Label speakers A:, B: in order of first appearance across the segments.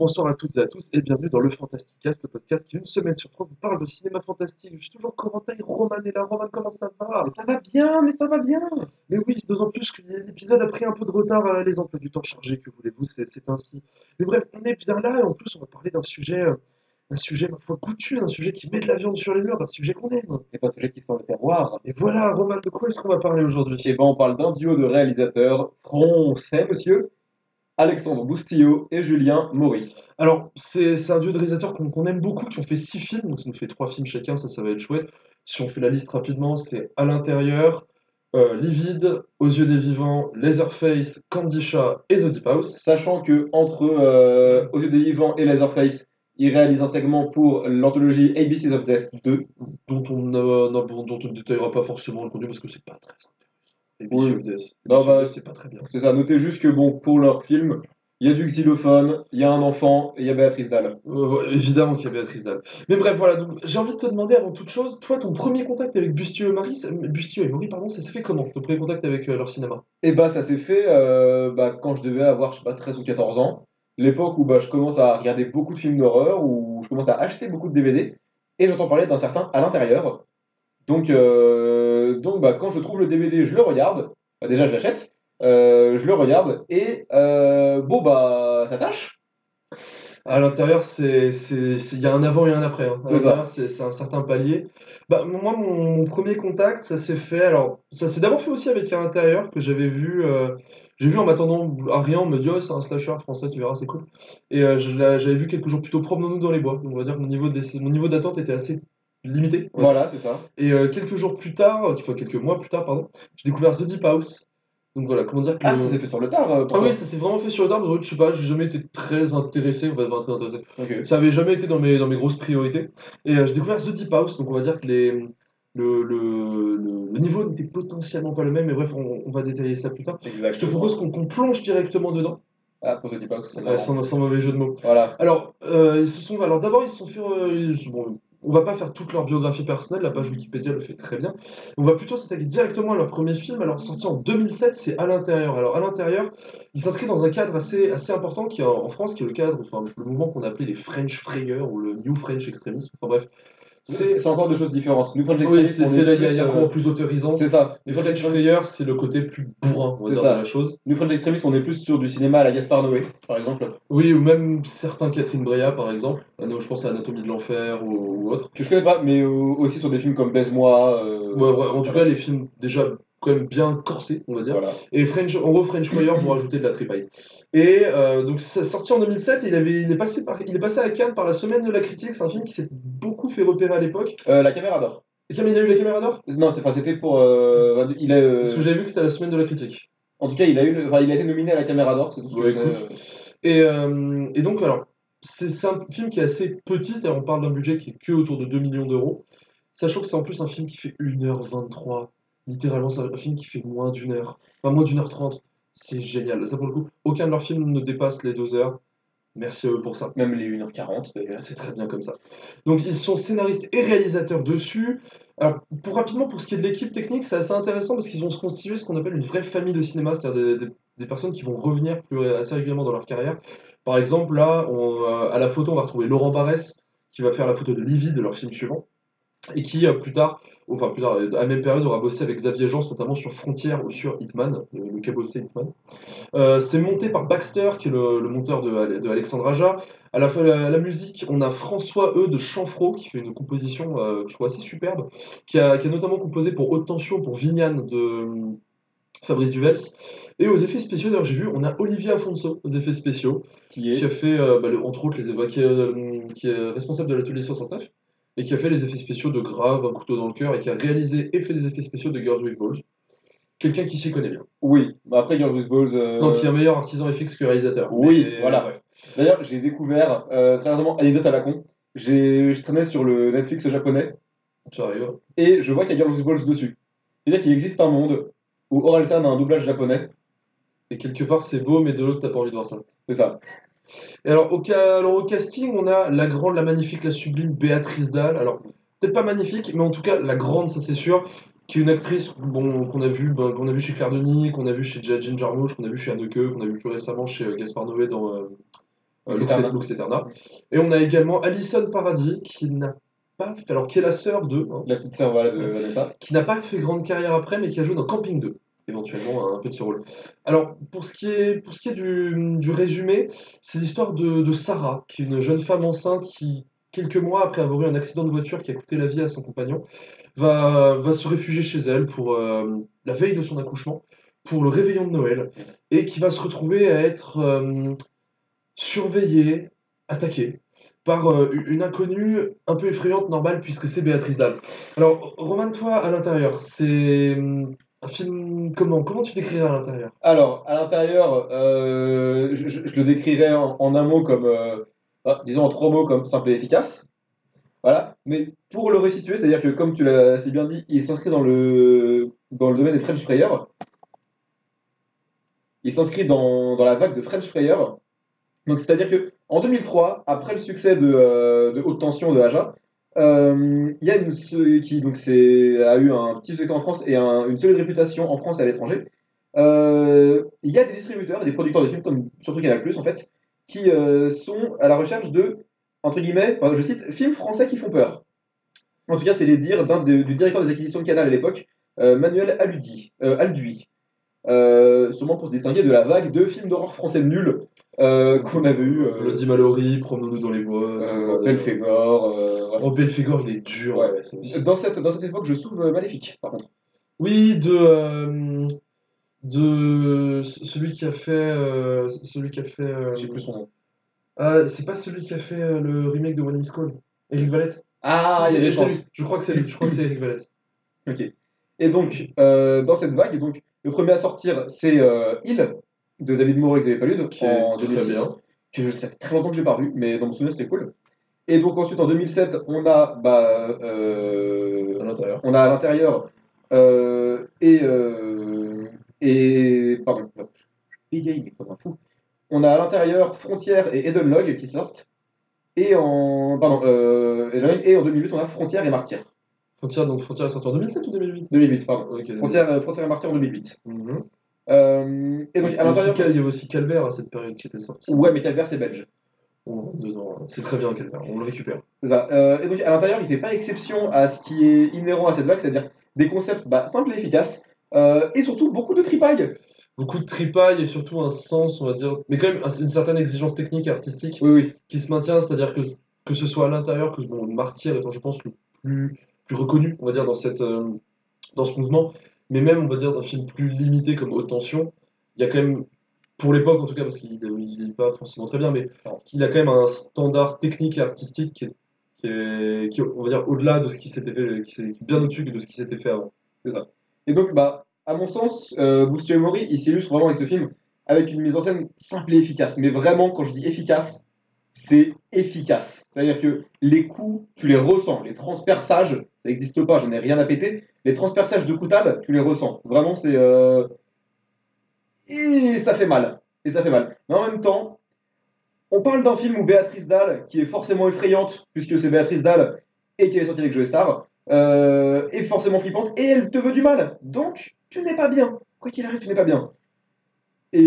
A: bonsoir à toutes et à tous et bienvenue dans le Fantasticast, le podcast qui une semaine sur trois vous parle de cinéma fantastique. Je suis toujours Corentin et Roman est là. Roman, comment ça va?
B: Mais ça va bien, mais ça va bien.
A: Mais oui, c'est d'autant plus que l'épisode a pris un peu de retard, les emplois du temps chargés, que voulez-vous, c'est ainsi. Mais bref, on est bien là et en plus on va parler d'un sujet ma foi goûtu, un sujet qui met de la viande sur les murs, un sujet qu'on aime.
B: C'est pas un sujet qui sent le terroir.
A: Et voilà, Roman, de quoi est-ce qu'on va parler aujourd'hui?
B: Et ben, on parle d'un duo de réalisateurs français, monsieur, Alexandre Boustillot et Julien Maury.
A: Alors, c'est un duo de réalisateurs qu'on aime beaucoup, qui ont fait 6 films, donc ça nous fait 3 films chacun, ça va être chouette. Si on fait la liste rapidement, c'est À l'intérieur, Livide, Aux yeux des vivants, Leatherface, Candy Shah et The Deep House.
B: Sachant que entre Aux yeux des vivants et Leatherface, il réalise un segment pour l'anthologie ABCs of Death 2.
A: Dont on ne détaillera pas forcément le contenu parce que c'est pas très intéressant.
B: Oui.
A: ABC of Death.
B: Non,
A: ABC of
B: bah,
A: Death, c'est pas très bien.
B: c'est ça, notez juste que bon, pour leur film, il y a du xylophone, il y a un enfant et il y a Béatrice Dalle.
A: Évidemment qu'il y a Béatrice Dalle. Mais bref, voilà, donc j'ai envie de te demander avant toute chose, toi, ton premier contact avec Bustier et Maury, pardon, ça s'est fait comment? Ton premier contact avec leur cinéma?
B: Et bah ça s'est fait quand je devais avoir, je sais pas, 13 ou 14 ans. L'époque où je commence à regarder beaucoup de films d'horreur, où je commence à acheter beaucoup de DVD, et j'entends parler d'un certain à l'intérieur. Donc quand je trouve le DVD, je le regarde. Bah, déjà, je l'achète, je le regarde, et ça tâche.
A: À l'intérieur, il y a un avant et un après, hein. À
B: C'est ça.
A: l'intérieur, c'est un certain palier. Bah, moi, mon premier contact, ça s'est fait. Alors, ça s'est d'abord fait aussi avec à l'intérieur, que j'avais vu. J'ai vu en m'attendant à rien, on me dit, oh, c'est un slasher français, tu verras, c'est cool. Et j'avais vu quelques jours plus tôt, Promenons-nous dans les bois. Donc, on va dire que mon niveau d'attente était assez limité, on va dire.
B: Voilà, c'est ça.
A: Et quelques jours plus tard, enfin quelques mois plus tard, pardon, j'ai découvert The Deep House. Donc voilà, comment dire que
B: Ah, ça s'est fait sur le tard,
A: Ah
B: pour
A: oui,
B: toi.
A: ça s'est vraiment fait sur le tard, parce que je sais pas, j'ai jamais été très intéressé, enfin très intéressé.
B: Ok.
A: Ça avait jamais été dans mes grosses priorités. Et j'ai découvert The Deep House, donc on va dire que le niveau n'était potentiellement pas le même, mais bref, on va détailler ça plus tard. Je te
B: Exactement.
A: propose qu'on plonge directement dedans,
B: Ah, pour pas que c'est marrant.
A: sans mauvais jeu de mots.
B: Voilà.
A: Alors, alors d'abord, ils se sont fait. Bon, on va pas faire toute leur biographie personnelle, la page Wikipédia le fait très bien. On va plutôt s'attaquer directement à leur premier film. Alors, sorti en 2007, c'est À l'intérieur. Alors, À l'intérieur, il s'inscrit dans un cadre assez important qui est en France, qui est le cadre, enfin, le mouvement qu'on appelait les French Frayeurs ou le New French Extremism. Enfin bref,
B: C'est encore deux choses différentes. Nous, French
A: oui,
B: Extremism, on
A: c'est
B: est
A: là,
B: plus.
A: il y a un courant plus autorisant.
B: C'est ça.
A: Les French Frayeurs, c'est le côté plus bourrin, on va
B: C'est
A: dire, de
B: ça.
A: la chose.
B: Nous, French Extremism, on est plus sur du cinéma à la Gaspard Noé, par exemple.
A: Oui, ou même certains Catherine Breillat, par exemple. Je pense à Anatomie de l'enfer ou autre.
B: Que je connais pas, mais aussi sur des films comme Baise-moi.
A: Ouais, ouais, en tout
B: Voilà.
A: cas, les films déjà quand même bien corsés, on va dire.
B: Voilà.
A: Et en gros, French Wire pour rajouter de la tripaille. Et donc, c'est sorti en 2007. Il est passé à Cannes par la Semaine de la Critique. C'est un film qui s'est beaucoup fait repérer à l'époque.
B: La caméra d'or.
A: Et comme il a eu la caméra d'or?
B: Non, c'était pour. Il a,
A: Parce que j'avais vu que c'était à la Semaine de la Critique.
B: en tout cas, il a été nominé à la caméra d'or, c'est tout ce que
A: Ouais,
B: je
A: écoute.
B: sais.
A: Et donc, alors, c'est un film qui est assez petit. C'est-à-dire, on parle d'un budget qui est que autour de 2 millions d'euros. Sachant que c'est en plus un film qui fait 1h23. Littéralement, c'est un film qui fait moins d'une heure. Enfin, moins d'une heure trente. C'est génial. Ça, pour le coup, aucun de leurs films ne dépasse les 2 heures. Merci à eux pour ça.
B: Même les 1h40, d'ailleurs.
A: C'est très bien comme ça. Donc, ils sont scénaristes et réalisateurs dessus. Alors, pour ce qui est de l'équipe technique, c'est assez intéressant parce qu'ils ont constitué ce qu'on appelle une vraie famille de cinéma, c'est-à-dire des personnes qui vont revenir assez régulièrement dans leur carrière. Par exemple, là, à la photo, on va retrouver Laurent Barès, qui va faire la photo de Livy de leur film suivant et qui plus tard, à la même période, aura bossé avec Xavier Jeance, notamment sur Frontières ou sur Hitman, le cabossé Hitman. C'est monté par Baxter, qui est le monteur de Alexandre Aja. À la musique, on a François E de Chanfro, qui fait une composition que je trouve assez superbe, qui a notamment composé pour Haute Tension, pour Vignane de Fabrice Duvels. Et aux effets spéciaux, d'ailleurs, j'ai vu, on a Olivier Afonso aux effets spéciaux,
B: Qui est.
A: qui a fait, entre autres, qui est responsable de l'atelier 69 et qui a fait les effets spéciaux de Grave, Un couteau dans le cœur, et qui a réalisé et fait les effets spéciaux de Girls with Balls. Quelqu'un qui s'y connaît bien.
B: Oui, après Girls with Balls.
A: Non, qui est un meilleur artisan FX que réalisateur.
B: Oui,
A: Mais,
B: voilà.
A: bref.
B: D'ailleurs, j'ai découvert, très récemment, anecdote à la con, je traînais sur le Netflix japonais
A: Ça arrive.
B: et je vois qu'il y a Girls with Balls dessus. C'est-à-dire qu'il existe un monde où Orelsan a un doublage japonais,
A: Et quelque part, c'est beau, mais de l'autre, t'as pas envie de voir ça.
B: c'est ça.
A: Et alors, au casting, on a la grande, la magnifique, la sublime Béatrice Dalle. Alors, peut-être pas magnifique, mais en tout cas, la grande, ça c'est sûr, qui est une actrice qu'on a vu chez Claire Denis, qu'on a vu chez Jane Jarmusch, qu'on a vu chez Anneke, qu'on a vu plus récemment chez Gaspard Noé dans
B: Lux Eterna.
A: Lux Eterna. Et on a également Alison Paradis, qui n'a pas fait, alors qui est la sœur de, hein,
B: La petite sœur voilà, de Vanessa.
A: qui n'a pas fait grande carrière après, mais qui a joué dans Camping 2, éventuellement un petit rôle. Alors, pour ce qui est du résumé, c'est l'histoire de Sarah, qui est une jeune femme enceinte qui, quelques mois après avoir eu un accident de voiture qui a coûté la vie à son compagnon, va se réfugier chez elle pour la veille de son accouchement, pour le réveillon de Noël, et qui va se retrouver à être surveillée, attaquée par une inconnue un peu effrayante, normale, puisque c'est Béatrice Dalle. Alors, Roman, toi, à l'intérieur, c'est un film comment tu décrirais à l'intérieur?
B: Alors, à l'intérieur, je le décrirais en un mot comme, disons en trois mots comme simple et efficace. Voilà. Mais pour le resituer, c'est-à-dire que comme tu l'as si bien dit, il s'inscrit dans le domaine des French Frayeurs. Il s'inscrit dans la vague de French Frayeurs. Donc, c'est-à-dire que en 2003, après le succès de Haute Tension de Aja, il y a qui donc a eu un petit succès en France et une solide réputation en France et à l'étranger. Il y a des distributeurs et des producteurs de films, comme surtout Canal+, en fait, qui sont à la recherche de, entre guillemets, je cite, films français qui font peur. En tout cas, c'est les dires du directeur des acquisitions de Canal à l'époque, Manuel Alduy. Sûrement pour se distinguer de la vague de films d'horreur français nuls qu'on avait eu.
A: Bloody Mallory, Promenons-nous dans les bois.
B: Belphégor.
A: Oh, Belphégor, il est dur,
B: Ouais.
A: ouais, ça aussi.
B: Dans cette époque, je souffre Maléfique, par contre.
A: Oui, de celui qui a fait.
B: J'ai plus son nom.
A: C'est pas celui qui a fait le remake de One Miss Call. Eric Valette.
B: Ah,
A: Si,
B: il y a des
A: c'est
B: chances.
A: lui. Je crois que c'est lui. Je crois que c'est Eric Valette.
B: Ok. Et donc, dans cette vague, donc, le premier à sortir, c'est Il, de David Moreau et Xavier Palude,
A: Qui est
B: en
A: très
B: 2006.
A: bien.
B: Que ça fait très longtemps que je l'ai pas revu, mais dans mon souvenir, c'était cool. Et donc ensuite, en 2007, on a à l'intérieur pardon, je bégaye, mais comme un fou. On a à l'intérieur Frontières et Eden Log qui sortent. Et en, pardon, et en 2008, on a Frontières et Martyrs.
A: Frontière est sorti en 2007 ou 2008?
B: 2008, pardon.
A: Ok,
B: Frontières et Martyrs en 2008.
A: Mhm.
B: Et donc à l'intérieur.
A: Il y avait aussi Calvaire à cette période qui était sorti.
B: Ouais, mais Calvaire, c'est belge.
A: On rentre dedans. C'est très bien Calvaire, on le récupère.
B: C'est ça. Et donc à l'intérieur, il ne fait pas exception à ce qui est inhérent à cette vague, c'est-à-dire des concepts simples et efficaces, et surtout beaucoup de tripailles.
A: Beaucoup de tripailles et surtout un sens, on va dire, mais quand même une certaine exigence technique et artistique
B: Oui, oui.
A: qui se maintient, c'est-à-dire que ce soit à l'intérieur, que bon, Martyr étant, je pense, le plus reconnu, on va dire, dans ce mouvement, mais même, on va dire, d'un film plus limité comme Haute Tension, il y a quand même, pour l'époque en tout cas, parce qu'il n'est pas forcément très bien, mais il a quand même un standard technique et artistique qui est, on va dire, au-delà de ce qui s'était fait, qui est bien au-dessus de ce qui s'était fait avant.
B: C'est ça. Et donc, à mon sens, Buster Mori, il s'illustre vraiment avec ce film avec une mise en scène simple et efficace. Mais vraiment, quand je dis efficace, c'est efficace. C'est-à-dire que les coups, tu les ressens. Les transperçages, ça n'existe pas, j'en ai rien à péter. Les transperçages de coutal, tu les ressens. Vraiment, c'est. Et ça fait mal. Et ça fait mal. Mais en même temps, on parle d'un film où Béatrice Dalle, qui est forcément effrayante, puisque c'est Béatrice Dalle et qu'elle est sortie avec Joe Star, est forcément flippante et elle te veut du mal. Donc, tu n'es pas bien. Quoi qu'il arrive, tu n'es pas bien. Et,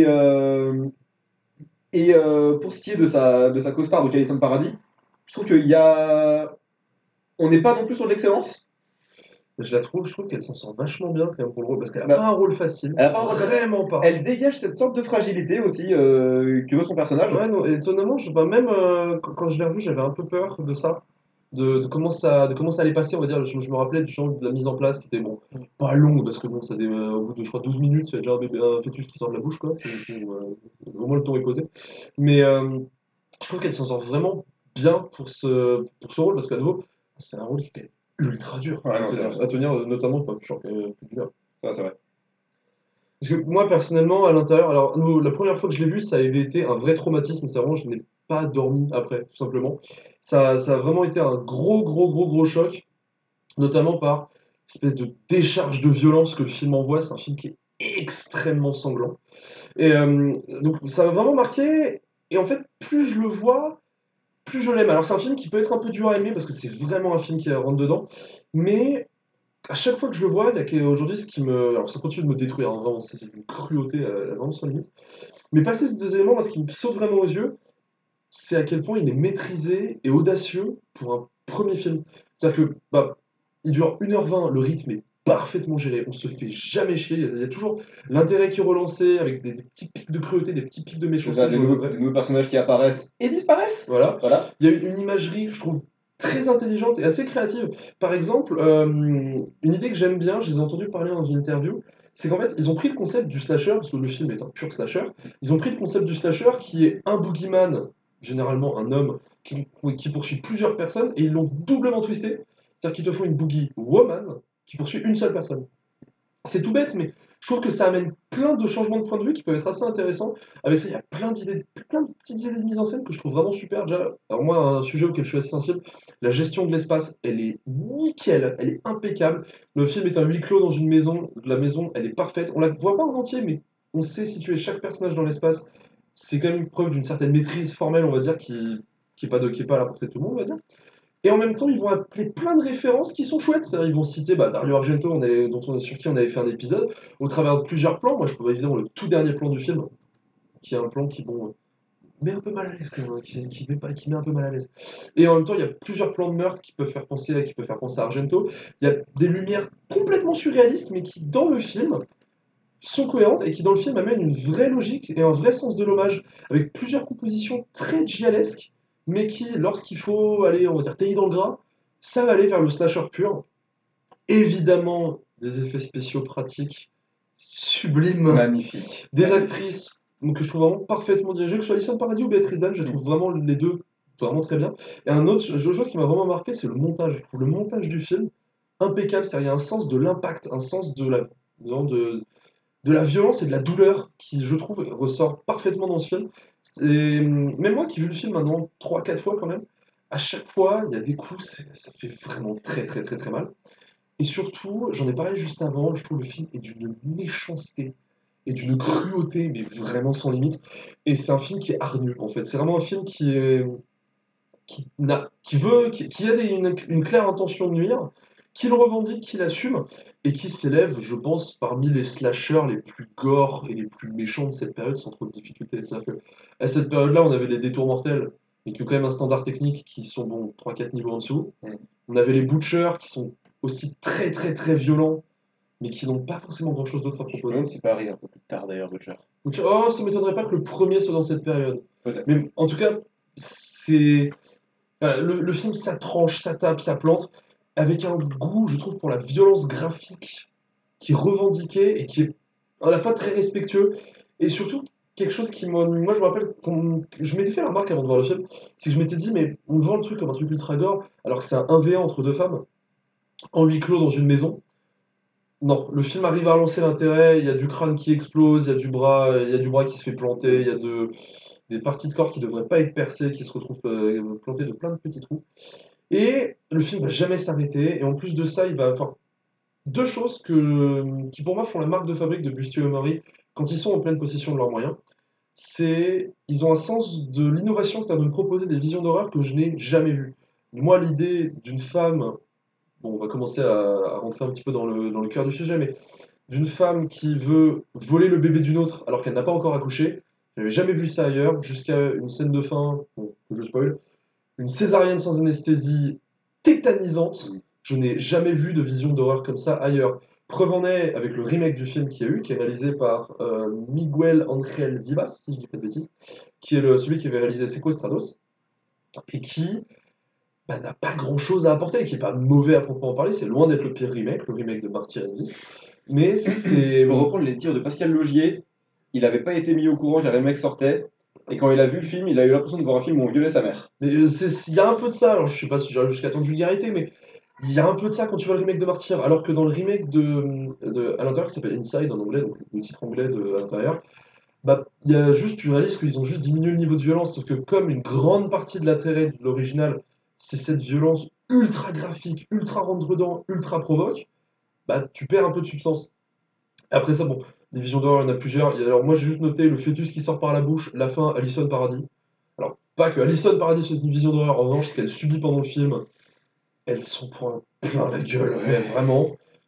B: pour ce qui est de sa co-star, de Alison Paradis, je trouve qu'il y a. On n'est pas non plus sur de l'excellence.
A: Je trouve qu'elle s'en sort vachement bien quand même pour le rôle, parce qu'elle n'a pas un rôle facile.
B: Elle a pas un rôle facile.
A: Vraiment pas.
B: Elle dégage cette sorte de fragilité aussi que veut son personnage.
A: Ouais, non, étonnamment, même quand je l'ai revu, j'avais un peu peur de ça, de comment ça allait passer, on va dire. Je me rappelais du genre de la mise en place qui était bon, pas longue, parce que bon, au bout de je crois 12 minutes, il y a déjà un fœtus qui sort de la bouche, quoi. Au moins le ton est posé. Mais je trouve qu'elle s'en sort vraiment bien pour ce rôle, parce qu'à nouveau, c'est un rôle qui est quand même ultra dur
B: Ouais, non,
A: à tenir, notamment pas plus d'une heure.
B: Ça, c'est vrai.
A: Parce que moi, personnellement, à l'intérieur, alors la première fois que je l'ai vu, ça avait été un vrai traumatisme. C'est vraiment, je n'ai pas dormi après, tout simplement. Ça a vraiment été un gros, gros, gros, gros choc, notamment par l'espèce de décharge de violence que le film envoie. C'est un film qui est extrêmement sanglant. Et donc, ça m'a vraiment marqué. Et en fait, plus je le vois, plus je l'aime. Alors, c'est un film qui peut être un peu dur à aimer parce que c'est vraiment un film qui rentre dedans. Mais à chaque fois que je le vois, aujourd'hui, ce qui me. Alors, ça continue de me détruire, hein, vraiment, c'est une cruauté à vraiment sans limite. Mais passer ces deux éléments, moi, ce qui me saute vraiment aux yeux, c'est à quel point il est maîtrisé et audacieux pour un premier film. C'est-à-dire que il dure 1h20, le rythme est parfaitement géré, on se fait jamais chier, il y a toujours l'intérêt qui est relancé avec des petits pics de cruauté, des petits pics de
B: C'est ça,
A: méchanceté,
B: des nouveaux personnages qui apparaissent et disparaissent.
A: voilà.
B: Voilà.
A: Il y a une imagerie que je trouve très intelligente et assez créative. Par exemple, une idée que j'aime bien, je les ai entendus parler dans une interview, c'est qu'en fait, ils ont pris le concept du slasher, parce que le film est un pur slasher, ils ont pris le concept du slasher qui est un boogeyman, généralement un homme, qui poursuit plusieurs personnes, et ils l'ont doublement twisté. C'est-à-dire qu'ils te font une boogie woman qui poursuit une seule personne. C'est tout bête, mais je trouve que ça amène plein de changements de point de vue qui peuvent être assez intéressants. Avec ça, il y a plein d'idées, plein de petites idées de mise en scène que je trouve vraiment super. Déjà, alors moi, un sujet auquel je suis assez sensible, la gestion de l'espace, elle est nickel, elle est impeccable. Le film est un huis clos dans une maison. La maison, elle est parfaite. On la voit pas en entier, mais on sait situer chaque personnage dans l'espace. C'est quand même une preuve d'une certaine maîtrise formelle, on va dire, qui est pas à la portée de tout le monde, on va dire. Et en même temps, ils vont appeler plein de références qui sont chouettes. C'est-à-dire, ils vont citer Dario Argento, sur qui on avait fait un épisode, au travers de plusieurs plans. Moi, je peux évidemment le tout dernier plan du film, qui est un plan qui, bon, met un peu mal à l'aise, quand même, hein, qui met un peu mal à l'aise. Et en même temps, il y a plusieurs plans de meurtre qui peuvent faire penser à Argento. Il y a des lumières complètement surréalistes, mais qui, dans le film, sont cohérentes et qui, dans le film, amènent une vraie logique et un vrai sens de l'hommage, avec plusieurs compositions très gialesques, mais qui, lorsqu'il faut aller, on va dire, tailler dans le gras, ça va aller vers le slasher pur. Évidemment, des effets spéciaux pratiques sublimes,
B: Magnifique.
A: des actrices que je trouve vraiment parfaitement dirigées, que ce soit Alison Paradis ou Béatrice Dalle, je les trouve vraiment les deux vraiment très bien. Et un autre chose qui m'a vraiment marqué, c'est le montage. Je trouve le montage du film impeccable, c'est-à-dire il y a un sens de l'impact, un sens de la violence et de la douleur qui, je trouve, ressort parfaitement dans ce film. Et même moi qui ai vu le film maintenant 3 4 fois quand même, à chaque fois, il y a des coups, ça fait vraiment très très très très mal. Et surtout, j'en ai parlé juste avant, je trouve le film est d'une méchanceté et d'une cruauté, mais vraiment sans limite. Et c'est un film qui est hargneux, en fait. C'est vraiment un film qui a une claire intention de nuire, qui le revendique, qui l'assume, et qui s'élève, je pense, parmi les slashers les plus gore et les plus méchants de cette période, sans trop de difficulté. C'est-à-dire que à cette période-là, on avait les détours mortels, mais qui ont quand même un standard technique qui sont bon 3 4 niveaux en dessous. On avait les butchers qui sont aussi très très très violents, mais qui n'ont pas forcément grand-chose d'autre à
B: Je me
A: proposer.
B: demande si pas arrive un peu plus tard d'ailleurs, Butcher.
A: Oh, ça m'étonnerait pas que le premier soit dans cette période.
B: Peut-être.
A: Mais en tout cas, c'est voilà, le film, ça tranche, ça tape, ça plante, avec un goût, je trouve, pour la violence graphique qui est revendiqué et qui est à la fois très respectueux. Et surtout, quelque chose qui m'a. Moi, je me rappelle, je m'étais fait la remarque avant de voir le film, c'est que je m'étais dit, mais on vend le truc comme un truc ultra gore, alors que c'est un 1v1 entre deux femmes, en huis clos dans une maison. Non, le film arrive à relancer l'intérêt, il y a du crâne qui explose, il y a du bras qui se fait planter, il y a des parties de corps qui ne devraient pas être percées, qui se retrouvent plantées de plein de petits trous. Et le film va jamais s'arrêter. Et en plus de ça, il va. Enfin, deux choses qui pour moi font la marque de fabrique de Bustier et Maury quand ils sont en pleine possession de leurs moyens. C'est. Ils ont un sens de l'innovation, c'est-à-dire de me proposer des visions d'horreur que je n'ai jamais vues. Moi, l'idée d'une femme. Bon, on va commencer à rentrer un petit peu dans le cœur du sujet, mais d'une femme qui veut voler le bébé d'une autre alors qu'elle n'a pas encore accouché. J'avais jamais vu ça ailleurs, jusqu'à une scène de fin, bon, que je spoil, une césarienne sans anesthésie tétanisante. Je n'ai jamais vu de vision d'horreur comme ça ailleurs. Preuve en est avec le remake du film qu'il y a eu, qui est réalisé par Miguel Ángel Vivas, si je dis pas de bêtises, qui est celui qui avait réalisé Sequestrados, et qui n'a pas grand-chose à apporter, qui est pas mauvais à proprement parler, c'est loin d'être le remake de Marty Resist, mais c'est...
B: Pour reprendre les dires de Pascal Logier, il n'avait pas été mis au courant que le mec sortait, et quand il a vu le film, il a eu l'impression de voir un film où on violait sa mère.
A: Mais il y a un peu de ça, alors je sais pas si j'arrive jusqu'à tant de vulgarité, mais il y a un peu de ça quand tu vois le remake de Martyr, alors que dans le remake à l'intérieur, qui s'appelle Inside en anglais, donc le titre anglais à l'intérieur, il y a juste, tu réalises qu'ils ont juste diminué le niveau de violence, sauf que comme une grande partie de l'intérêt de l'original, c'est cette violence ultra graphique, ultra rentre-dedans, ultra provoque, tu perds un peu de substance. Après ça, bon, des visions d'horreur, il y en a plusieurs. Alors moi, j'ai juste noté le fœtus qui sort par la bouche, la fin, Alison Paradis. Alors, pas que Alison Paradis soit une vision d'horreur, en revanche, ce qu'elle subit pendant le film, elles sont pour un plein la gueule, mais vraiment.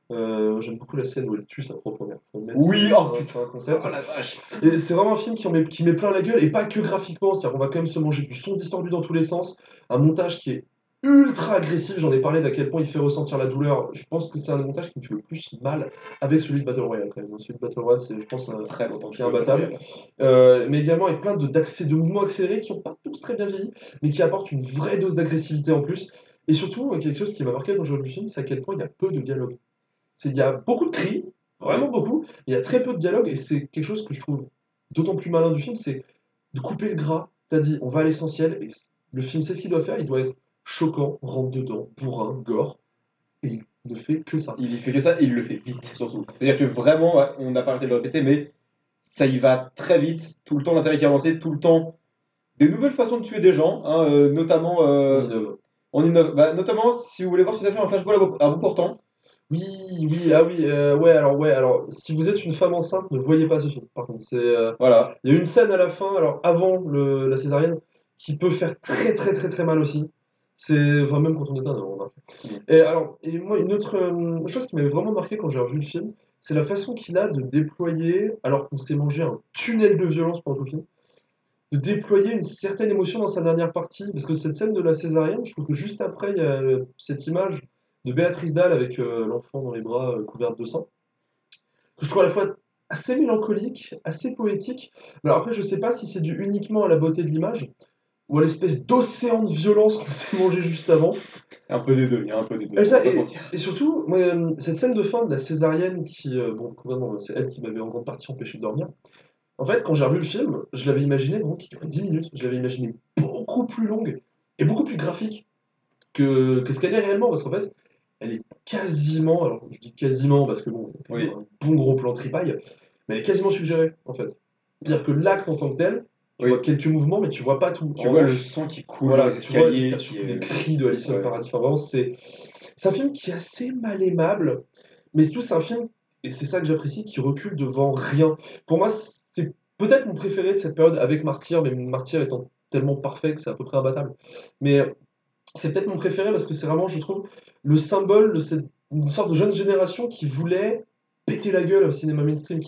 A: J'aime beaucoup la scène où elle tue sa propre mère. Faut admettre,
B: Oui,
A: c'est
B: oh
A: un,
B: putain,
A: c'est un concept.
B: oh la vache.
A: Et c'est vraiment un film qui met plein la gueule, et pas que graphiquement, c'est-à-dire qu'on va quand même se manger du son distordu dans tous les sens, un montage qui est ultra agressif, j'en ai parlé d'à quel point il fait ressentir la douleur. Je pense que c'est un montage qui me fait le plus mal avec celui de Battle Royale quand même. Celui de Battle Royale, c'est, je pense,
B: Très longtemps que
A: qui
B: je
A: est
B: joue à Battle
A: imbattable.
B: Royale.
A: Mais également avec plein de mouvements accélérés qui n'ont pas tous très bien vieilli, mais qui apportent une vraie dose d'agressivité en plus. Et surtout, quelque chose qui m'a marqué quand j'ai vu le film, c'est à quel point il y a peu de dialogue. Il y a beaucoup de cris, vraiment
B: Ouais.
A: beaucoup, mais il y a très peu de dialogue, et c'est quelque chose que je trouve d'autant plus malin du film, c'est de couper le gras. T'as dit, on va à l'essentiel, et le film sait ce qu'il doit faire, il doit être choquant, rentre dedans, bourrin, gore, et il ne fait que ça.
B: Il y fait que ça et il le fait vite, surtout. C'est-à-dire que vraiment, ouais, on n'a pas arrêté de le répéter, mais ça y va très vite, tout le temps l'intérêt qui est avancé, tout le temps des nouvelles façons de tuer des gens, hein, notamment,
A: On innove.
B: on innove. Bah, notamment, si vous voulez voir ce que ça fait un flashball à bout portant.
A: Oui, oui, ah oui, ouais, alors, si vous êtes une femme enceinte, ne voyez pas ce film, par contre.
B: Voilà.
A: Il y a une scène à la fin, alors avant la césarienne, qui peut faire très très très très mal aussi. Enfin, même quand on est un homme, on remarque.
B: Mm.
A: Et moi, une autre chose qui m'avait vraiment marqué quand j'ai revu le film, c'est la façon qu'il a de déployer, alors qu'on s'est mangé un tunnel de violence pendant tout le film, de déployer une certaine émotion dans sa dernière partie. Parce que cette scène de la césarienne, je trouve que juste après, il y a cette image de Béatrice Dalle avec l'enfant dans les bras couverte de sang, que je trouve à la fois assez mélancolique, assez poétique. Mais alors après, je sais pas si c'est dû uniquement à la beauté de l'image, ou à l'espèce d'océan de violence qu'on s'est mangé juste avant.
B: Un peu des deux, il y a un peu des deux,
A: Et,
B: on va
A: ça,
B: pas se
A: et,
B: mentir.
A: et surtout, moi, cette scène de fin de la césarienne qui, bon, vraiment, c'est elle qui m'avait en grande partie empêché de dormir. En fait, quand j'ai revu le film, je l'avais imaginé, bon, qui durait 10 minutes, je l'avais imaginé beaucoup plus longue et beaucoup plus graphique que ce qu'elle est réellement, parce qu'en fait, elle est quasiment, alors je dis quasiment parce que bon, il y a quand
B: Oui,
A: même un bon gros plan tripaille, mais elle est quasiment suggérée, en fait. Pire que l'acte en tant que tel, tu vois
B: oui.
A: quelques mouvements, mais tu vois pas tout.
B: Tu
A: En
B: vois le
A: revanche,
B: sang qui coule dans
A: voilà,
B: les
A: tu vois, et
B: escaliers,
A: t'as
B: qui
A: surtout les
B: est.
A: cris de Alison
B: Ouais.
A: Paradis. Enfin, vraiment, c'est un film qui est assez mal aimable, mais surtout, c'est un film, et c'est ça que j'apprécie, qui recule devant rien. Pour moi, c'est peut-être mon préféré de cette période avec Martyr, mais Martyr étant tellement parfait que c'est à peu près imbattable. Mais c'est peut-être mon préféré parce que c'est vraiment, je trouve, le symbole de une sorte de jeune génération qui voulait péter la gueule au cinéma mainstream,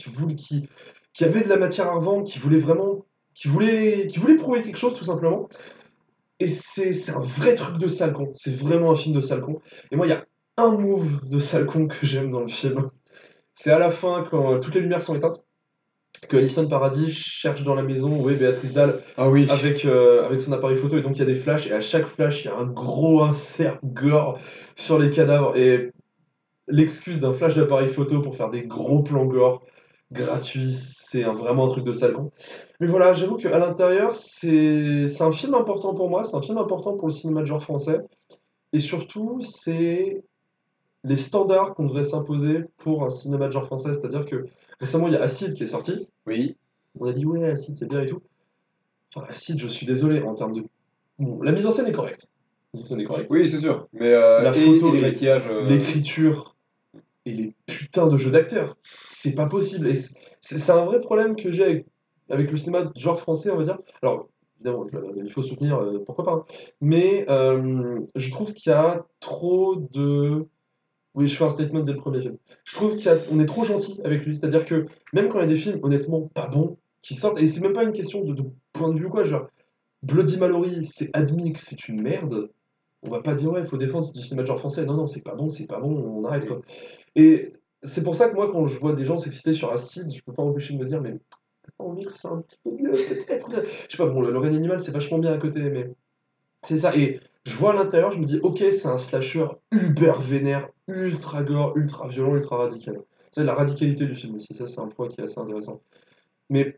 A: qui avait de la matière à revendre, qui voulait vraiment, qui voulait prouver quelque chose tout simplement. Et c'est un vrai truc de sale con. C'est vraiment un film de sale con. Et moi, il y a un move de sale con que j'aime dans le film. C'est à la fin, quand toutes les lumières sont éteintes, que Alison Paradis cherche dans la maison où est Béatrice Dalle
B: Ah oui.
A: avec son appareil photo. Et donc, il y a des flashs. Et à chaque flash, il y a un gros insert gore sur les cadavres. Et l'excuse d'un flash d'appareil photo pour faire des gros plans gore gratuits, c'est vraiment un truc de sale con. Mais voilà, j'avoue qu'à l'intérieur, c'est un film important pour moi, c'est un film important pour le cinéma de genre français. Et surtout, c'est les standards qu'on devrait s'imposer pour un cinéma de genre français. C'est-à-dire que récemment, il y a Acide qui est sorti.
B: Oui.
A: On a dit, ouais, Acide, c'est bien et tout. Enfin, Acide, je suis désolé, en termes de. Bon, la mise en scène est correcte. La mise en scène est correcte.
B: Oui, c'est sûr. Mais
A: La
B: et
A: photo
B: les
A: et
B: maquillages.
A: l'écriture et les putains de jeux d'acteurs. C'est pas possible. Et c'est un vrai problème que j'ai avec le cinéma de genre français, on va dire. Alors, évidemment, il faut soutenir, pourquoi pas, hein. Mais je trouve qu'il y a trop de. Oui, je fais un statement dès le premier film. Je trouve qu'on est trop gentil avec lui. C'est-à-dire que même quand il y a des films honnêtement pas bons qui sortent, et c'est même pas une question de point de vue ou quoi, genre Bloody Mallory, c'est admis que c'est une merde. On va pas dire ouais, il faut défendre du cinéma de genre français. Non, non, c'est pas bon, on arrête quoi. Et c'est pour ça que moi, quand je vois des gens s'exciter sur Acide, je peux pas empêcher de me dire, mais t'as pas envie que ce soit un petit peu mieux, peut-être. Je sais pas, bon, le règne animal, c'est vachement bien à côté, mais c'est ça. Et je vois à l'intérieur, je me dis, ok, c'est un slasher uber vénère, ultra gore, ultra violent, ultra radical. C'est la radicalité du film aussi, ça, c'est un point qui est assez intéressant. Mais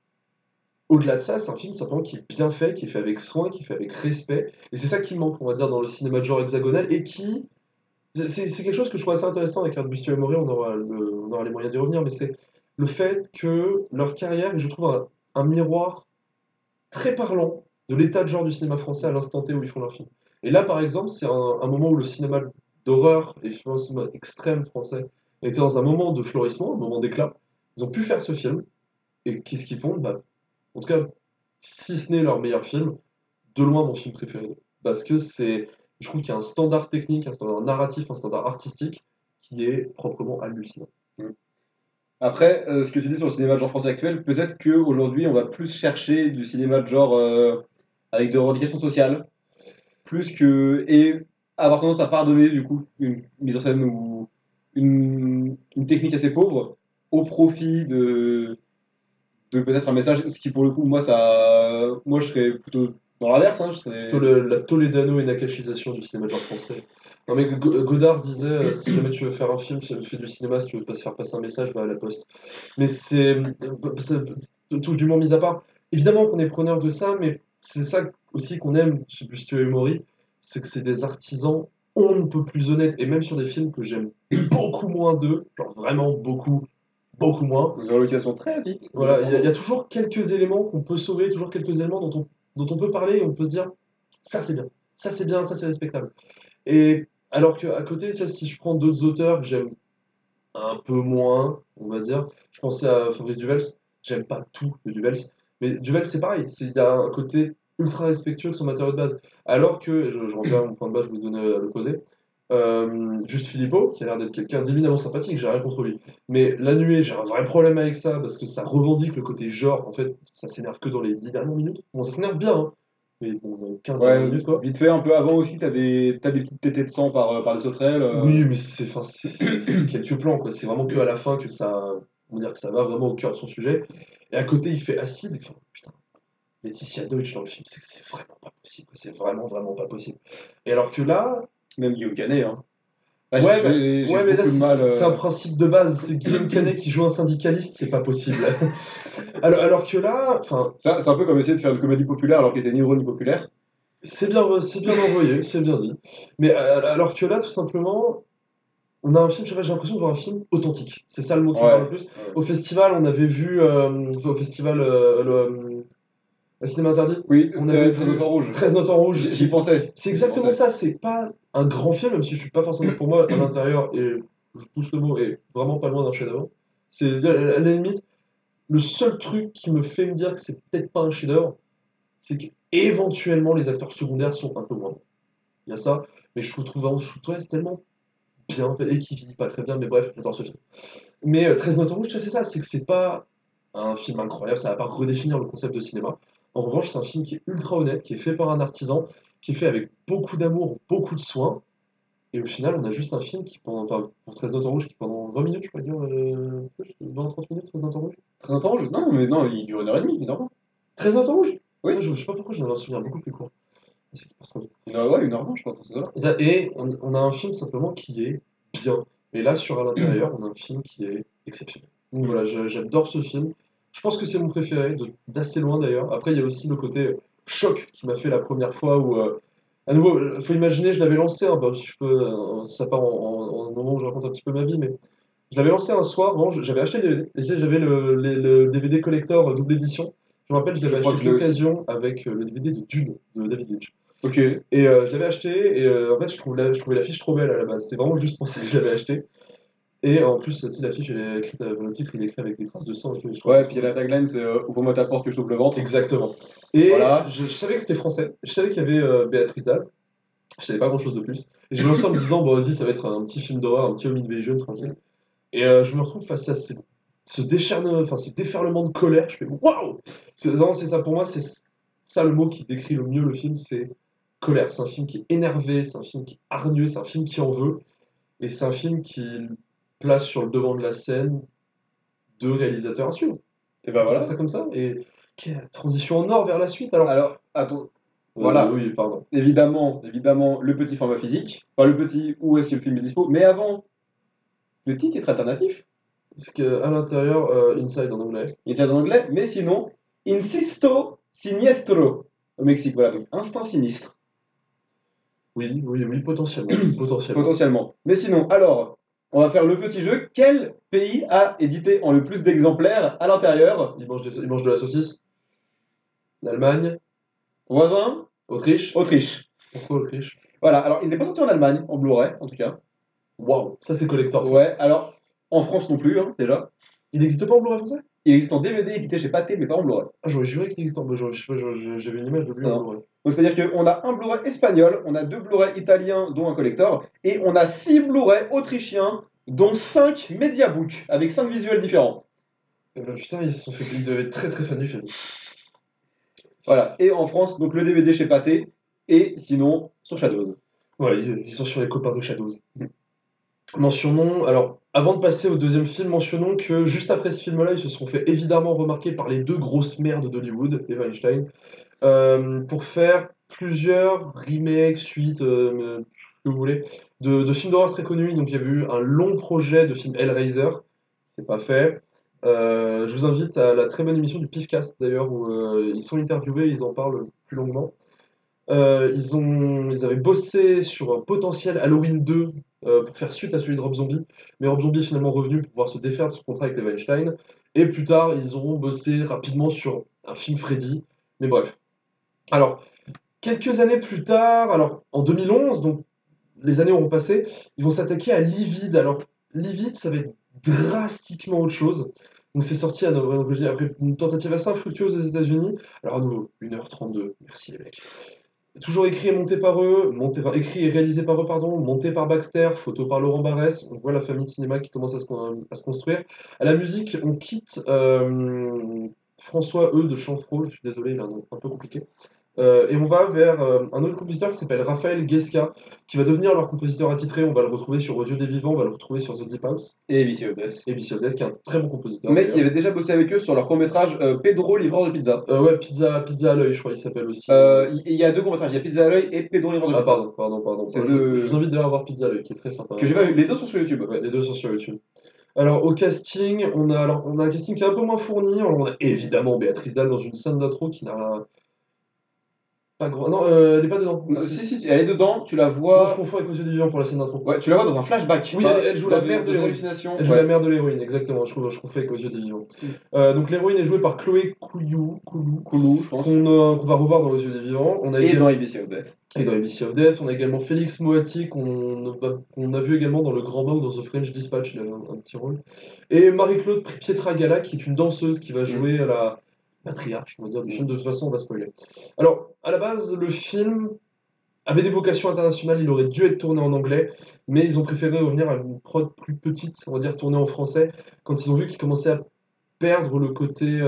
A: au-delà de ça, c'est un film simplement qui est bien fait, qui est fait avec soin, qui est fait avec respect. Et c'est ça qui manque, on va dire, dans le cinéma de genre hexagonal et qui c'est quelque chose que je trouve assez intéressant avec Art Bustier et Maury, on aura les moyens d'y revenir, mais c'est le fait que leur carrière est, je trouve, un miroir très parlant de l'état de genre du cinéma français à l'instant T où ils font leur film. Et là, par exemple, c'est un moment où le cinéma d'horreur et le cinéma extrême français était dans un moment de florissement, un moment d'éclat. Ils ont pu faire ce film, et qu'est-ce qu'ils font? Bah, en tout cas, si ce n'est leur meilleur film, de loin mon film préféré. Parce que je trouve qu'il y a un standard technique, un standard narratif, un standard artistique qui est proprement hallucinant.
B: Après, ce que tu dis sur le cinéma de genre français actuel, peut-être qu'aujourd'hui, on va plus chercher du cinéma de genre avec des revendications sociales, plus que. Et avoir tendance à pardonner, du coup, une mise en scène ou une technique assez pauvre au profit de peut-être un message, ce qui pour le coup, moi je serais plutôt dans l'inverse, hein, je serais.
A: Plutôt la Toledano et Nakashisation du cinéma de genre français. Non mais Godard disait, si jamais tu veux faire un film, fais du cinéma, si tu veux pas se faire passer un message, va à la poste. Mais touche du monde mis à part. Évidemment qu'on est preneur de ça, mais c'est ça aussi qu'on aime, je sais plus si tu es humoriste, c'est que c'est des artisans on ne peut plus honnêtes, et même sur des films que j'aime beaucoup moins d'eux, genre vraiment beaucoup, beaucoup moins.
B: Nous aurons l'occasion très vite.
A: Voilà, il y a toujours quelques éléments qu'on peut sauver, toujours quelques éléments dont on peut parler et on peut se dire, ça c'est bien, ça c'est respectable. Et alors qu'à côté, tu vois, si je prends d'autres auteurs que j'aime un peu moins, on va dire. Je pensais à Fabrice Duvels, j'aime pas tout de Duvels, mais Duvels c'est pareil, il y a un côté ultra respectueux de son matériau de base. Alors que, je reviens à mon point de base, je vous le donnais à l'opposé, Juste Philippot, qui a l'air d'être quelqu'un d'éminemment sympathique, j'ai rien contre lui. Mais La Nuée, j'ai un vrai problème avec ça, parce que ça revendique le côté genre, en fait, ça s'énerve que dans les 10 dernières minutes. Bon, ça s'énerve bien, hein, mais bon, dans les 15 dernières
B: Ouais,
A: minutes, quoi.
B: vite fait, un peu avant aussi, t'as des petites tétées de sang par les sauterelles.
A: Oui, mais enfin, c'est quelques plans, quoi. C'est vraiment que à la fin que ça, on va dire que ça va vraiment au cœur de son sujet. Et à côté, il fait acide. Enfin, putain, Laetitia Deutsch dans le film, c'est que c'est vraiment pas possible. C'est vraiment, vraiment pas possible. Et alors que là,
B: Même Guillaume Canet, hein. Là,
A: ouais,
B: j'ai
A: ouais, mais là,
B: beaucoup de mal.
A: c'est un principe de base. C'est Guillaume Canet qui joue un syndicaliste, c'est pas possible. Alors que là, enfin,
B: Ça, c'est un peu comme essayer de faire une comédie populaire alors qu'elle était ni drôle ni populaire.
A: c'est bien envoyé, c'est bien dit. Mais alors que là, tout simplement, on a un film, je sais pas, j'ai l'impression de voir un film authentique. C'est ça le mot qui me parle le
B: Ouais.
A: plus. Au festival, on avait vu, au festival, le cinéma interdit,
B: Oui,
A: on avait
B: 13 notes
A: vu
B: en rouge.
A: 13 notes en rouge.
B: J'y pensais.
A: C'est
B: J'y
A: exactement
B: pensais.
A: ça, c'est pas un grand film, même si je suis pas forcément pour moi, à l'intérieur, et je pousse le mot, et vraiment pas loin d'un chef-d'œuvre. C'est à la limite, le seul truc qui me fait me dire que c'est peut-être pas un chef-d'œuvre, c'est que éventuellement les acteurs secondaires sont un peu moins bons. Il y a ça, mais je trouve ouais, c'est tellement bien fait, et qui vieillit pas très bien, mais bref, j'adore ce film. Mais 13 notes en rouge, tu vois, c'est ça, c'est que c'est pas un film incroyable, ça va pas redéfinir le concept de cinéma. En revanche, c'est un film qui est ultra honnête, qui est fait par un artisan, qui est fait avec beaucoup d'amour, beaucoup de soin. Et au final, on a juste un film qui, enfin, pour 13 notes en rouge, qui pendant 20 minutes, je pourrais dire, 20-30 minutes, 13 notes en rouge.
B: 13 notes en rouge? Non, mais non, il dure 1h30, il est normal.
A: 13 notes en rouge?
B: Oui.
A: Ouais, je sais pas pourquoi j'en avais un souvenir beaucoup plus court. C'est qu'il passe trop vite.
B: Ouais, 1h20, je pense, dans ces là.
A: Et on a un film simplement qui est bien. Et là, sur à l'intérieur, on a un film qui est exceptionnel. Donc voilà, j'adore ce film. Je pense que c'est mon préféré, d'assez loin d'ailleurs. Après, il y a aussi le côté choc qui m'a fait la première fois où, à nouveau, faut imaginer, je l'avais lancé, hein, bah, si je peux, ça part en moment où je raconte un petit peu ma vie, mais je l'avais lancé un soir, vraiment, j'avais acheté le DVD, et j'avais le DVD collector double édition. Je me rappelle, je
B: Je
A: l'avais
B: crois
A: acheté
B: que je l'ai aussi.
A: d'occasion avec le DVD de Dune de David Lynch.
B: Ok.
A: Et je l'avais acheté, et en fait, je trouvais l'affiche trop belle à la base. C'est vraiment juste pour ça que je l'avais acheté. Et en plus, tu sais, l'affiche, elle est écrite, le titre, il est écrit avec des traces de sang et tout. Et je trouve ça
B: Ouais,
A: trop
B: puis
A: cool.
B: la tagline, c'est ouvre-moi ta porte que je t'ouvre le ventre.
A: Exactement. Et
B: Voilà.
A: je savais que c'était français. Je savais qu'il y avait Béatrice Dalle. Je savais pas grand-chose de plus. Et j'ai lancé en me disant, bon, vas-y, ça va être un petit film d'horreur, un petit home invasion, tranquille. Et je me retrouve face à ce déferlement de colère. Je fais, waouh! Vraiment, c'est ça pour moi, c'est ça le mot qui décrit le mieux le film, c'est colère. C'est un film qui est énervé, c'est un film qui est hargneux, c'est un film qui en veut. Et c'est un film qui place sur le devant de la scène deux réalisateurs à suivre.
B: Et ben
A: On va dire
B: voilà.
A: ça comme ça. Et transition en or vers la suite. Alors,
B: Alors, attends.
A: vas-y,
B: Voilà.
A: oui, pardon.
B: Évidemment, le petit format physique. Enfin, le petit, où est-ce que le film est dispo. Mais avant, petit titre alternatif.
A: Parce qu'à l'intérieur, Inside en anglais.
B: Il est en anglais. Mais sinon, Insisto Siniestro. Au Mexique, voilà. Donc, instinct sinistre.
A: Oui, oui, oui, potentiellement. Potentiellement.
B: Potentiellement. Mais sinon, alors, on va faire le petit jeu. Quel pays a édité en le plus d'exemplaires à l'intérieur?
A: Il mange de la saucisse. L'Allemagne,
B: Voisin?
A: Autriche.
B: Autriche.
A: Pourquoi Autriche?
B: Voilà, alors il n'est pas sorti en Allemagne, en Blu-ray en tout cas.
A: Waouh, ça c'est collector ça.
B: Ouais, alors en France non plus, hein, déjà.
A: Il n'existe pas en Blu-ray français?
B: Il existe en DVD édité chez Pathé, mais pas en Blu-ray.
A: Ah, j'aurais juré qu'il existait en Blu-ray. Je sais pas, j'avais une image de lui
B: Non,
A: en
B: non.
A: Blu-ray.
B: Donc c'est-à-dire qu'on a un Blu-ray espagnol, on a deux Blu-ray italiens, dont un collector, et on a 6 Blu-ray autrichiens, dont 5 mediabooks avec 5 visuels différents.
A: Putain, ils devaient être très très fans du film.
B: Voilà. Et en France, donc le DVD chez Pathé, et sinon sur Shadows.
A: Voilà, ils sont sur les copains de Shadows. Mentionnons, alors, avant de passer au deuxième film, mentionnons que juste après ce film-là, ils se sont fait évidemment remarquer par les deux grosses merdes d'Hollywood, les Weinstein, pour faire plusieurs remakes, suites, ce que vous voulez, de films d'horreur très connus. Donc il y avait eu un long projet de film Hellraiser, c'est pas fait. Je vous invite à la très bonne émission du Pifcast d'ailleurs, où ils sont interviewés, ils en parlent plus longuement. Ils avaient bossé sur un potentiel Halloween 2 pour faire suite à celui de Rob Zombie, mais Rob Zombie est finalement revenu pour pouvoir se défaire de son contrat avec les Weinstein. Et plus tard, ils auront bossé rapidement sur un film Freddy. Mais bref. Alors, quelques années plus tard, alors en 2011, donc les années auront passé, ils vont s'attaquer à Livid. Alors, Livid, ça va être drastiquement autre chose. Donc c'est sorti après une tentative assez infructueuse des États-Unis. Alors à nouveau, 1h32, merci les mecs. Toujours écrit et monté par eux, écrit et réalisé par eux, pardon, monté par Baxter, photo par Laurent Barès. On voit la famille de cinéma qui commence à se construire. À la musique, on quitte François de Chanfrot, je suis désolé, il est un peu compliqué. Et on va vers un autre compositeur qui s'appelle Raphaël Guesca, qui va devenir leur compositeur attitré. On va le retrouver sur Aux Yeux des Vivants, on va le retrouver sur The Deep House.
B: Et ABC of Death.
A: ABC of Death, qui est un très bon compositeur.
B: Mec qui avait déjà bossé avec eux sur leur court-métrage Pedro, livreur de pizza.
A: Ouais, Pizza à l'œil, je crois qu'il s'appelle aussi.
B: Il y a deux courts-métrages, il y a Pizza à l'œil et Pedro, livreur de pizza.
A: Pardon.
B: C'est
A: Je vous invite d'ailleurs à voir Pizza à l'œil, qui est très sympa.
B: Que j'ai pas vu. Les deux sont sur YouTube.
A: Ouais, les deux sont sur YouTube. Alors, au casting, on a un casting qui est un peu moins fourni. Alors, on a évidemment Béatrice Dalle dans une scène d'intro qui n'a pas grand. Non, elle n'est pas dedans.
B: Si, elle est dedans, tu la
A: Non,
B: vois.
A: je confonds avec Aux Yeux des Vivants pour la scène d'intro.
B: Ouais, tu la vois dans un flashback.
A: Oui, elle joue la mère de l'héroïne. Elle joue
B: Ouais.
A: la mère de l'héroïne, exactement. Je confonds avec Aux Yeux des Vivants. Donc, l'héroïne est jouée par Chloé
B: Koulou, je pense.
A: qu'on va revoir dans Aux Yeux des Vivants.
B: Et dans ABC of Death.
A: Et dans ABC of Death, on a également Félix Moati, qu'on a vu également dans Le Grand Bain ou dans The French Dispatch, il a un petit rôle. Et Marie-Claude Pietragala, qui est une danseuse qui va jouer à la matriarche, on va dire, du film. De toute façon, on va spoiler. Alors, à la base, le film avait des vocations internationales, il aurait dû être tourné en anglais, mais ils ont préféré revenir à une prod plus petite, on va dire tournée en français, quand ils ont vu qu'ils commençaient à perdre le côté,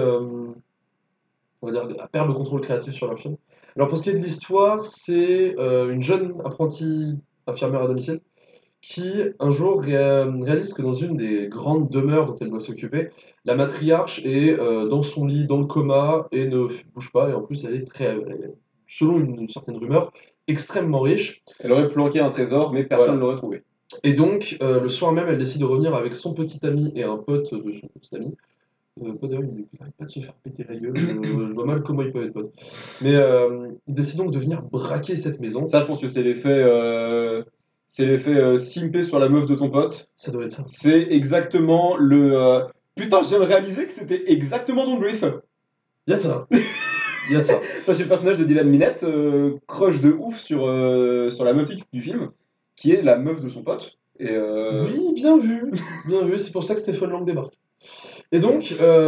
A: on va dire, à perdre le contrôle créatif sur leur film. Alors pour ce qui est de l'histoire, c'est une jeune apprentie infirmière à domicile qui un jour réalise que dans une des grandes demeures dont elle doit s'occuper, la matriarche est dans son lit, dans le coma, et ne bouge pas, et en plus elle est selon une certaine rumeur, extrêmement riche.
B: Elle aurait planqué un trésor, mais personne ne l'aurait trouvé.
A: Et donc, le soir même, elle décide de revenir avec son petit ami et un pote de son petit ami. D'ailleurs, il n'arrête pas de se faire péter la gueule. Je vois mal comment il peut être pote. Mais il décide donc de venir braquer cette maison.
B: Ça, je pense que c'est l'effet simpé sur la meuf de ton pote.
A: Ça doit être ça.
B: C'est exactement le. Putain, je viens de réaliser que c'était exactement Don Bluth.
A: Y'a de ça. Y'a de ça.
B: Enfin, c'est le personnage de Dylan Minette, crush de ouf sur la meuf du film, qui est la meuf de son pote. Et
A: Oui, bien vu. Bien vu. C'est pour ça que Stéphane Lang débarque. Et donc,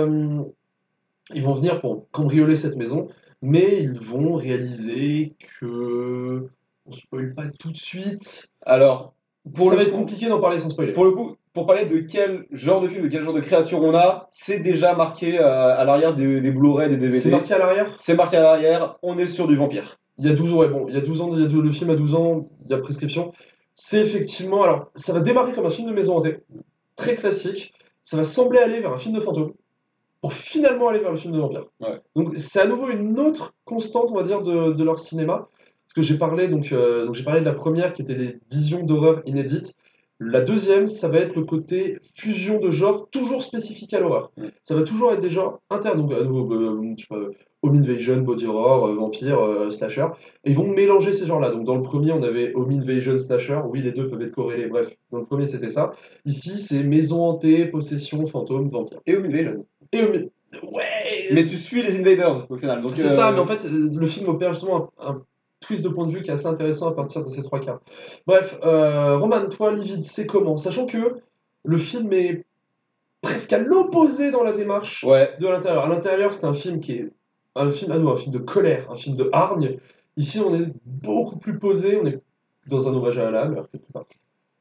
A: ils vont venir pour cambrioler cette maison, mais ils vont réaliser que. On spoil pas tout de suite.
B: alors,
A: Ça va être compliqué d'en parler sans spoiler.
B: Pour le coup, pour parler de quel genre de film, de quel genre de créature on a, c'est déjà marqué à l'arrière des Blu-ray, des DVD.
A: C'est marqué à l'arrière.
B: C'est marqué à l'arrière, on est sur du vampire.
A: Il y a 12 ans, ouais, bon, il y a 12 ans, le film a 12 ans, il y a prescription. C'est effectivement, alors, ça va démarrer comme un film de maison hantée, très classique. Ça va sembler aller vers un film de fantôme, pour finalement aller vers le film de vampire.
B: Ouais.
A: Donc, c'est à nouveau une autre constante, on va dire, de leur cinéma. Parce que j'ai parlé, donc j'ai parlé de la première qui était les visions d'horreur inédites. La deuxième, ça va être le côté fusion de genres, toujours spécifique à l'horreur. Ça va toujours être des genres internes, donc à nouveau, je sais pas, home invasion, body horror, vampire, slasher. Et ils vont mélanger ces genres-là. Donc dans le premier, on avait home invasion, slasher. Oui, les deux peuvent être corrélés. Bref, dans le premier, c'était ça. Ici, c'est maison hantée, possession, fantôme, vampire.
B: Et home invasion.
A: Ouais.
B: Mais tu suis les invaders au final.
A: C'est ça, mais en fait, le film opère justement un twist de point de vue qui est assez intéressant à partir de ces trois quarts. Bref, Roman, toi, Livide, c'est comment? Sachant que le film est presque à l'opposé dans la démarche de l'intérieur. À l'intérieur, c'est un film qui est un film de colère, un film de hargne. Ici, on est beaucoup plus posé, on est dans un hommage à Alan, quelque part.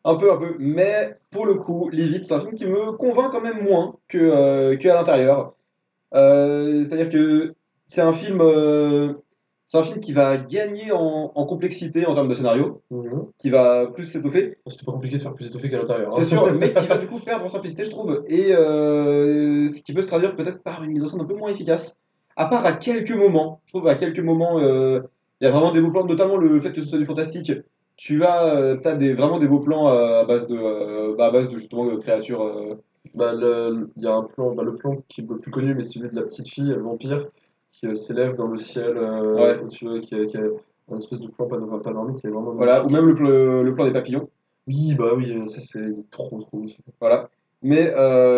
B: Un peu, un peu. Mais pour le coup, Livide, c'est un film qui me convainc quand même moins que à l'intérieur. C'est-à-dire que c'est un film, euh, c'est un film qui va gagner en complexité en termes de scénario,
A: Mhm.
B: qui va plus s'étoffer.
A: C'était pas compliqué de faire plus étoffé qu'à l'intérieur,
B: C'est
A: hein.
B: sûr, mais qui va du coup perdre en simplicité, je trouve, et ce qui peut se traduire peut-être par une mise en scène un peu moins efficace. À part à quelques moments, je trouve à quelques moments, il y a vraiment des beaux plans, notamment le fait que ce soit du fantastique. T'as vraiment des beaux plans à base de justement de créatures.
A: Bah, il y a un plan, bah, le plan qui est le plus connu, mais celui de la petite fille, le vampire, qui s'élève dans le ciel
B: Ouais,
A: au-dessus, qui a un espèce de plan panoramique qui est vraiment
B: voilà, ou
A: magnifique.
B: même le plan des papillons,
A: Oui, bah oui, ça c'est trop.
B: voilà. Mais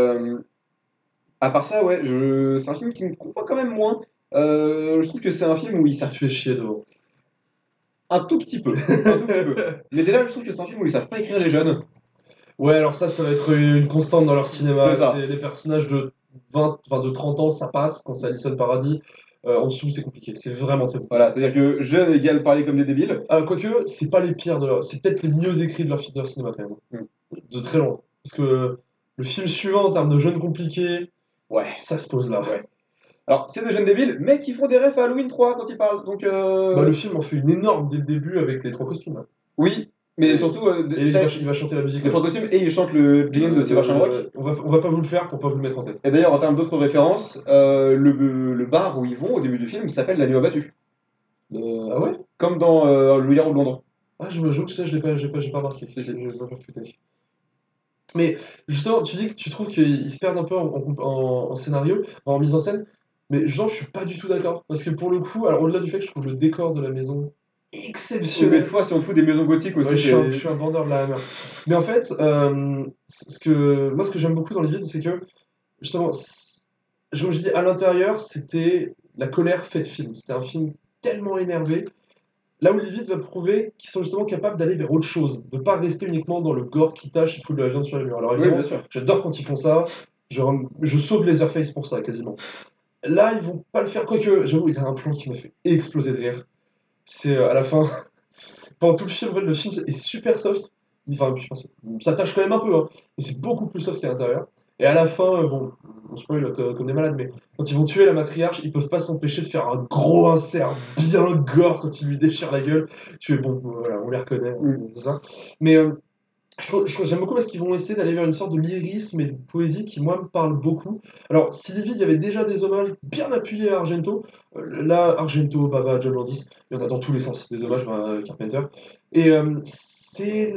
B: à part ça, ouais, c'est un film qui me convainc quand même moins. Je trouve que c'est un film où il
A: Tu te
B: savent
A: fais chier devant.
B: un tout petit peu, un tout petit peu. Mais déjà, je trouve que c'est un film où ils savent pas écrire les jeunes.
A: Ouais, alors ça va être une constante dans leur
B: C'est
A: cinéma.
B: ça.
A: C'est les personnages de 20, enfin de 30 ans, ça passe quand c'est Alison Paradis. En dessous, c'est compliqué. C'est vraiment très compliqué.
B: Voilà, c'est-à-dire que jeunes égale parler comme des débiles.
A: Quoique, c'est pas les pires de leur... C'est peut-être les mieux écrits de leur cinéma, quand même.
B: Hmm.
A: De très loin. Parce que le film suivant, en termes de jeunes compliqués,
B: Ouais,
A: ça se pose là.
B: ouais. Alors, c'est des jeunes débiles, mais qui font des refs à Halloween 3 quand ils parlent. Donc,
A: Bah, le film en fait une énorme dès le début avec les trois costumes, là.
B: oui, mais
A: Et,
B: surtout,
A: et il va chanter la musique,
B: les
A: ouais.
B: trois costumes et ils chantent le jingle de Silver Shamrock.
A: On va pas vous le faire pour pas vous le mettre en tête.
B: Et d'ailleurs, en termes d'autres références, le bar où ils vont au début du film s'appelle La Nuit abattue.
A: Ah ouais?
B: Comme dans Le Loup-garou de Londres.
A: Ah, j'avoue que ça, j'ai pas remarqué.
B: Si, si.
A: J'ai pas percuté. Mais justement, tu dis que tu trouves qu'ils se perdent un peu en scénario, en mise en scène, mais justement, je suis pas du tout d'accord. Parce que pour le coup, alors au-delà du fait que je trouve le décor de la maison
B: Oui, mais
A: exceptionnel,
B: toi, si on te fout des maisons gothiques
A: ouais,
B: aussi,
A: je
B: c'est.
A: suis un vendeur de la hammer. Mais en fait, moi, ce que j'aime beaucoup dans les vides, c'est que justement, comme je dis, à l'intérieur, c'était la colère faite film. C'était un film tellement énervé. Là où Livid va prouver qu'ils sont justement capables d'aller vers autre chose, de pas rester uniquement dans le gore qui tâche, il faut de la viande sur les murs. Alors
B: Oui, bien
A: évidemment,
B: sûr.
A: j'adore quand ils font ça, je sauve Leatherface pour ça quasiment. Là, ils vont pas le faire, quoique, j'avoue, il y a un plan qui m'a fait exploser de rire. C'est à la fin, pendant tout le film, en fait, le film est super soft. Enfin, je pense, ça tâche quand même un peu, hein, mais c'est beaucoup plus soft qu'à l'intérieur. Et à la fin, bon, on spoil comme des malades, mais quand ils vont tuer la matriarche, ils peuvent pas s'empêcher de faire un gros insert bien gore quand ils lui déchirent la gueule. Tu es bon, voilà, on les reconnaît, hein,
B: Mm.
A: c'est ça. Mais j'aime beaucoup parce qu'ils vont essayer d'aller vers une sorte de lyrisme et de poésie qui, moi, me parle beaucoup. Alors, si Livide, il y avait déjà des hommages bien appuyés à Argento, là, Argento, Bava, John Landis, il y en a dans tous les sens, des hommages à Carpenter. Et c'est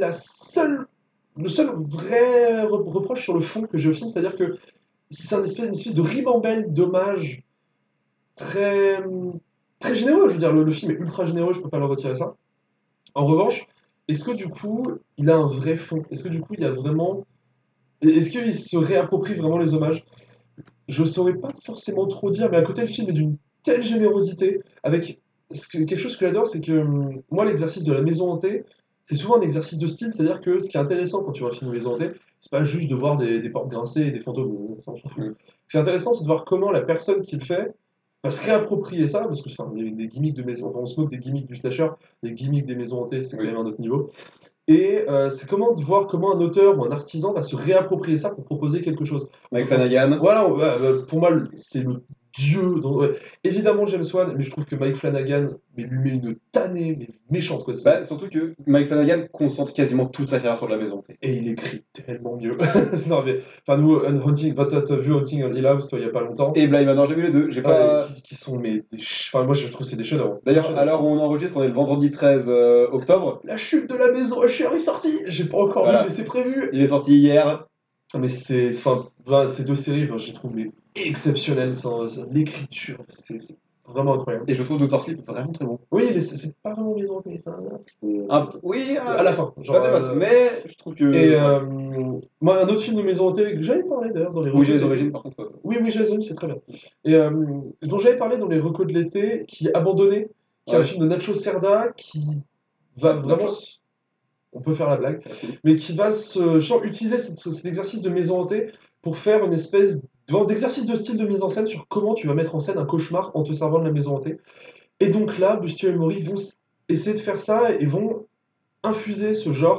A: le seul vrai reproche sur le fond que j'ai au film, c'est-à-dire que c'est une espèce de ribambelle d'hommages très, très généreux. Je veux dire, le film est ultra généreux, je peux pas leur retirer ça. En revanche, est-ce que du coup, il a un vrai fond? Est-ce que du coup, il y a vraiment. Est-ce qu'il se réapproprie vraiment les hommages? Je saurais pas forcément trop dire, mais à côté, le film est d'une telle générosité, avec quelque chose que j'adore, c'est que moi, l'exercice de la maison hantée, c'est souvent un exercice de style, c'est-à-dire que ce qui est intéressant quand tu vois un film de maison hantée, c'est pas juste de voir des portes grincées et des fantômes, ça on s'en fout.
B: Mm.
A: Ce qui est intéressant, c'est de voir comment la personne qui le fait va se réapproprier ça, parce que enfin, les gimmicks de maison, enfin, on se moque des gimmicks du slasher, les gimmicks des maisons hantées, c'est quand
B: Oui.
A: même un autre niveau. Et c'est comment de voir comment un auteur ou un artisan va se réapproprier ça pour proposer quelque chose. On peut
B: Mike
A: penser...
B: Flanagan.
A: Voilà, pour moi, c'est le dieu. Ouais. Évidemment James Wan, mais je trouve que Mike Flanagan mais lui met une tannée mais méchante. Quoi.
B: Bah, surtout que Mike Flanagan concentre quasiment toute sa carrière sur de la maison.
A: Et il écrit tellement mieux. Non, mais, enfin, nous, Hunting, t'as vu Hunting Hill House, toi, il y a pas longtemps.
B: Et Bly Manor, j'ai vu les deux. J'ai pas.
A: Qui sont, mais, enfin, moi, je trouve que c'est des chefs-d'œuvre. Des
B: D'ailleurs, à
A: chefs-d'œuvre.
B: l'heure où on enregistre, on est le vendredi 13 octobre.
A: La chute de la maison Usher est sortie. J'ai pas encore vu, mais
B: Voilà.
A: c'est prévu.
B: Il est sorti hier.
A: Mais enfin, voilà, ces deux séries, enfin, je les trouve mais exceptionnelles. L'écriture, c'est vraiment incroyable.
B: Et je trouve Dr. Sleep vraiment très bon.
A: Oui, mais c'est pas vraiment maison hantée. Enfin, un petit peu...
B: Oui,
A: À la fin.
B: pas
A: Genre,
B: des masses. Mais je trouve que.
A: Et
B: Ouais.
A: moi, un autre film de maison hantée que j'avais parlé d'ailleurs dans les
B: Oui,
A: recos
B: j'ai
A: de
B: les
A: l'été.
B: origines, par contre.
A: Oui, oui, Jason, c'est très bien. Et dont j'avais parlé dans les recos de l'été, qui est Abandonné, qui est un
B: Ouais.
A: film de Nacho Cerda qui va vraiment.
B: Nachos.
A: On peut faire la blague.
B: Merci.
A: Mais qui va genre, utiliser cet exercice de maison hantée pour faire une espèce d'exercice de style de mise en scène sur comment tu vas mettre en scène un cauchemar en te servant de la maison hantée. Et donc là, Bustio et Mori vont essayer de faire ça et vont infuser ce genre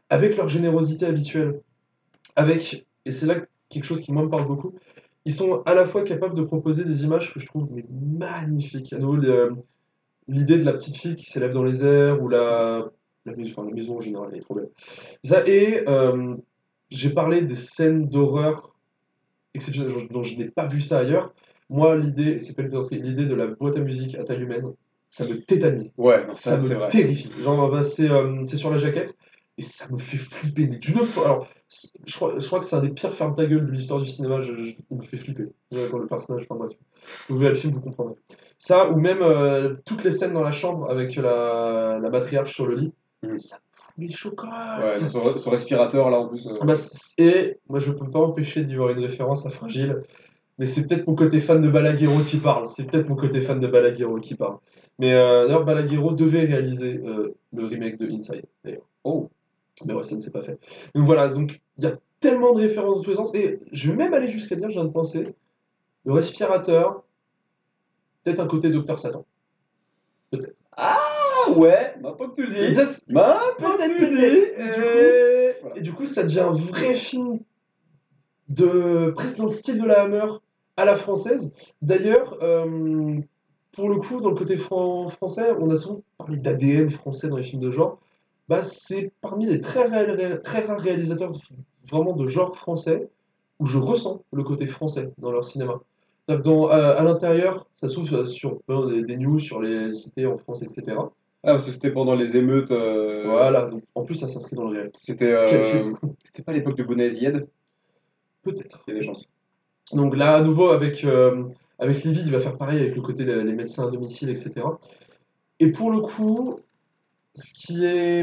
A: avec leur générosité habituelle, et c'est là quelque chose qui moi me parle beaucoup, ils sont à la fois capables de proposer des images que je trouve mais magnifiques. À nouveau, l'idée de la petite fille qui s'élève dans les airs, ou la maison en général, elle est trop belle. Ça, et j'ai parlé des scènes d'horreur exceptionnelles, dont je n'ai pas vu ça ailleurs. Moi, c'est pas une plaisanterie, l'idée de la boîte à musique à taille humaine, ça me tétanise.
B: Ouais, non,
A: Ça
B: ça c'est
A: me
B: vrai.
A: terrifie. Genre, bah, c'est sur la jaquette, et ça me fait flipper. Mais d'une fois. Alors, je crois que c'est un des pires ferme ta gueule de l'histoire du cinéma. Il me fait flipper. Quand le personnage. Enfin bref. Vous verrez le film, vous comprendrez. Ça, ou même toutes les scènes dans la chambre avec la matriarche sur le lit,
B: Mm.
A: ça me fout les chocottes.
B: Ouais, non, ce respirateur là en plus.
A: Bah, et moi, je peux pas empêcher d'y voir une référence à Fragile. Mais c'est peut-être mon côté fan de Balaguerro qui parle. C'est peut-être mon côté fan de Balaguerro qui parle. Mais d'ailleurs, Balaguerro devait réaliser le remake de Inside, d'ailleurs.
B: Oh,
A: Mais ouais, ça ne s'est pas fait. Donc voilà, donc il y a tellement de références dans tous les sens. Et je vais même aller jusqu'à dire, je viens de penser, le respirateur, peut-être un côté Docteur Satan. Peut-être.
B: ah ouais, maintenant que tu le
A: Et
B: dis.
A: ça,
B: Maintenant que tu le
A: peut-être.
B: dis. Voilà.
A: Et du coup, ça devient un vrai film presque dans le style de la Hammer à la française. D'ailleurs, pour le coup, dans le côté français, on a souvent parlé d'ADN français dans les films de genre. Bah, c'est parmi les très rares réalisateurs vraiment de genre français où je ressens le côté français dans leur cinéma. À l'intérieur, ça s'ouvre sur des news sur les cités en France, etc.
B: Ah, parce que c'était pendant les émeutes.
A: Voilà, donc en plus ça s'inscrit dans le réel.
B: C'était
A: Quel film.
B: c'était pas l'époque de Bonazied.
A: Peut-être.
B: Il y a des chances.
A: Donc là, à nouveau, avec Livide, il va faire pareil avec le côté les médecins à domicile, etc. Et pour le coup, ce qui est,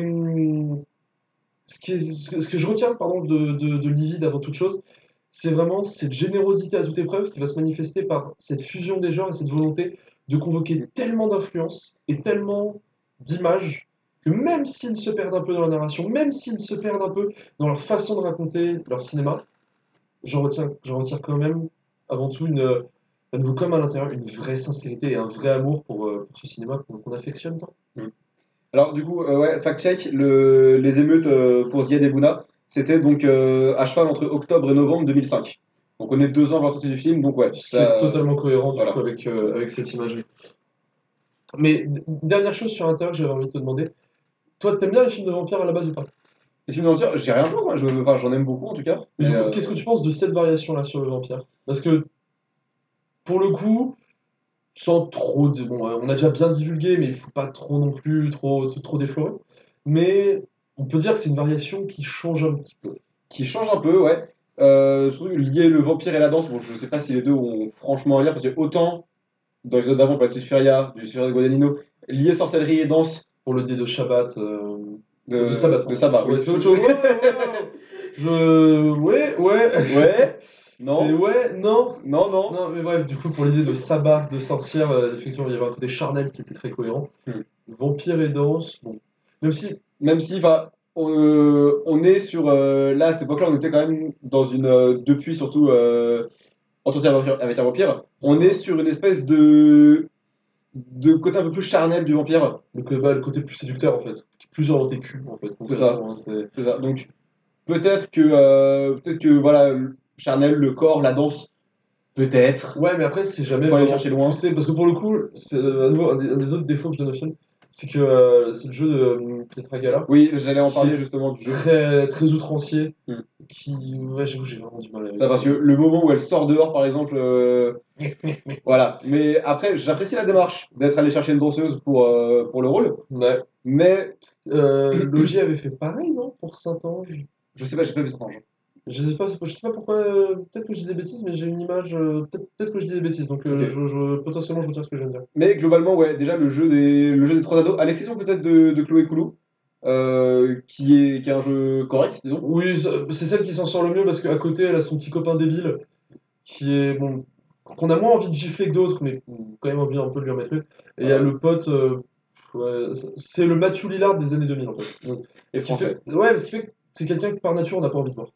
A: ce que je retiens pardon, de Livide avant toute chose, c'est vraiment cette générosité à toute épreuve qui va se manifester par cette fusion des genres et cette volonté de convoquer tellement d'influences et tellement d'images que même s'ils se perdent un peu dans la narration, même s'ils se perdent un peu dans leur façon de raconter leur cinéma, j'en retire quand même avant tout à nouveau comme à l'intérieur, une vraie sincérité et un vrai amour pour ce cinéma qu'on affectionne tant.
B: Mm. Alors, du coup, ouais, fact-check, les émeutes pour Ziad et Bouna, c'était donc à cheval entre octobre et novembre 2005. Donc, on est 2 ans avant la sortie du film, donc ouais,
A: Ce qui est
B: ça.
A: totalement cohérent du
B: Voilà.
A: coup avec cette image. Mais dernière chose sur l'intérieur que j'avais envie de te demander, toi t'aimes bien les films de vampires à la base ou pas?
B: Les films d'aventure, j'ai rien contre, moi, enfin, j'en aime beaucoup en tout cas.
A: Mais
B: Mais,
A: du coup, qu'est-ce que tu penses de cette variation-là sur le vampire? Parce que pour le coup, sans trop bon, on a déjà bien divulgué, mais il faut pas trop non plus trop déflorer. Mais on peut dire que c'est une variation qui change un petit peu.
B: qui change un peu, ouais. Surtout lier le vampire et la danse, bon, je sais pas si les deux ont franchement à lire, parce que autant dans l'épisode d'avant, pour la Suspiria, du Suspiria de Guadagnino, lier sorcellerie et danse
A: Pour le dé de Shabbat. De
B: de,
A: Sabbat,
B: de
A: pardon.
B: Sabbat, oui.
A: Ouais, c'est autre chose. Ouais.
B: Ouais,
A: C'est
B: non,
A: ouais, non.
B: non, non.
A: Non, mais bref, du coup, pour l'idée de sabbat, de sorcière, effectivement, il y avait un côté charnel qui était très cohérent.
B: Hmm.
A: Vampire et danse, bon. Même si,
B: Même si, enfin, on est sur. Là, à cette époque-là, on était quand même dans une. Depuis surtout. Entretien avec un vampire, on est sur une espèce de côté un peu plus charnel du vampire.
A: le côté plus séducteur, en fait. Plus orienté cul, en fait.
B: C'est ça.
A: Concrètement, hein,
B: C'est ça. Donc, peut-être que voilà, le charnel, le corps, la danse, peut-être.
A: Ouais, mais après, c'est jamais
B: Faut aller
A: vraiment
B: chercher loin.
A: poussé. Parce que pour le coup, c'est à nouveau un des autres défauts que je donne au film, c'est que c'est le jeu de Pietragala,
B: Oui, j'allais en
A: qui
B: parler
A: est
B: justement du jeu.
A: très outrancier,
B: Hmm.
A: Ouais, j'avoue, j'ai vraiment du mal avec
B: Ça,
A: ça.
B: parce que le moment où elle sort dehors, par exemple, voilà. Mais après, j'apprécie la démarche d'être allé chercher une danseuse pour le rôle.
A: Ouais.
B: Mais
A: Logi avait fait pareil, non? Pour Saint-Ange.
B: je sais pas, j'ai pas vu ce range.
A: Je sais pas pourquoi, peut-être que je dis des bêtises, mais j'ai une image, peut-être que je dis des bêtises, donc
B: Ok.
A: potentiellement je retire ce que je viens de dire.
B: Mais globalement, ouais, déjà le jeu des trois ados, à l'exception peut-être de Chloé Koulou, qui est un jeu correct, disons.
A: Oui, c'est celle qui s'en sort le mieux parce qu'à côté, elle a son petit copain débile, qui est, bon, qu'on a moins envie de gifler que d'autres, mais quand même envie un peu de lui remettre une. Et il y a le pote, ouais, c'est le Matthew Lillard des années 2000 en fait. Donc,
B: Et
A: ce qui
B: français.
A: fait, ouais, ce qui fait que c'est quelqu'un que par nature on n'a pas envie de voir.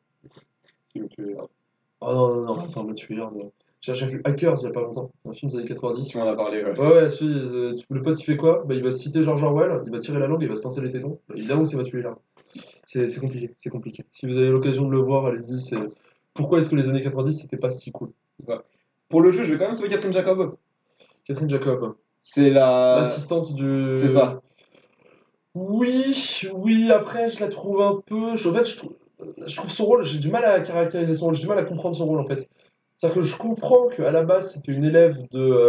A: Ah non, non, non, attends, Matthew Lillard. J'ai vu Hackers il y a pas longtemps, un film des années 90.
B: Tu m'en as parlé, ouais.
A: Ouais, le pote il fait quoi? Bah, il va citer George Orwell, il va tirer la langue, il va se pincer les tétons. Bah, évidemment que c'est Mathieu Lillard. C'est compliqué, c'est compliqué. Si vous avez l'occasion de le voir, allez-y. Pourquoi est-ce que les années 90 c'était pas si cool?
B: C'est ça. Pour le jeu, je vais quand même sauver Catherine Jacob.
A: Catherine Jacob,
B: C'est la.
A: l'assistante
B: C'est
A: du.
B: ça.
A: Oui, oui, après je la trouve un peu. En fait, je trouve son rôle, j'ai du mal à caractériser son rôle, j'ai du mal à comprendre son rôle en fait. C'est-à-dire que je comprends qu'à la base c'était une élève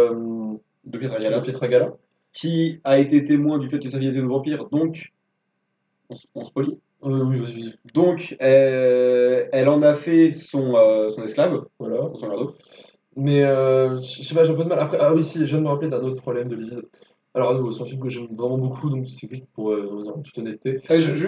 B: De Pietra
A: de
B: Gala.
A: Pietragala.
B: Qui a été témoin du fait que sa fille était une vampire, donc. On se polie.
A: Oui, vas-y,
B: Donc, elle en a fait son esclave,
A: voilà.
B: son garde.
A: Mais je sais pas, j'ai un peu de mal. Après, ah oui, si, je viens de me rappeler d'un autre problème de Livide. Alors, à nouveau, c'est un film que j'aime vraiment beaucoup, donc c'est juste pour en toute honnêteté.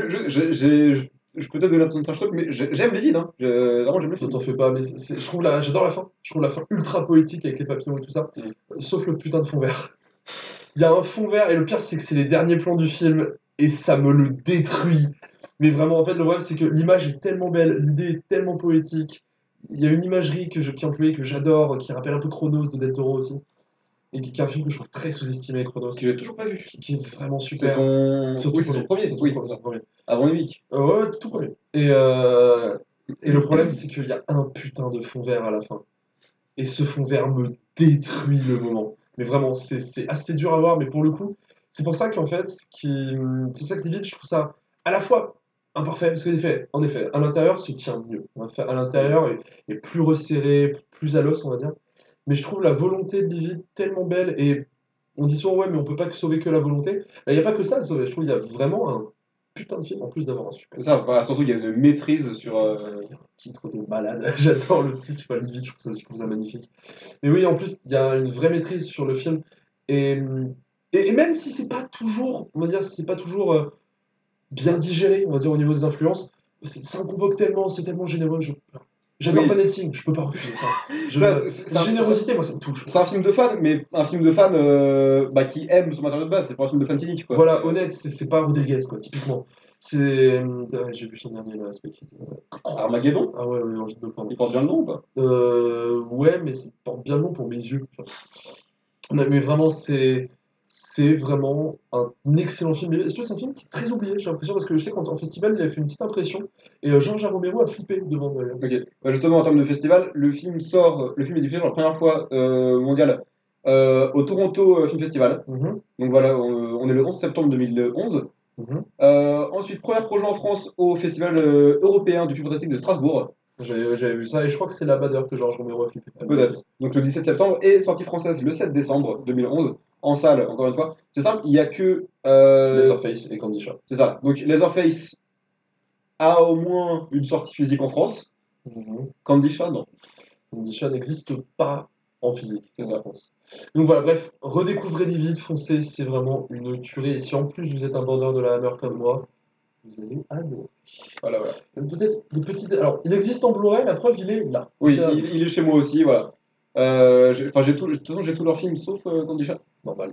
B: Je peux peut-être donner un petit trash talk, mais j'aime les vides. Hein. Vraiment, j'aime le
A: Ne
B: film.
A: t'en fais pas, mais j'adore la fin. Je trouve la fin ultra poétique avec les papillons et tout ça. Sauf le putain de fond vert. Il y a un fond vert, et le pire, c'est que c'est les derniers plans du film, et ça me le détruit. Mais vraiment, en fait, le problème, c'est que l'image est tellement belle, l'idée est tellement poétique. Il y a une imagerie qui est employée, que j'adore, qui rappelle un peu Chronos de Del Toro aussi. Et qui est un film que je trouve très sous-estimé, Chronos.
B: Que j'ai toujours pas vu.
A: Qui est vraiment
B: C'est
A: super.
B: son. Oui, c'est son premier. Oui,
A: C'est son premier.
B: avant Mimic.
A: Ouais, tout premier. Et le problème, c'est qu'il y a un putain de fond vert à la fin. Et ce fond vert me détruit le moment. Mais vraiment, c'est assez dur à voir, mais pour le coup, c'est pour ça qu'en fait, c'est ça que David, je trouve ça à la fois imparfait, parce en effet, à l'intérieur, se tient mieux. À l'intérieur, est plus resserré, plus à l'os, on va dire. Mais je trouve la volonté de David tellement belle, et on dit souvent, ouais, mais on peut pas que sauver que la volonté. Là, il n'y a pas que ça à sauver. Je trouve qu'il y a vraiment un putain de film, en plus d'avoir un super.
B: C'est ça, bah, surtout qu'il y a une maîtrise sur.
A: Il y a un titre de malade. J'adore le titre, Livide, je trouve ça magnifique. Mais oui, en plus, il y a une vraie maîtrise sur le film. Et, et même si c'est pas toujours, on va dire, c'est pas toujours bien digéré, on va dire, au niveau des influences, ça en convoque tellement, c'est tellement généreux. J'adore
B: Oui.
A: Van Helsing, je peux pas refuser ça.
B: Ça,
A: La générosité, moi, ça me touche.
B: C'est un film de fan, mais un film de fan bah, qui aime son matériau de base. C'est pas un film de fan cynique, quoi.
A: Voilà, honnête, c'est pas Rodriguez, quoi, typiquement. J'ai vu son dernier, là, Spy Kids.
B: Armageddon,
A: Ah ouais, envie de le prendre.
B: il porte bien le nom ou pas?
A: Ouais, mais ça porte bien le nom pour mes yeux. Non, mais vraiment, c'est vraiment un excellent film. Mais c'est un film qui est très oublié, j'ai l'impression, parce que je sais qu'en festival, il avait fait une petite impression. Et Georges Romero a flippé devant d'ailleurs.
B: Ok. Bah, justement, en termes de festival, le film est diffusé pour la première fois mondiale au Toronto Film Festival.
A: Mhm,
B: Donc voilà, on est le 11 septembre 2011.
A: mhm.
B: Ensuite, première projet en France au Festival européen du film fantastique de Strasbourg,
A: J'avais vu ça, et je crois que c'est là-bas d'ailleurs que Georges Romero a flippé.
B: peut-être. Donc le 17 septembre, et sortie française le 7 décembre 2011, en salle, encore une fois. C'est simple, il n'y a que.
A: Leatherface et Candy Shop.
B: C'est ça. Donc Leatherface a au moins une sortie physique en France.
A: Mhm.
B: Candy Shop, non.
A: Candy Shop n'existe pas en physique,
B: C'est ça.
A: en France. Donc voilà, bref, redécouvrez Livid, foncez, c'est vraiment une tuerie. Et si en plus vous êtes un vendeur de la Hammer comme moi, vous allez adorer.
B: Voilà, voilà.
A: Peut-être des petites. Alors, il existe en Blu-ray, la preuve, il est là.
B: Oui,
A: Là,
B: il est chez moi aussi, voilà. J'ai tout, de toute façon, j'ai tous leurs films sauf Candy Shop.
A: normal.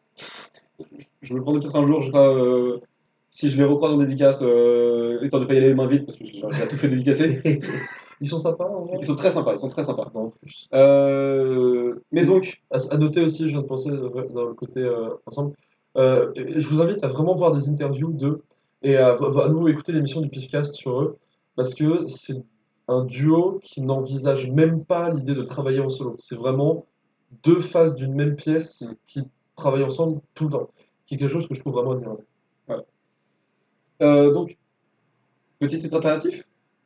B: Je me le prendrai peut-être un jour, je sais pas. Si je les recroise en dédicace, histoire de pas y aller les mains vides, parce que j'ai déjà tout fait dédicacer.
A: Ils sont sympas, en vrai.
B: Ils sont très sympas, ils sont très sympas.
A: Non, en plus.
B: Mais donc,
A: À noter aussi, je viens de penser dans le côté ensemble. Et je vous invite à vraiment voir des interviews d'eux et à nouveau écouter l'émission du Pifcast sur eux, parce que c'est un duo qui n'envisage même pas l'idée de travailler en solo. C'est vraiment deux faces d'une même pièce qui travaillent ensemble tout le temps, qui est quelque chose que je trouve vraiment admirable.
B: voilà. Donc, petit titre alternatif.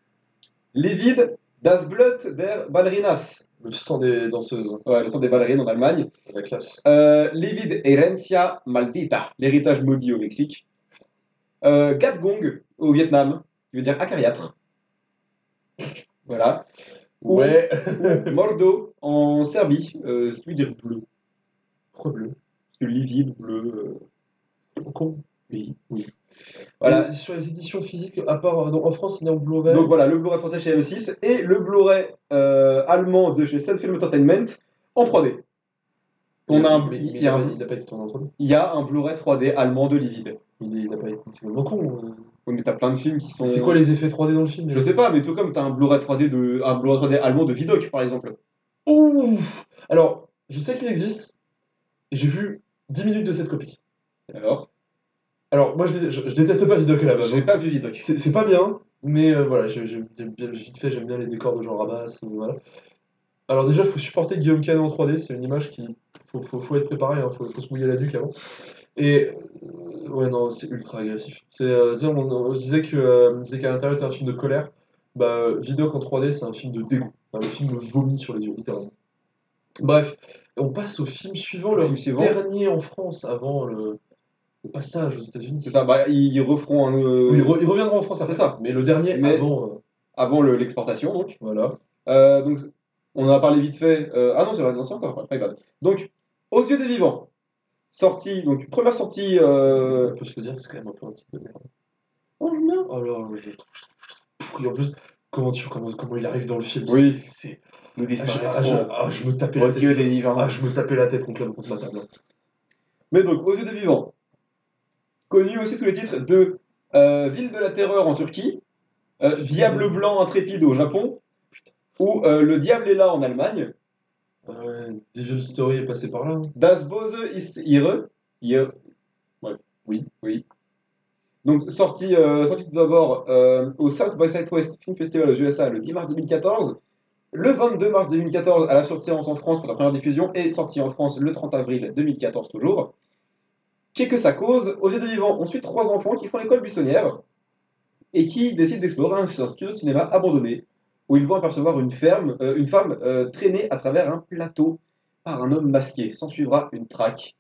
B: Livid, das Blut der Ballerinas.
A: Le sang des danseuses,
B: Ouais, le son des ballerines en Allemagne.
A: la classe.
B: Livid Herencia Maldita, l'héritage maudit au Mexique. Gatgong au Vietnam, qui veut dire acariâtre. Voilà.
A: Ouais.
B: Ou Mordo en Serbie, ce qui veut dire bleu.
A: Pourquoi bleu?
B: Parce que livide, bleu.
A: Con.
B: Oui.
A: Oui.
B: Voilà.
A: Et sur les éditions physiques, à part en France, il est en Blu-ray.
B: Donc voilà, le Blu-ray français chez M6 et le Blu-ray allemand de chez Sun Film Entertainment en 3D. On a
A: Mais
B: il
A: il
B: y a
A: n'a pas été tourné en 3D.
B: il y a un Blu-ray 3D allemand de Livid.
A: Il n'a pas été. C'est vraiment con.
B: Oui, mais t'as plein de films qui sont.
A: C'est quoi les effets 3D dans le film
B: Je
A: déjà?
B: sais pas, mais tout comme t'as un Blu-ray 3D allemand de Vidoc, par exemple.
A: Ouf! Alors, je sais qu'il existe, et j'ai vu 10 minutes de cette copie.
B: Alors,
A: Alors, moi, je déteste pas Vidocq à la base,
B: J'ai
A: hein.
B: pas vu Vidoc.
A: C'est pas bien, mais voilà, j'aime bien, vite fait, j'aime bien les décors de Jean Rabas, voilà. Alors déjà, il faut supporter Guillaume Canet en 3D, c'est une image qui... faut être préparé, hein, faut se mouiller la nuque avant. Et ouais, non, c'est ultra agressif. Disons, je disais je disais qu'à l'intérieur, était un film de colère. Bah, Vidocq en 3D, c'est un film de dégoût. Enfin, le film me vomit sur les yeux, littéralement. Bref, on passe au film suivant,
B: Le
A: le
B: film suivant,
A: dernier en France avant le passage aux États-Unis.
B: c'est ça, bah, ils referont un.
A: Oui, ils reviendront en France
B: C'est
A: après,
B: ça.
A: mais le dernier
B: Mais
A: avant,
B: avant l'exportation, donc.
A: voilà.
B: Donc, on en a parlé vite fait. Ah non, c'est vrai, non, c'est encore après. My bad. Donc, Aux yeux des vivants. Sortie, donc première sortie.
A: On peut se le dire, c'est quand même un peu un petit peu de merde.
B: Oh, j'aime bien.
A: Oh là, je le trouve pourri. En plus, comment il arrive dans le film,
B: Oui,
A: c'est...
B: nous
A: Je me tapais
B: aux
A: la tête.
B: yeux des vivants.
A: Je me tapais la tête contre ma table.
B: Mais donc, Aux yeux des vivants. Connu aussi sous le titre de Ville de la terreur en Turquie, Diable blanc intrépide au Japon, ou Le diable est là en Allemagne.
A: Devil Story est passé par là, hein.
B: Das Böse ist ihre. Ihre. Ouais, oui, oui. Donc, sorti tout d'abord au South by Southwest Film Festival aux USA le 10 mars 2014, le 22 mars 2014 à l'absurde séance en France pour la première diffusion, et sorti en France le 30 avril 2014 toujours. Qu'est que ça cause? Aux yeux des vivants, on suit trois enfants qui font l'école buissonnière et qui décident d'explorer un studio de cinéma abandonné où ils vont apercevoir une femme traînée à travers un plateau par un homme masqué. S'en suivra une traque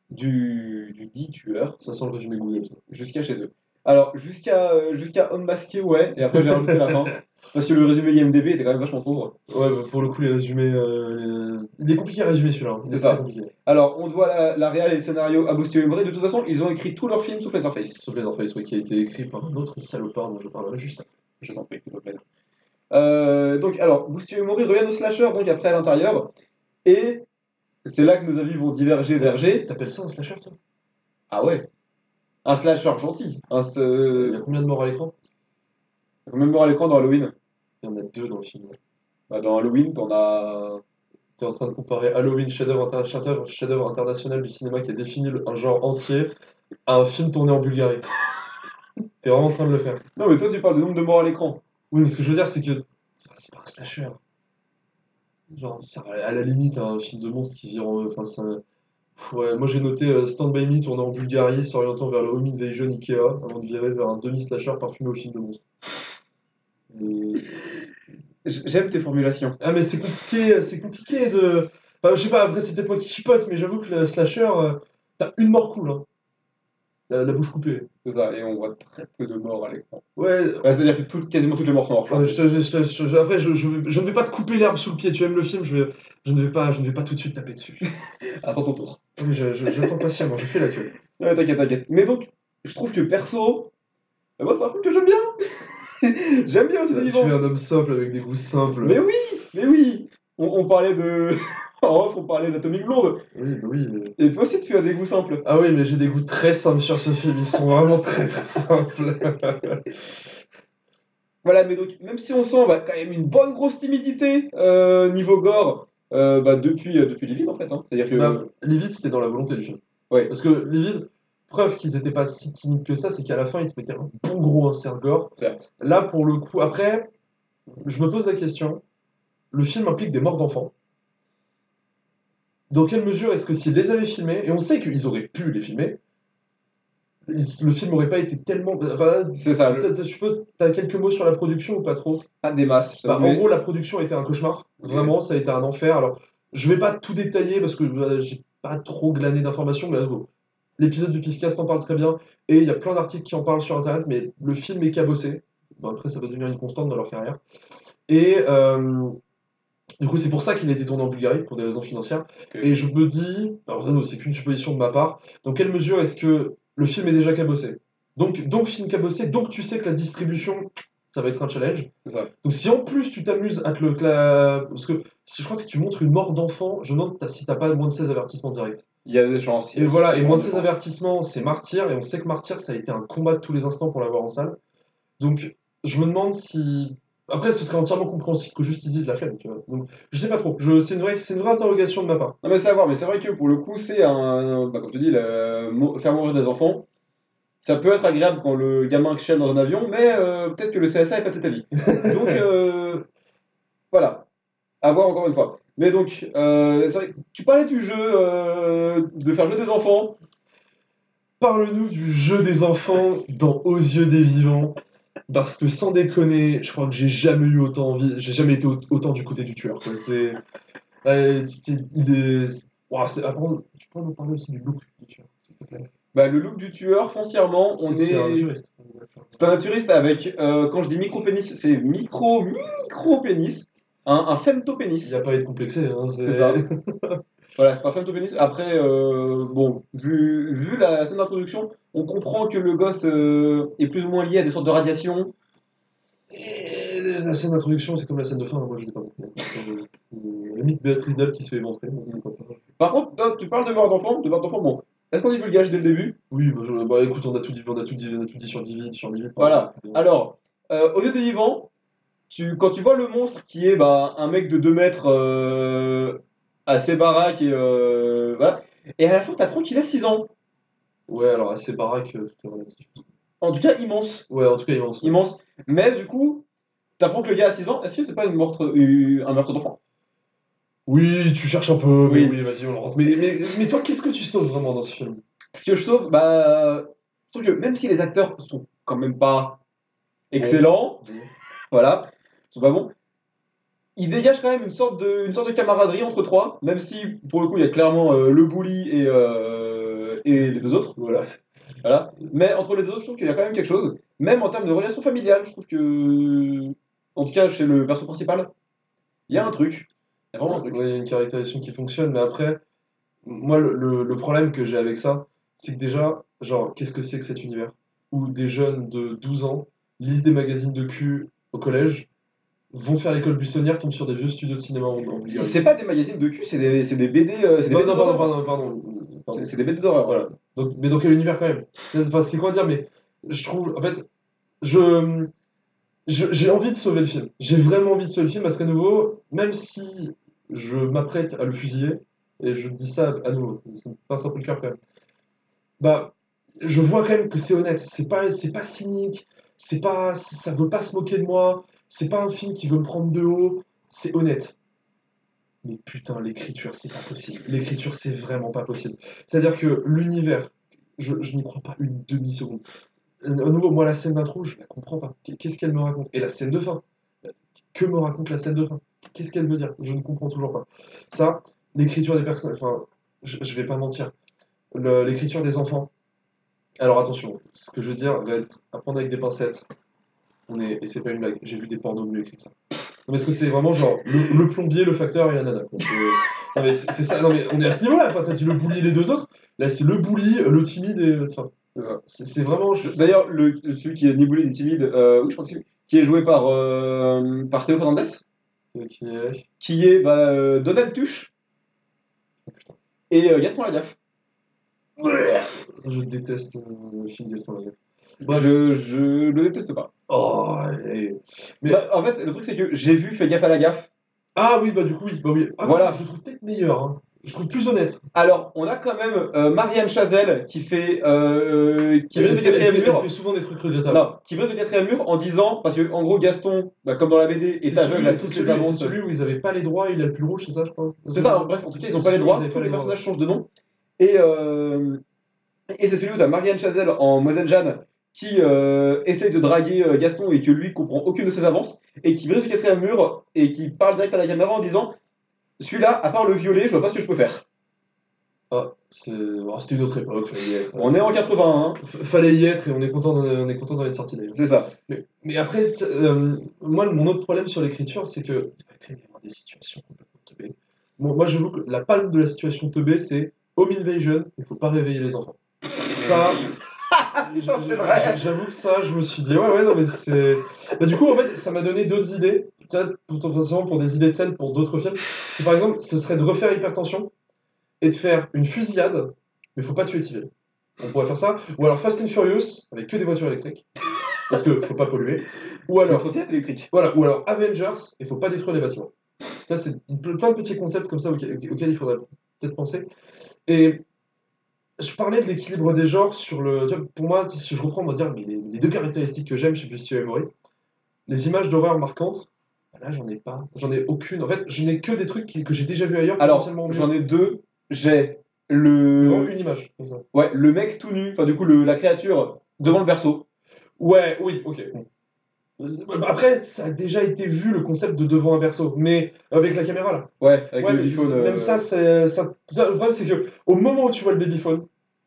B: du dit tueur
A: Ça sent le résumé Google, ça.
B: jusqu'à chez eux. Alors, jusqu'à homme masqué, ouais, et après j'ai rajouté la fin. Parce que le résumé IMDb était quand même vachement pauvre.
A: Ouais, bah, pour le coup, les résumés. Il est compliqué à résumer celui-là, hein. Il
B: C'est
A: est très
B: ça.
A: compliqué.
B: Alors, on doit la réal et le scénario à Bustio Umbre. De toute façon, ils ont écrit tous leurs films sous Leatherface.
A: Sauf les Leatherface, ouais, qui a été écrit par un autre salopard dont je parlerai juste après.
B: Je t'en prie, plutôt plaisir. Donc, alors, Bustio et Mori reviennent au slasher, donc après à l'intérieur. Et c'est là que nos avis vont diverger.
A: T'appelles ça un slasher, toi?
B: Ah ouais, un slasher gentil.
A: Il y a combien de morts à l'écran?
B: Même mort à l'écran dans Halloween.
A: Il y en a deux dans le film.
B: Bah, dans Halloween, t'en as.
A: T'es en train de comparer Halloween, chef-d'œuvre international du cinéma qui a défini un genre entier, à un film tourné en Bulgarie. T'es vraiment en train de le faire.
B: Non, mais toi, tu parles de nombre de morts à l'écran.
A: Oui, mais ce que je veux dire, c'est que c'est pas un slasher. Genre, à la limite, un film de monstre qui vire en. Enfin, ouais, moi j'ai noté Stand By Me tourné en Bulgarie, s'orientant vers le Home Invasion Ikea, avant de virer vers un demi-slasher parfumé au film de monstre. Et-
B: J'aime tes formulations.
A: Ah, mais c'est compliqué de. Enfin, je sais pas, après c'est peut-être moi qui chipote, mais j'avoue que le slasher, t'as une mort cool, hein. La bouche coupée.
B: C'est ça, et on voit très peu de morts à l'écran.
A: Ouais,
B: Ouais, c'est-à-dire que quasiment toutes les morts sont hors champ.
A: après, je ne vais pas te couper l'herbe sous le pied. Tu aimes le film, je ne vais pas tout de suite taper dessus.
B: Attends ton tour.
A: Non, mais j'attends patiemment, je fais la queue.
B: Ouais, t'inquiète, t'inquiète. Mais donc, je trouve que perso, moi, c'est un film que j'aime bien. J'aime bien aussi
A: Tu
B: des
A: es
B: vivants.
A: un homme simple avec des goûts simples.
B: Mais oui, mais oui. On parlait de. En off, on parlait d'Atomic Blonde.
A: Oui, bah oui.
B: Et toi aussi, tu as des goûts simples.
A: Ah oui, mais j'ai des goûts très simples sur ce film. Ils sont vraiment très très simples.
B: Voilà, mais donc, même si on sent bah, quand même une bonne grosse timidité niveau gore, bah, depuis Livide en fait. Hein. C'est-à-dire que.
A: Bah, Livide, c'était dans la volonté du film.
B: Ouais.
A: Parce que Livide, preuve qu'ils étaient pas si timides que ça, c'est qu'à la fin, ils te mettaient un bon gros insert gore.
B: Certes.
A: Là, pour le coup, après, je me pose la question. Le film implique des morts d'enfants. Dans quelle mesure est-ce que s'ils les avaient filmés, et on sait qu'ils auraient pu les filmer, le film n'aurait pas été tellement. Enfin,
B: C'est ça.
A: t'as quelques mots sur la production ou pas trop?
B: Pas des masses.
A: Bah, en gros, la production a été un cauchemar. Vraiment, ça a été un enfer. Alors, je vais pas tout détailler parce que j'ai pas trop glané d'informations, mais l'épisode du Pifcast en parle très bien. Et il y a plein d'articles qui en parlent sur Internet, mais le film est cabossé. Bon, après, ça va devenir une constante dans leur carrière. Et du coup, c'est pour ça qu'il a été tourné en Bulgarie, pour des raisons financières.
B: Ok.
A: Et je me dis, alors non, c'est qu'une supposition de ma part, dans quelle mesure est-ce que le film est déjà cabossé? Donc film cabossé, donc tu sais que la distribution, ça va être un challenge.
B: C'est ça.
A: Donc si en plus tu t'amuses à te parce que je crois que si tu montres une mort d'enfant, je me demande si t'as pas moins de 16 avertissements directs.
B: Il y a des chances.
A: Et voilà, et moins de 16 avertissements, c'est Martyr, et on sait que Martyr, ça a été un combat de tous les instants pour l'avoir en salle. Donc je me demande si... Après, ce serait entièrement compréhensible que juste ils disent la flemme, tu vois. Donc je sais pas trop, c'est une vraie interrogation de ma part.
B: Non, mais c'est à voir, mais c'est vrai que pour le coup, c'est un. Bah, comme tu dis, faire mourir des enfants. Ça peut être agréable quand le gamin chiale dans un avion, mais peut-être que le CSA est pas de cet avis. Donc voilà, à voir encore une fois. Mais donc, c'est vrai, tu parlais du jeu, de faire jouer des enfants.
A: Parle-nous du jeu des enfants dans Aux yeux des vivants. Parce que sans déconner, je crois que j'ai jamais eu autant envie, j'ai jamais été autant du côté du tueur, quoi. C'est. Il est. Ouah, après, tu peux nous parler aussi du look du tueur, s'il te plaît.
B: Bah, le look du tueur, foncièrement,
A: C'est un juriste.
B: c'est un naturiste avec, quand je dis micro-pénis, c'est micro-pénis, un
A: Il
B: femtopénis.
A: n'y a pas à être complexé, hein,
B: C'est ça. Voilà, c'est un femtopénis. Après, bon, vu la scène d'introduction, on comprend que le gosse est plus ou moins lié à des sortes de radiations.
A: Et la scène d'introduction, c'est comme la scène de fin, hein, moi je l'ai pas compris. Limite Béatrice Dalle qui se fait éventrer.
B: Par contre, toi, tu parles de mort d'enfant, bon. Est-ce qu'on divulgage dès le début?
A: Oui, bah, écoute, on a tout dit, on a tout dit sur Divid, pardon.
B: Voilà. Alors, au lieu des vivants, quand tu vois le monstre qui est bah, un mec de 2 mètres assez baraque et voilà. Et à la fin, t'apprends qu'il a 6 ans.
A: Ouais, alors assez baraque, tout est relatif.
B: En tout cas, immense.
A: Ouais, en tout cas, immense. Ouais.
B: Immense. Mais du coup, t'apprends que le gars a 6 ans. Est-ce que c'est pas un meurtre d'enfant?
A: Oui, tu cherches un peu, mais
B: Oui.
A: oui, vas-y, on le rentre. Mais toi, qu'est-ce que tu sauves vraiment dans ce film?
B: Ce que je sauve, bah. Je trouve que même si les acteurs sont quand même pas excellents,
A: Bon.
B: voilà, ils sont pas bons, ils dégagent quand même une sorte de camaraderie entre trois, même si pour le coup il y a clairement le bully et les deux autres.
A: Voilà.
B: Voilà. Mais entre les deux autres, je trouve qu'il y a quand même quelque chose. Même en termes de relation familiale, je trouve que, en tout cas chez le perso principal, il y a un truc. Il y a vraiment un truc.
A: Ouais, il y a une caractérisation qui fonctionne, mais après, moi, le problème que j'ai avec ça, c'est que déjà, genre, qu'est-ce que c'est que cet univers? Où des jeunes de 12 ans lisent des magazines de cul au collège, vont faire l'école buissonnière, tombent sur des vieux studios de cinéma en Bulgarie.
B: C'est pas des magazines de cul, c'est des BD, c'est des
A: Non,
B: BD
A: non,
B: d'horreur.
A: pardon.
B: C'est des BD d'horreur, voilà.
A: Donc, mais dans quel univers quand même? Enfin, c'est quoi dire, mais je trouve, en fait, je, j'ai envie de sauver le film. J'ai vraiment envie de sauver le film parce qu'à nouveau, même si je m'apprête à le fusiller, et je dis ça à nouveau, ça me passe un peu le cœur quand même, bah, je vois quand même que c'est honnête. C'est pas cynique, ça veut pas se moquer de moi, c'est pas un film qui veut me prendre de haut, c'est honnête. Mais putain, l'écriture, c'est pas possible. L'écriture, c'est vraiment pas possible. C'est-à-dire que l'univers, je n'y crois pas une demi-seconde. À nouveau, moi, la scène d'intro, je la comprends pas. Qu'est-ce qu'elle me raconte? Et la scène de fin, que me raconte la scène de fin? Qu'est-ce qu'elle veut dire? Je ne comprends toujours pas. Ça, l'écriture des personnages, enfin, je vais pas mentir. L'écriture des enfants. Alors attention, ce que je veux dire va être à prendre avec des pincettes. Et c'est pas une blague, j'ai vu des pornos mieux écrits que ça. Non, mais est-ce que c'est vraiment genre le plombier, le facteur et la nana, quoi. Non mais c'est ça, non mais on est à ce niveau-là, enfin t'as dit le bully et les deux autres, là c'est le bully, le timide et le. Enfin,
B: C'est ça.
A: c'est vraiment.
B: D'ailleurs, celui qui est ni bully ni timide, oui, je crois que c'est lui, qui est joué par Théo Fernandez,
A: Qui est.
B: qui est bah, Donald Tuche
A: Oh, putain.
B: et Gaston Lagaffe.
A: Je déteste le film Gaston Lagaffe. Bref.
B: Je le déteste pas.
A: Oh, mais.
B: Bah, en fait, le truc c'est que j'ai vu Fais gaffe à la gaffe.
A: Ah oui, bah du coup, oui. Bah oui. Ah,
B: Voilà.
A: non, je le trouve peut-être meilleur, hein. Je trouve plus honnête.
B: Alors, on a quand même Marianne Chazelle qui fait qui brise le
A: Elle
B: quatrième
A: fait
B: mur.
A: souvent des trucs regrettables.
B: Non, qui brise le quatrième mur en disant, parce que en gros Gaston, bah, comme dans la BD, est aveugle à toutes les
A: C'est
B: annonces.
A: celui où ils avaient pas les droits, il a le pull rouge, c'est ça, je crois.
B: C'est ça, bref, en tout cas, ils n'ont pas les droits, tous les personnages changent de nom. Et c'est celui où tu as Marianne Chazelle en Moselle Jeanne qui essaye de draguer Gaston et que lui comprend aucune de ses avances et qui brise le quatrième mur et qui parle direct à la caméra en disant celui-là, à part le violer, je vois pas ce que je peux faire.
A: Ah, c'était une autre époque, fallait y être.
B: On est en 81, hein.
A: Fallait y être et on est content d'en être sorti d'ailleurs.
B: C'est ça.
A: Mais après, moi, mon autre problème sur l'écriture, c'est que il va quand même y avoir des situations complètement teubées. Bon, moi, j'avoue que la palme de la situation teubée, c'est Home Invasion, il faut pas réveiller les enfants. Ça,
B: C'est vrai.
A: j'avoue que ça, je me suis dit, ouais, non, mais c'est. Bah, du coup, en fait, ça m'a donné d'autres idées, potentiellement pour des idées de scène pour d'autres films. C'est par exemple, ce serait de refaire Hypertension et de faire une fusillade, mais faut pas tuer de civils. On pourrait faire ça. Ou alors Fast and Furious, avec que des voitures électriques, parce que faut pas polluer. Ou
B: Le
A: alors,
B: trottinette électrique.
A: voilà, ou alors Avengers, et faut pas détruire les bâtiments. Ça, c'est plein de petits concepts comme ça auxquels il faudrait peut-être penser. Et je parlais de l'équilibre des genres sur le. Tu vois, pour moi, si je reprends, on va dire mais les deux caractéristiques que j'aime chez Bussy et Mori, les images d'horreur marquantes, bah là j'en ai pas, j'en ai aucune. En fait, je n'ai que des trucs que j'ai déjà vu ailleurs,
B: Alors,
A: potentiellement mieux.
B: j'en ai deux. J'ai
A: Mais vraiment
B: le.
A: une image, comme ça.
B: Ouais, le mec tout nu, enfin, du coup, la créature devant le berceau.
A: Ouais, oui, ok. Bon. Après, ça a déjà été vu le concept de devant un berceau, mais avec la caméra là.
B: Ouais, avec
A: Ouais,
B: le
A: mais
B: babyphone.
A: même ça, le problème c'est que au moment où tu vois le babyphone,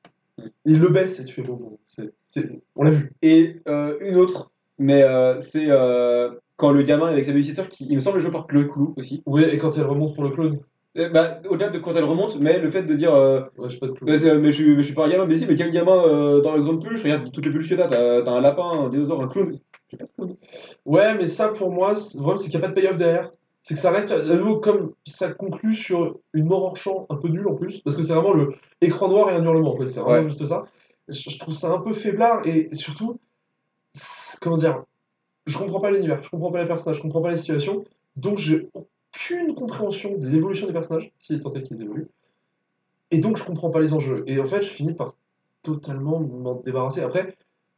A: il le baisse et tu fais bon, on l'a vu.
B: Et une autre, mais c'est quand le gamin est avec sa babysitter, qui, il me semble, est joué par Chloé Coulou aussi.
A: Oui, et quand elle remonte pour le clone.
B: Bah, au-delà de quand elle remonte, mais le fait de dire
A: Ouais, j'ai pas de
B: mais,
A: clone.
B: mais je suis pas un gamin, mais si, mais quel gamin dans la grande peluche? Regarde toutes les peluches que t'as un lapin, un dinosaure, un clown. J'ai pas de clown.
A: Ouais, mais ça pour moi, le problème c'est qu'il n'y a pas de payoff derrière. C'est que ça reste, à nouveau, comme ça conclut sur une mort hors champ un peu nulle en plus, parce que c'est vraiment le écran noir et un hurlement, quoi. C'est vraiment
B: Ouais,
A: juste ça. Je trouve ça un peu faiblard et surtout, comment dire, je comprends pas l'univers, je comprends pas les personnages, je comprends pas les situations, donc j'ai aucune compréhension de l'évolution des personnages, si tant est qu'ils évoluent, et donc je comprends pas les enjeux. Et en fait, je finis par totalement m'en débarrasser. Après,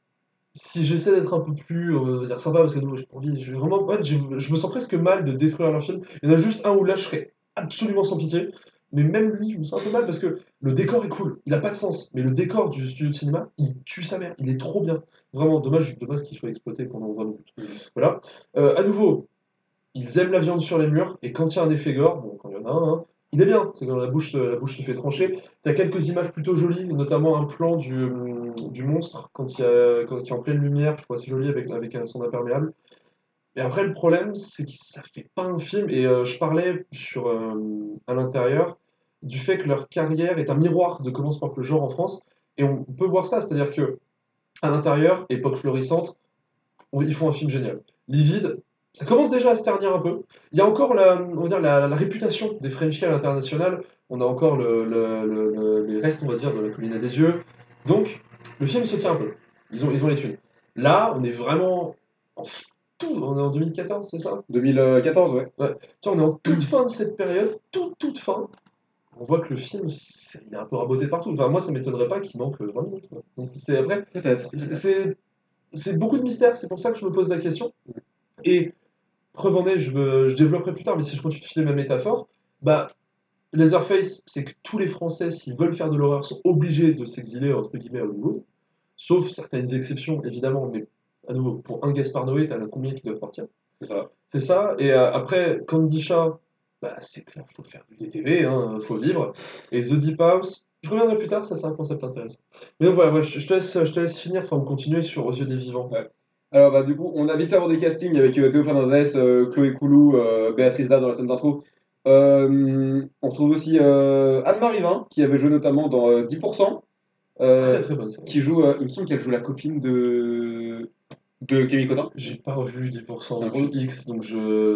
A: si j'essaie d'être un peu plus, on va dire sympa, parce que nous, j'ai pas envie, je, vraiment, en fait, je me sens presque mal de détruire leur film. Il y en a juste un où là, je serais absolument sans pitié. Mais même lui, je me sens un peu mal parce que le décor est cool. Il a pas de sens. Mais le décor du studio de cinéma, il tue sa mère. Il est trop bien. Vraiment, dommage qu'il soit exploité pendant vraiment. Voilà. À nouveau, ils aiment la viande sur les murs, et quand il y a un effet gore, bon, quand il y en a un, hein, il est bien, c'est quand la bouche se fait trancher. T'as quelques images plutôt jolies, notamment un plan du monstre quand il est en pleine lumière, je trouve assez joli avec son imperméable. Et après, le problème, c'est que ça fait pas un film, et je parlais à l'intérieur du fait que leur carrière est un miroir de comment se porte le genre en France, et on peut voir ça, c'est-à-dire que à l'intérieur, époque florissante, ils font un film génial. Livide, ça commence déjà à se ternir un peu. Il y a encore on va dire, la réputation des Frenchies à l'international. On a encore les restes, on va dire, de la colline à des yeux. Donc, le film se tient un peu. Ils ont les thunes. Là, on est vraiment en on est en 2014, c'est ça?
B: 2014, ouais.
A: Ouais. Tiens, on est en toute fin de cette période, toute fin. On voit que le film, il est un peu raboté partout. Enfin, moi, ça m'étonnerait pas qu'il manque 20 minutes, quoi. Donc, c'est après,
B: Peut-être.
A: c'est c'est beaucoup de mystère. C'est pour ça que je me pose la question. Et preuve en est, je développerai plus tard, mais si je continue de filer ma métaphore, bah, Leatherface, c'est que tous les Français, s'ils veulent faire de l'horreur, sont obligés de s'exiler, entre guillemets, à Hollywood. Sauf certaines exceptions, évidemment, mais à nouveau, pour un Gaspard Noé, t'as combien qui doivent partir?
B: C'est ça.
A: C'est ça. Et après, Candy Shah, bah, c'est clair, faut faire du DTV, hein, faut vivre. Et The Deep House, je reviendrai plus tard, ça c'est un concept intéressant. Mais donc voilà, ouais, je te laisse finir, enfin, continuer sur Aux yeux des vivants.
B: Ouais. Alors, bah, du coup, on a vite fait avoir des castings avec Théo Fernandez, Chloé Coulou, Béatrice Dalle dans la scène d'intro. On retrouve aussi Anne-Marie Vin, qui avait joué notamment dans 10%,
A: Très
B: euh,
A: très bonne série.
B: qui joue, il me semble qu'elle joue la copine de Camille Cotin.
A: J'ai pas revu 10%
B: Un
A: depuis
B: gros-
A: X, donc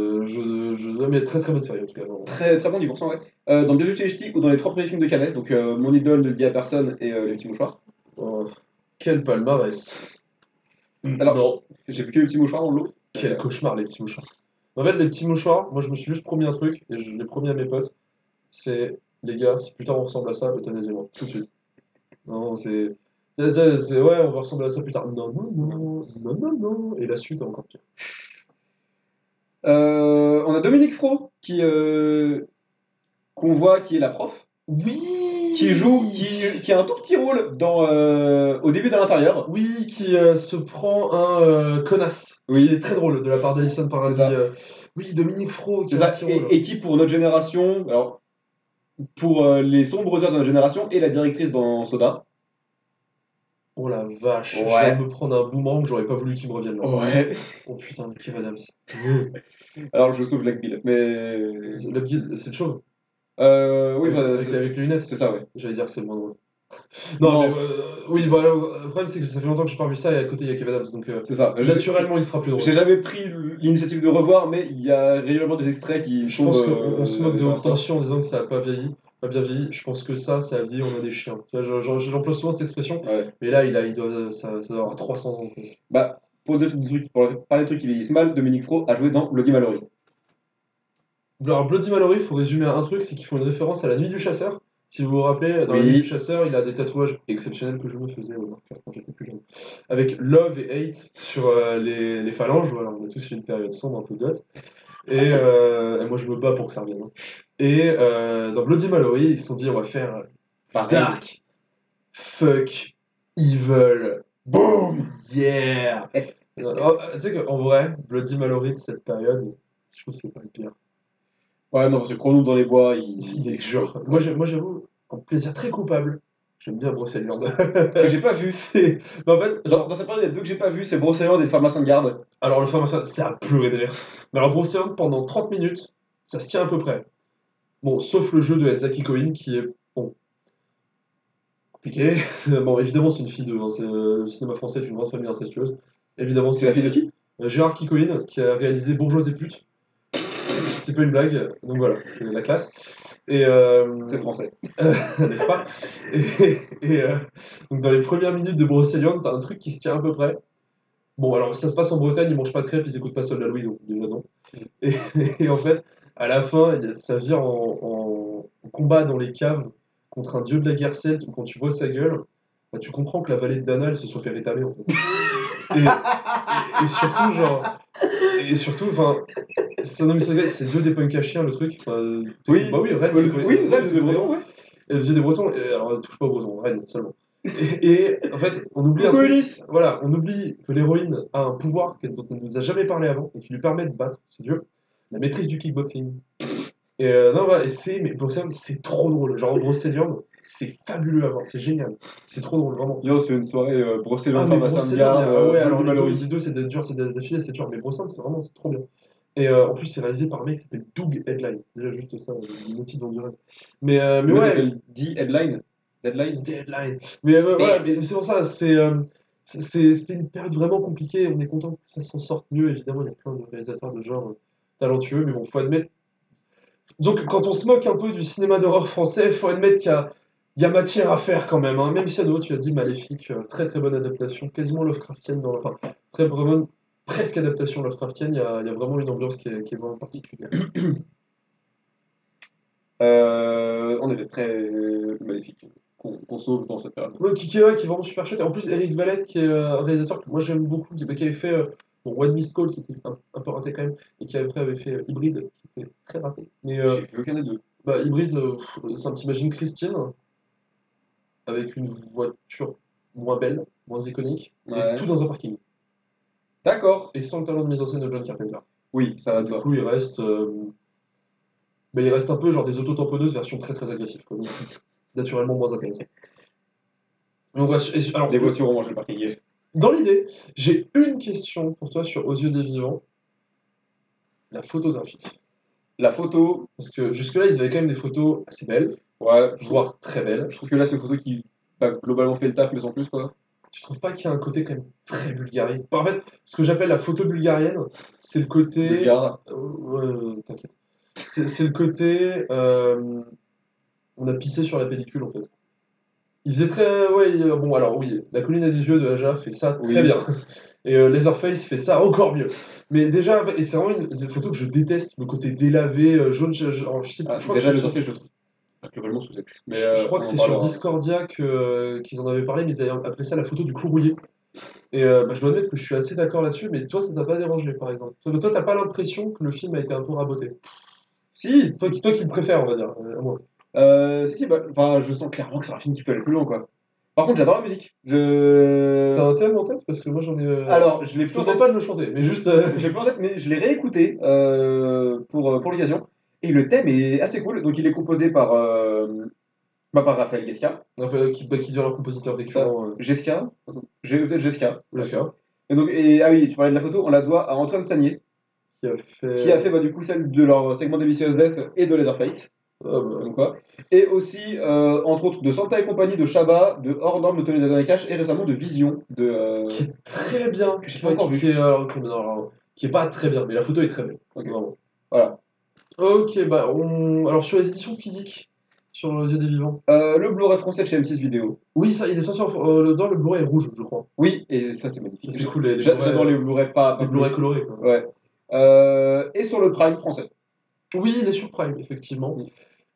A: mais très très bonne série en tout cas. Vraiment.
B: Très, très bon 10%, ouais. Dans Bienvenue chez les Ch'tis ou dans les trois premiers films de Canet, donc Mon idole ne le dit à personne et Les petits mouchoirs.
A: Oh, quel palmarès.
B: Alors,
A: Non,
B: j'ai vu que Les petits mouchoirs dans le lot.
A: quel cauchemar les petits mouchoirs. En fait, les petits mouchoirs, moi je me suis juste promis un truc, et je l'ai promis à mes potes, c'est, les gars, si plus tard on ressemble à ça, euthanasiez-moi, tout de suite. Non, ouais, on va ressembler à ça plus tard. Non, non, non, non, non, non. Et la suite est encore pire.
B: On a Dominique Fro qu'on voit qui est la prof, qui joue,
A: Oui.
B: qui a un tout petit rôle au début de l'intérieur.
A: Oui, qui se prend un connasse, qui
B: Oui,
A: est très drôle de la part d'Alison
B: c'est
A: Paradis.
B: ça.
A: Oui, Dominique Fro,
B: C'est
A: qui a un
B: ça.
A: petit rôle.
B: Et qui, pour notre génération, alors, pour les sombres heures de notre génération, est la directrice dans Soda.
A: Oh la vache, je viens de
B: Ouais.
A: me prendre un boomerang, j'aurais pas voulu qu'il me revienne là.
B: Ouais.
A: Oh putain, Kev Adams.
B: Alors, je sauve Black Bill. Mais.
A: Le guide, c'est le chauve,
B: Oui, bah,
A: avec les lunettes.
B: c'est ça, ouais.
A: J'allais dire que c'est le moins drôle. Non, mais
B: Non,
A: oui, voilà, le problème c'est que ça fait longtemps que j'ai pas vu ça et à côté il y a Kev Adams, donc
B: c'est ça.
A: naturellement il sera plus drôle.
B: J'ai jamais pris l'initiative de revoir, mais il y a régulièrement des extraits qui
A: Je
B: tombent
A: pense qu'on se moque de
B: sur
A: haute
B: Insta.
A: tension en disant que ça a pas vieilli, pas bien vieilli. Je pense que ça a vieilli, on a des chiens. Tu vois, j'emploie souvent cette expression,
B: Ouais.
A: mais là ça doit avoir 300 ans, quoi.
B: Bah, pour parler de trucs qui vieillissent mal, Dominique Fro a joué dans Bloody Mallory.
A: Alors Bloody Mallory, il faut résumer à un truc, c'est qu'ils font une référence à La Nuit du Chasseur. Si vous vous rappelez, dans la
B: Oui.
A: nuit du chasseur, il a des tatouages exceptionnels que je me faisais au marqueur quand j'étais plus jeune. Avec love et hate sur les phalanges, voilà, on a tous eu une période sombre un peu goth. Et moi je me bats pour que ça revienne, hein. Et dans Bloody Mallory, ils se sont dit on va faire
B: Pareil.
A: dark, fuck, evil, boom, yeah! Tu sais qu'en vrai, Bloody Mallory de cette période, je trouve que c'est pas le pire.
B: Ouais, non, parce que Chrono dans les bois,
A: Il est dur. Moi, j'avoue, en plaisir très coupable, j'aime bien Brocéliande.
B: Que j'ai pas vu.
A: Mais en fait,
B: Dans cette période, il y a deux que j'ai pas vu, c'est Brocéliande et le pharmacien de garde.
A: alors le pharmacien, c'est à pleurer de rire. Mais alors Brocéliande, pendant 30 minutes, ça se tient à peu près. Bon, sauf le jeu de Enzaki Cohen qui est, bon, compliqué. Bon, évidemment, c'est une fille de. Hein, le cinéma français est une grande famille incestueuse. Évidemment,
B: C'est la fille de qui?
A: Gérard Kikoïn, qui a réalisé Bourgeois et putes. C'est pas une blague, donc voilà, c'est la classe. Et
B: C'est français.
A: n'est-ce pas? Donc dans les premières minutes de Brocéliande, t'as un truc qui se tient à peu près. Bon, alors ça se passe en Bretagne, ils mangent pas de crêpes, ils écoutent pas Soldat Louis, donc déjà non. Et, et en fait, à la fin, ça vire en combat dans les caves contre un dieu de la guerre celte, où quand tu vois sa gueule, bah, tu comprends que la vallée de Dana, elle se soit fait rétamer en fait. Et surtout, genre. Et surtout, enfin. Non, mais c'est le dieu des punks à chiens le truc. Enfin,
B: Oui.
A: bah oui, Rennes,
B: Oui, c'est ça, c'est des Bretons, ouais.
A: et le dieu des Bretons, et alors touche pas aux Bretons, Rennes seulement. Et en fait, on oublie un
B: Coucou
A: truc.
B: Ulysse.
A: Voilà, on oublie que l'héroïne a un pouvoir dont elle ne nous a jamais parlé avant et qui lui permet de battre ce dieu, la maîtrise du kickboxing. Et non, voilà, mais Brocéliande, c'est trop drôle. Genre, Brocéliande, c'est fabuleux à voir, c'est génial. C'est trop drôle, vraiment.
B: Viens, on se fait une soirée
A: Ah,
B: Brocéliande,
A: mais
B: pharmacien de
A: Brocéliande,
B: garde,
A: ah ouais,
B: Bloody
A: alors
B: Mallory.
A: les deux c'est dur, c'est d'affilée, c'est dur. Mais Brocéliande, c'est trop bien. Et en plus, c'est réalisé par un mec qui s'appelle Doug Headline. Déjà, juste ça, le titre dans du rêve. Mais
B: Le mec
A: ouais,
B: s'appelle D Headline. Deadline.
A: Deadline. Mais voilà,
B: Damn.
A: mais c'est pour ça, c'était une période vraiment compliquée. On est content que ça s'en sorte mieux. Évidemment, il y a plein de réalisateurs de genre talentueux, mais bon, faut admettre. Donc, quand on se moque un peu du cinéma d'horreur français, faut admettre qu'il y a matière à faire quand même, hein. Même si à nouveau, tu as dit Maléfique, très très bonne adaptation, quasiment Lovecraftienne, enfin, très bonne, presque adaptation Lovecraftienne. Il y a vraiment une ambiance qui est vraiment particulière.
B: On était très maléfique qu'on sauve dans cette période.
A: Ouais, Kikera qui est vraiment super chouette. Et en plus, Eric Valette, qui est un réalisateur que moi j'aime beaucoup, qui avait fait bon, One Missed Call, qui était un peu raté quand même, et qui après avait fait Hybrid, qui était très raté. Mais
B: J'ai vu aucun des deux.
A: bah, Hybrid, c'est un petit imagine Christine, avec une voiture moins belle, moins iconique, et
B: Ouais.
A: tout dans un parking.
B: D'accord.
A: Et sans le talent de mise en scène de John Carpenter.
B: Oui, ça va de
A: Du
B: soi.
A: coup, il reste un peu genre des autotamponneuses version très très agressive, quoi. Donc, c'est naturellement moins intéressant. Donc, alors,
B: Les voitures ont mangé le parking.
A: dans l'idée, j'ai une question pour toi sur Aux yeux des vivants, la photographie.
B: La photo,
A: Parce que jusque-là, ils avaient quand même des photos assez belles,
B: ouais,
A: voire très belles.
B: je trouve que là, c'est une photo qui a globalement fait le taf, mais sans plus, quoi.
A: Tu trouves pas qu'il y a un côté quand même très bulgarien? En fait, ce que j'appelle la photo bulgarienne, c'est le côté.
B: Bulgare.
A: T'inquiète. C'est le côté. On a pissé sur la pellicule en fait. Il faisait très. Ouais, bon, alors oui, La colline à des yeux de Aja fait ça très
B: Oui.
A: bien. Et Leatherface fait ça encore mieux. Mais déjà, et c'est vraiment une photo que je déteste, le côté délavé, jaune. Je sais plus,
B: Ah,
A: je crois
B: déjà,
A: que
B: les
A: c'est
B: orphées, je le trouve globalement sous-sexe. Mais
A: je crois que
B: on en
A: c'est sur
B: parlera.
A: Discordia qu'ils en avaient parlé, mais ils avaient appelé ça la photo du clou rouillé. Et bah, je dois admettre que je suis assez d'accord là-dessus, mais toi, ça t'a pas dérangé, par exemple. Toi, t'as pas l'impression que le film a été un peu raboté.
B: Si,
A: Toi qui le préfères, on va dire, à moi.
B: si, bah, enfin, je sens clairement que c'est un film qui peut aller plus loin, quoi. Par contre, j'adore la musique.
A: T'as un thème en tête? Parce que moi, j'en ai.
B: Alors, je l'ai
A: Je
B: plus
A: te
B: en
A: demande
B: tête.
A: pas de le chanter, mais juste.
B: J'ai plus en tête, mais je l'ai réécouté pour l'occasion. Et le thème est assez cool. Donc, il est composé par Raphaël Ghesca.
A: Enfin, qui devient leur compositeur
B: Ça,
A: récurrent.
B: Ghesca. J'ai peut-être Ghesca.
A: Lascar,
B: Et donc, ah oui, tu parlais de la photo, on la doit à Antoine Sagnier,
A: qui a fait.
B: qui a fait bah, du coup celle de leur segment Delicious Death et de Leatherface.
A: Ah, bah,
B: Comme quoi. Et aussi, entre autres, de Santa et compagnie, de Shabba, de Hors Norme, de Tony Dadon et Cash, et récemment de Vision,
A: qui est très bien.
B: que j'ai pas encore vu.
A: Qui est pas très bien, mais la photo est très belle.
B: Ok.
A: Vraiment.
B: Voilà.
A: Ok, bah, alors sur les éditions physiques, sur Les Yeux des Vivants.
B: Le Blu-ray français de chez M6 Vidéo.
A: Oui, ça, il est sorti dedans, le Blu-ray est rouge, je crois.
B: Oui, et ça c'est magnifique.
A: Ça, c'est cool, les
B: J'adore les Blu-ray pas
A: les
B: bleus.
A: Blu-ray colorés, quoi.
B: Ouais. Et sur le Prime français.
A: Oui, il est sur Prime, effectivement.
B: Oui.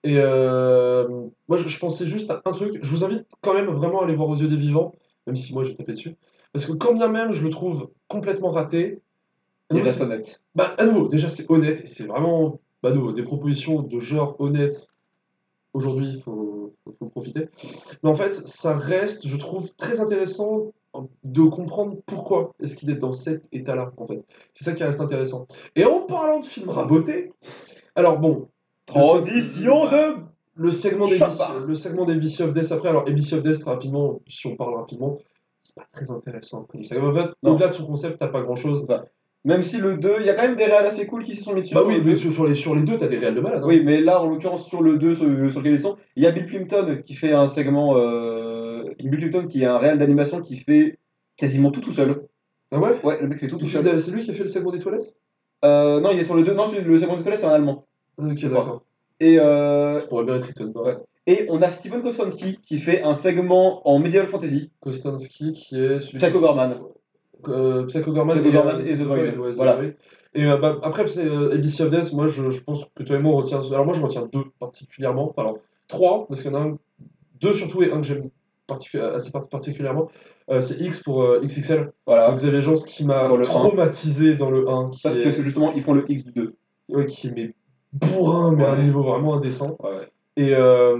A: Et moi, je pensais juste à un truc. Je vous invite quand même vraiment à aller voir Aux yeux des vivants, même si moi j'ai tapé dessus. Parce que quand bien même je le trouve complètement raté, à
B: Il
A: nouveau,
B: reste honnête.
A: à nouveau, déjà c'est honnête et c'est vraiment à nouveau, des propositions de genre honnête. Aujourd'hui, faut profiter. Mais en fait, ça reste, je trouve, très intéressant de comprendre pourquoi est-ce qu'il est dans cet état-là, en fait. C'est ça qui reste intéressant. Et en parlant de films rabotés, alors bon,
B: Transition de
A: le segment
B: Champard.
A: le segment d'ABC of Death après, alors ABC of Death, rapidement, si on parle rapidement, c'est pas très intéressant comme segment. En fait,
B: Non.
A: au-delà de son concept, t'as pas grand-chose.
B: C'est ça. Même si le 2, il y a quand même des réals assez cool qui se sont mis dessus
A: Bah
B: sur
A: oui,
B: le
A: mais
B: 2.
A: sur les deux, t'as des réels de malade. Hein.
B: Oui, mais là, en l'occurrence, sur le 2, sur lequel ils sont, il y a Bill Plimpton qui fait un segment. Bill Plimpton qui est un réal d'animation qui fait quasiment tout seul.
A: Ah ouais?
B: Ouais, le mec fait tout seul.
A: C'est lui qui a fait le segment des toilettes?
B: Non, il est sur le 2. Non, le segment de toilette, c'est un allemand,
A: Ok,
B: je crois.
A: d'accord.
B: Et,
A: Ça pourrait bien être Rittenberg.
B: ouais. Et on a Steven Kostanski qui fait un segment en Medieval Fantasy.
A: Kostansky qui est celui
B: Psycho Gorman.
A: Psycho Gorman
B: Psycho Gorman et The Void.
A: ouais, The
B: Voilà.
A: Void. Et après, c'est ABC of Death, moi je pense que toi et moi on retient. Alors moi je retiens deux particulièrement. Alors trois, parce qu'il y en a un, deux surtout et un que j'aime assez particulièrement. C'est X pour XXL.
B: Voilà.
A: Donc Xavier Jean, qui m'a
B: Dans le
A: traumatisé dans le 1,
B: Parce que c'est justement, ils font le X du 2.
A: ouais, qui est mais bourrin, mais à un
B: Ouais.
A: niveau vraiment indécent.
B: Ouais.
A: Et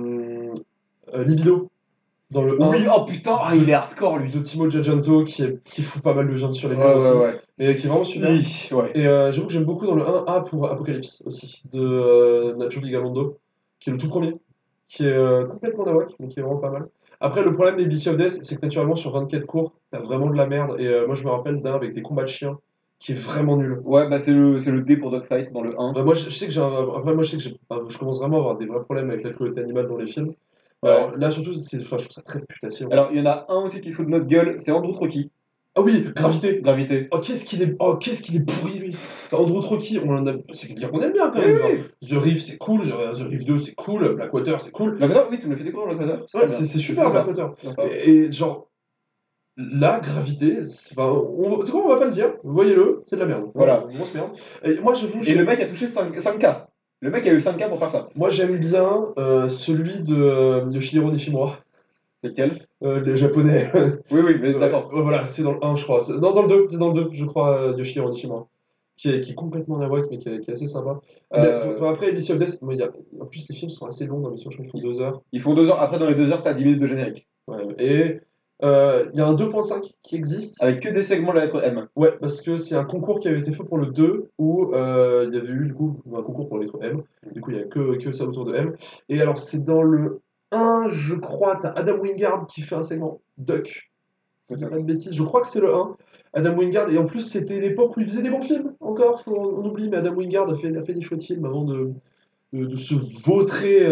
A: Libido dans le 1.
B: Oui, oh putain, ah, il est hardcore lui.
A: De Timo Giagianto qui fout pas mal de viande sur les murs
B: Ouais,
A: aussi.
B: ouais.
A: Et qui est vraiment super.
B: Oui, ouais.
A: Et j'avoue que j'aime beaucoup dans le 1A pour Apocalypse aussi, de Nacho Vigalondo, qui est le tout premier, qui est complètement nawak, mais qui est vraiment pas mal. Après, le problème des BC of Death, c'est que naturellement sur 24 cours, t'as vraiment de la merde. Et moi, je me rappelle d'un avec des combats de chiens qui est vraiment nul.
B: Ouais, bah c'est le D pour Dogfight dans le 1.
A: Bah, moi, je sais que après, moi, je sais que je commence vraiment à avoir des vrais problèmes avec la cruauté animale dans les films.
B: Ouais.
A: Alors là, surtout, enfin, je trouve ça très putassier.
B: Alors, il y en a un aussi qui se fout de notre gueule, c'est Andrew Trocky.
A: Ah oui, Gravité.
B: Gravité.
A: Oh, qu'est-ce qu'il est pourri, lui. Enfin, Andrew Trocky, c'est dire qu'on aime bien quand
B: Oui,
A: même.
B: oui.
A: Genre, The Reef, c'est cool. The Reef 2, c'est cool. Blackwater, c'est cool.
B: Blackwater, oui, tu me l'as fait découvrir Blackwater.
A: Ouais, c'est super, Blackwater. Et genre, la Gravité, c'est quoi, on va pas le dire. Voyez-le, c'est de la merde.
B: Voilà.
A: Grosse merde. Et moi, j'avoue.
B: Et le mec a touché 5K. Le mec a eu 5K pour faire ça.
A: Moi, j'aime bien celui de Yoshihiro Nishimura.
B: C'est lequel?
A: Les japonais.
B: Oui, mais d'accord.
A: Voilà, c'est dans le 1, je crois. Non, dans le 2, c'est dans le 2, je crois, Yoshihiro Nishimura. Qui est complètement nawak, mais qui est assez sympa. Enfin, après, ABC of Death, en plus, les films sont assez longs dans Mission, je crois qu'ils font 2 heures.
B: Ils font 2 heures. Après, dans les 2 heures, t'as 10 minutes de générique.
A: Ouais, et il y a un 2.5 qui existe.
B: Avec que des segments de la lettre M.
A: Ouais, parce que c'est un concours qui avait été fait pour le 2, où il y avait eu du coup un concours pour la lettre M. Du coup, il n'y a que ça autour de M. Et alors, c'est dans le 1, je crois, t'as Adam Wingard qui fait un segment Duck. Je dis pas de bêtises, je crois que c'est le 1. Adam Wingard, et en plus c'était l'époque où il faisait des bons films, encore, on oublie, mais Adam Wingard a fait des chouettes films avant de se vautrer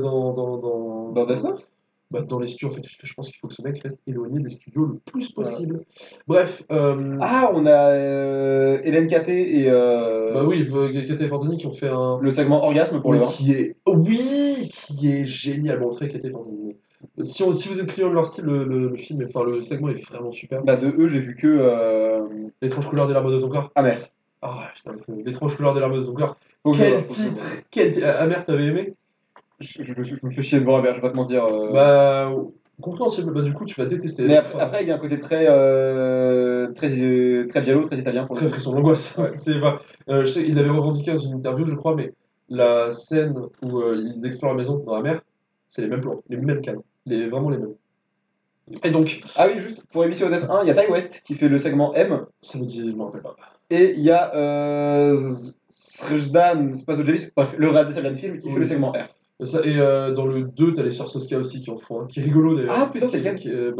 B: Dans Death Note?
A: dans les studios. En fait, je pense qu'il faut que ce mec reste éloigné des studios le plus possible. Bref.
B: Ah, on a Hélène Caté et.
A: Bah oui, Kate Fantini qui ont fait
B: le segment Orgasme pour le 1.
A: qui est génial. Bon, très Kate Fantini. Si vous êtes client de leur style, le film, enfin le segment est vraiment super.
B: Bah, de eux, j'ai vu que.
A: L'étrange couleur des larmes de ton corps.
B: Amer.
A: Ah putain, c'est l'étrange couleur des larmes de ton corps.
B: Faut que je
A: Quel
B: vois, faut que je
A: titre! Quel titre! Amer, t'avais aimé?
B: Je me fais chier devant Amer, je vais pas te mentir.
A: Bah, compréhensible. Bah, du coup, tu vas détester.
B: Mais après, il y a un côté très giallo, très italien pour le
A: Très
B: coup.
A: frisson d'angoisse.
B: Ouais.
A: Je sais, il l'avait revendiqué dans une interview, je crois, mais la scène où il explore la maison dans la mer, c'est les mêmes plans, les mêmes cadres. Vraiment les mêmes. Et donc,
B: Ah oui, juste pour Emission Odess 1, il y a Ty West qui fait le segment M.
A: ça me dit, je m'en rappelle pas.
B: Et il y a Srejdan Spasojevic, bref, le réalisateur de Serbian Film, qui fait le segment R.
A: Ça, et dans le 2, t'as les sœurs Soska aussi qui en font un, qui est rigolo d'ailleurs.
B: Ah putain, c'est lequel?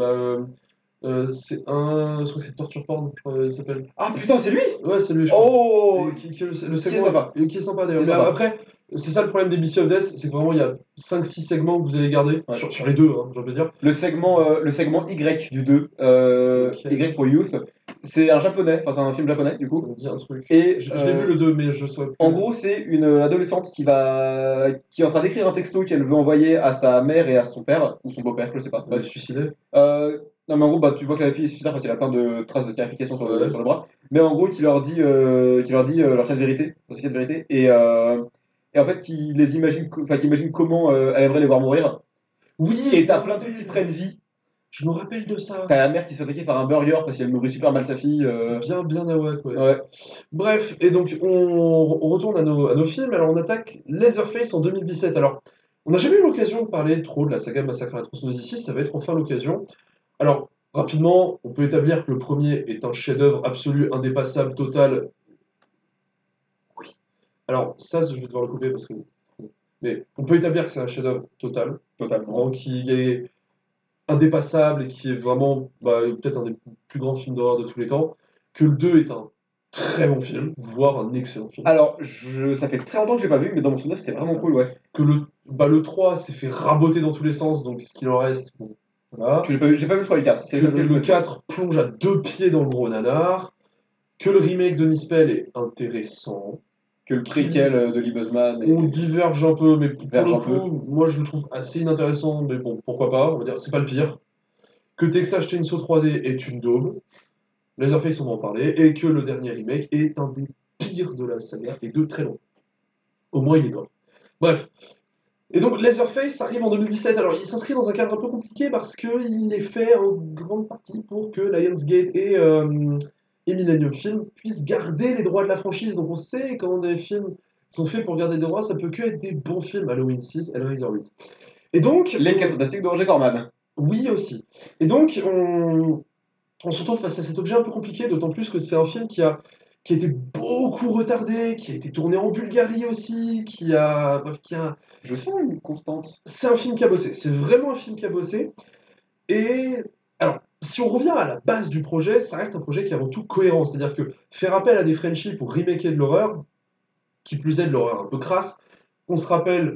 A: C'est je crois que c'est Torture Porn, il s'appelle.
B: Ah putain, c'est lui?
A: Ouais, c'est lui, je crois.
B: Oh,
A: Et qui est le
B: qui est
A: segment,
B: sympa.
A: qui est sympa d'ailleurs.
B: Qui est
A: Mais
B: sympa.
A: après, c'est ça le problème des BC of Death, c'est que vraiment il y a 5-6 segments que vous allez garder,
B: Ouais.
A: sur les deux, hein, j'ai envie de dire.
B: Le segment Y du 2,
A: C'est lequel?
B: Y pour Youth, c'est un japonais, enfin c'est un film japonais du
A: Ça
B: coup.
A: me dit un truc.
B: Et
A: Je l'ai vu le 2, mais je saurais plus.
B: en gros, c'est une adolescente qui est en train d'écrire un texto qu'elle veut envoyer à sa mère et à son père, ou son beau-père, je sais pas.
A: Elle va se suicider.
B: Non, mais en gros, bah, tu vois que la fille est suicidaire parce qu'il a plein de traces de scarification sur
A: Ouais.
B: le bras. Mais en gros, qui leur dit leur cas de vérité, leur secret de vérité. et en fait qui les imagine, enfin qui imagine comment elle aimerait les voir mourir.
A: Oui,
B: Et
A: je
B: t'as
A: me
B: plein de trucs qui
A: rappelle.
B: prennent vie.
A: Je me rappelle de ça.
B: T'as la mère qui se fait attaquer par un burger parce qu'elle nourrit super mal sa fille.
A: Bien, bien nawak, ouais.
B: Ouais.
A: Bref, et donc on retourne à nos films. Alors on attaque Leatherface en 2017. Alors, on n'a jamais eu l'occasion de parler trop de la saga Massacre à la tronçonneuse ici, ça va être enfin l'occasion. Alors, rapidement, on peut établir que le premier est un chef-d'œuvre absolu, indépassable, total. Oui. Alors, ça, je vais devoir le couper parce que. Mais on peut établir que c'est un chef-d'œuvre total,
B: Totalement.
A: vraiment, qui est indépassable et qui est vraiment peut-être un des plus grands films d'horreur de tous les temps. Que le 2 est un très bon film, voire un excellent film.
B: Alors, ça fait très longtemps que je l'ai pas vu, mais dans mon souvenir, c'était vraiment cool, ouais.
A: Que le 3 s'est fait raboter dans tous les sens, donc ce qu'il en reste, bon, voilà.
B: Tu l'as pas vu, j'ai pas vu le 3 et le 4. C'est
A: Que
B: lequel que je
A: le
B: peux dire.
A: 4 plonge à deux pieds dans le gros nanar. Que le remake de Nispel est intéressant.
B: Que le préquel de Lee Buzzman
A: On diverge un peu, mais pour
B: diverge
A: le
B: un peu.
A: coup, moi je le trouve assez inintéressant, mais bon, pourquoi pas, on va dire, c'est pas le pire. Que Texas Chainsaw 3D est une daube, Leatherface on va en parler, et que le dernier remake est un des pires de la saga, et de très long. Au moins il est gore. Bref. Et donc Leatherface arrive en 2017, alors il s'inscrit dans un cadre un peu compliqué parce qu'il est fait en grande partie pour que Lionsgate et Millennium Film puissent garder les droits de la franchise. Donc on sait quand des films sont faits pour garder des droits, ça peut que être des bons films. Halloween 6, Hellraiser 8. Et donc,
B: Les 4 Fantastiques de Roger Corman.
A: oui aussi. Et donc on se retrouve face à cet objet un peu compliqué, d'autant plus que c'est un film qui a été beaucoup retardé, qui a été tourné en Bulgarie aussi, bref,
B: Je sens une constante.
A: c'est un film qui a bossé. C'est vraiment un film qui a bossé. Et alors, si on revient à la base du projet, ça reste un projet qui est avant tout cohérent. C'est-à-dire que faire appel à des Frenchies pour remaker de l'horreur, qui plus est de l'horreur un peu crasse, on se rappelle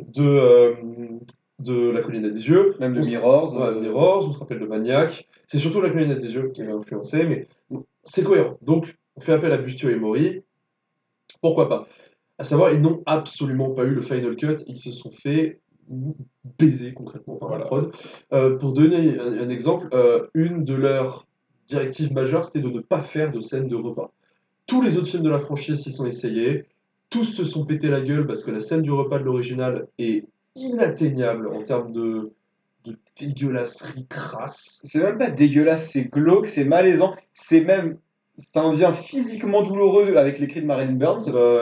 A: de La Colline des Yeux,
B: Même de Mirrors.
A: ouais, Mirrors, on se rappelle de Maniac. C'est surtout La Colline des Yeux qui m'a influencé, mais bon, c'est cohérent. Donc, on fait appel à Bustio et Mori. Pourquoi pas? À savoir, ils n'ont absolument pas eu le final cut, ils se sont fait baiser concrètement par la
B: Voilà.
A: prod. Pour donner un exemple, une de leurs directives majeures, c'était de ne pas faire de scène de repas. Tous les autres films de la franchise s'y sont essayés, tous se sont pété la gueule parce que la scène du repas de l'original est inatteignable en termes de dégueulasserie crasse.
B: C'est même pas dégueulasse, c'est glauque, c'est malaisant, c'est même. Ça en devient physiquement douloureux avec les cris de Marilyn Burns.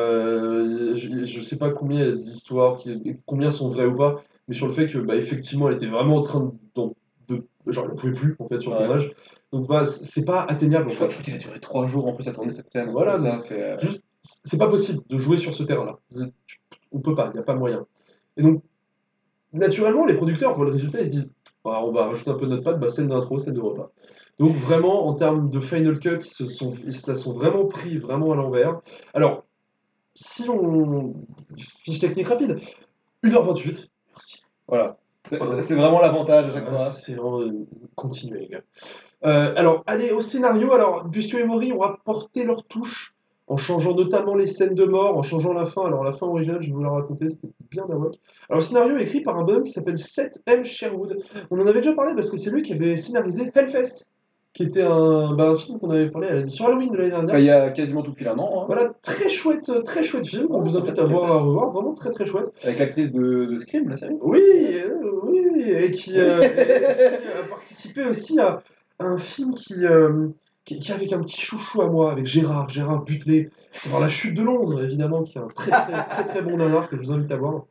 A: Je sais pas combien il y a d'histoires, combien sont vraies ou pas, mais sur le fait que effectivement elle était vraiment en train genre elle en pouvait plus en fait sur le
B: Ouais.
A: tournage. Donc c'est pas atteignable en
B: Je crois
A: fait.
B: qu'il a duré 3 jours en plus à tourner cette scène.
A: Voilà,
B: Comme ça,
A: donc, juste c'est pas possible de jouer sur ce terrain-là. On peut pas, il n'y a pas moyen. Et donc naturellement les producteurs voient le résultat et se disent ah, on va rajouter un peu de notre patte, scène d'intro, scène de repas. Donc vraiment en termes de final cut, ils se la sont vraiment pris vraiment à l'envers. Alors si on. Fiche technique rapide. 1h28. Merci.
B: Voilà. C'est vraiment l'avantage à chaque fois.
A: C'est vraiment. Continuez, les gars. Alors, allez, au scénario. Alors, Bustio et Mori ont apporté leur touche en changeant notamment les scènes de mort, en changeant la fin. Alors, la fin originale, je vais vous la raconter, c'était bien nawak. Alors, le scénario est écrit par un bonhomme qui s'appelle Seth M. Sherwood. On en avait déjà parlé parce que c'est lui qui avait scénarisé Hellfest, qui était un film qu'on avait parlé sur Halloween de l'année dernière.
B: Il y a quasiment tout pile un an. Hein.
A: Voilà, très chouette film. On
B: Oh,
A: vous invite à voir, à revoir. Vraiment très très chouette.
B: Avec l'actrice de Scream, la série.
A: Oui, oui, et qui a participé aussi à un film qui est avec un petit chouchou à moi, avec Gérard Butler. C'est dans La Chute de Londres, évidemment, qui est un très très très très bon nanar que je vous invite à voir.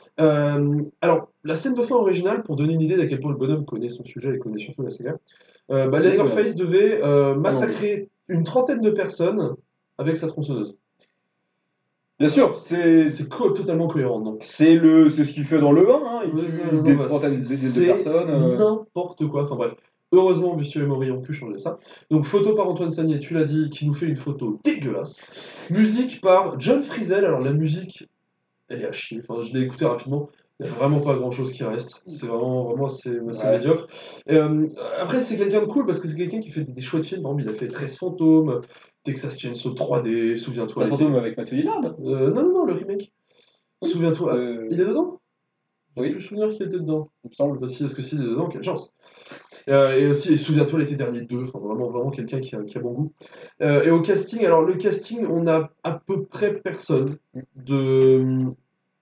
A: Alors, la scène de fin originale, pour donner une idée d'à quel point le bonhomme connaît son sujet et connaît surtout la saga, Leatherface devait massacrer une trentaine de personnes avec sa tronçonneuse.
B: Bien sûr,
A: C'est totalement cohérent, non?
B: c'est ce qu'il fait dans le 1, hein. Il tue des centaines de personnes.
A: N'importe quoi. Enfin bref. Heureusement, Bustio et Mori ont pu changer ça. Donc, photo par Antoine Sagnier, tu l'as dit, qui nous fait une photo dégueulasse. Musique par John Frizel. Alors, la musique, elle est à chier. Enfin, je l'ai écoutée rapidement. Il n'y a vraiment pas grand chose qui reste. C'est vraiment c'est
B: Ouais.
A: médiocre. Et, après, c'est quelqu'un de cool parce que c'est quelqu'un qui fait des chouettes films. Par exemple, il a fait 13 fantômes, Texas Chainsaw 3D, souviens-toi.
B: La fantôme avec Mathieu Lillard.
A: Non, le remake.
B: Oui.
A: Souviens-toi. Il est dedans? J'ai
B: Oui.
A: plus souvenir qu'il était dedans.
B: Il me semble.
A: Bah, si, est-ce que s'il est dedans, quelle chance. Et aussi, souviens-toi l'été dernier 2, enfin vraiment quelqu'un qui a bon goût. Et au casting, alors le casting, on a à peu près personne de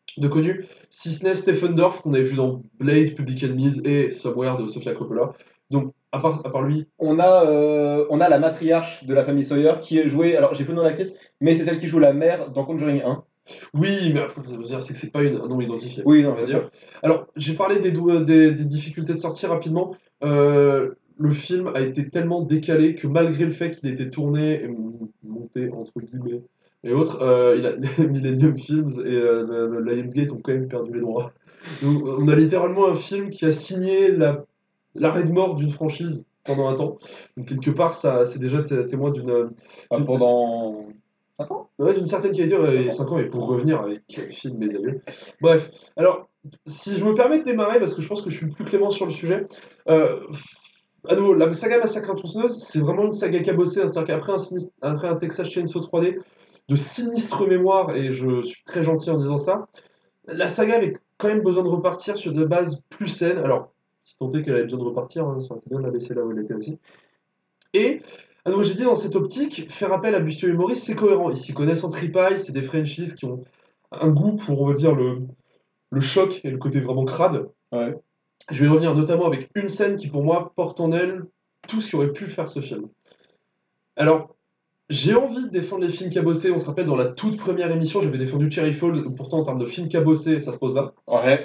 A: de connu, si ce n'est Stephen Dorff qu'on avait vu dans Blade, Public Enemies et Somewhere de Sofia Coppola. Donc, à part lui,
B: On a la matriarche de la famille Sawyer qui est jouée, alors j'ai plus le nom de l'actrice, mais c'est celle qui joue la mère dans Conjuring 1.
A: oui, mais après, ça veut dire c'est que c'est pas un nom identifié,
B: Oui,
A: on
B: non,
A: va
B: bien
A: dire.
B: sûr.
A: Alors, j'ai parlé des difficultés de sortie rapidement. Le film a été tellement décalé que malgré le fait qu'il ait été tourné et monté, entre guillemets, et autres, Millennium Films et le Lionsgate ont quand même perdu les droits. Donc, on a littéralement un film qui a signé l'arrêt de mort d'une franchise pendant un temps. Donc, quelque part, ça, c'est déjà témoin d'une
B: Pendant 5 ans?
A: ouais, d'une certaine qualité, ouais,
B: 5 ans.
A: 5 ans, et pour revenir avec le film Mes aïeux. Bref, alors, si je me permets de démarrer, parce que je pense que je suis le plus clément sur le sujet, euh, à nouveau, la saga Massacre à la tronçonneuse, c'est vraiment une saga cabossée, hein, c'est-à-dire qu'après après un Texas Chainsaw 3D de sinistre mémoire, et je suis très gentil en disant ça, la saga avait quand même besoin de repartir sur des bases plus saines. Alors, si tant est qu'elle avait besoin de repartir, hein, ça aurait été bien de la laisser là où elle était aussi. Et, à nouveau, j'ai dit dans cette optique, faire appel à Bustio et Maurice, c'est cohérent. Ils s'y connaissent en tripaille, c'est des franchises qui ont un goût pour, on va dire, le choc et le côté vraiment crade.
B: Ouais.
A: Je vais revenir notamment avec une scène qui, pour moi, porte en elle tout ce qui aurait pu faire ce film. Alors, j'ai envie de défendre les films cabossés. On se rappelle, dans la toute première émission, j'avais défendu Cherry Falls, où pourtant, en termes de films cabossés, ça se pose là.
B: Ouais.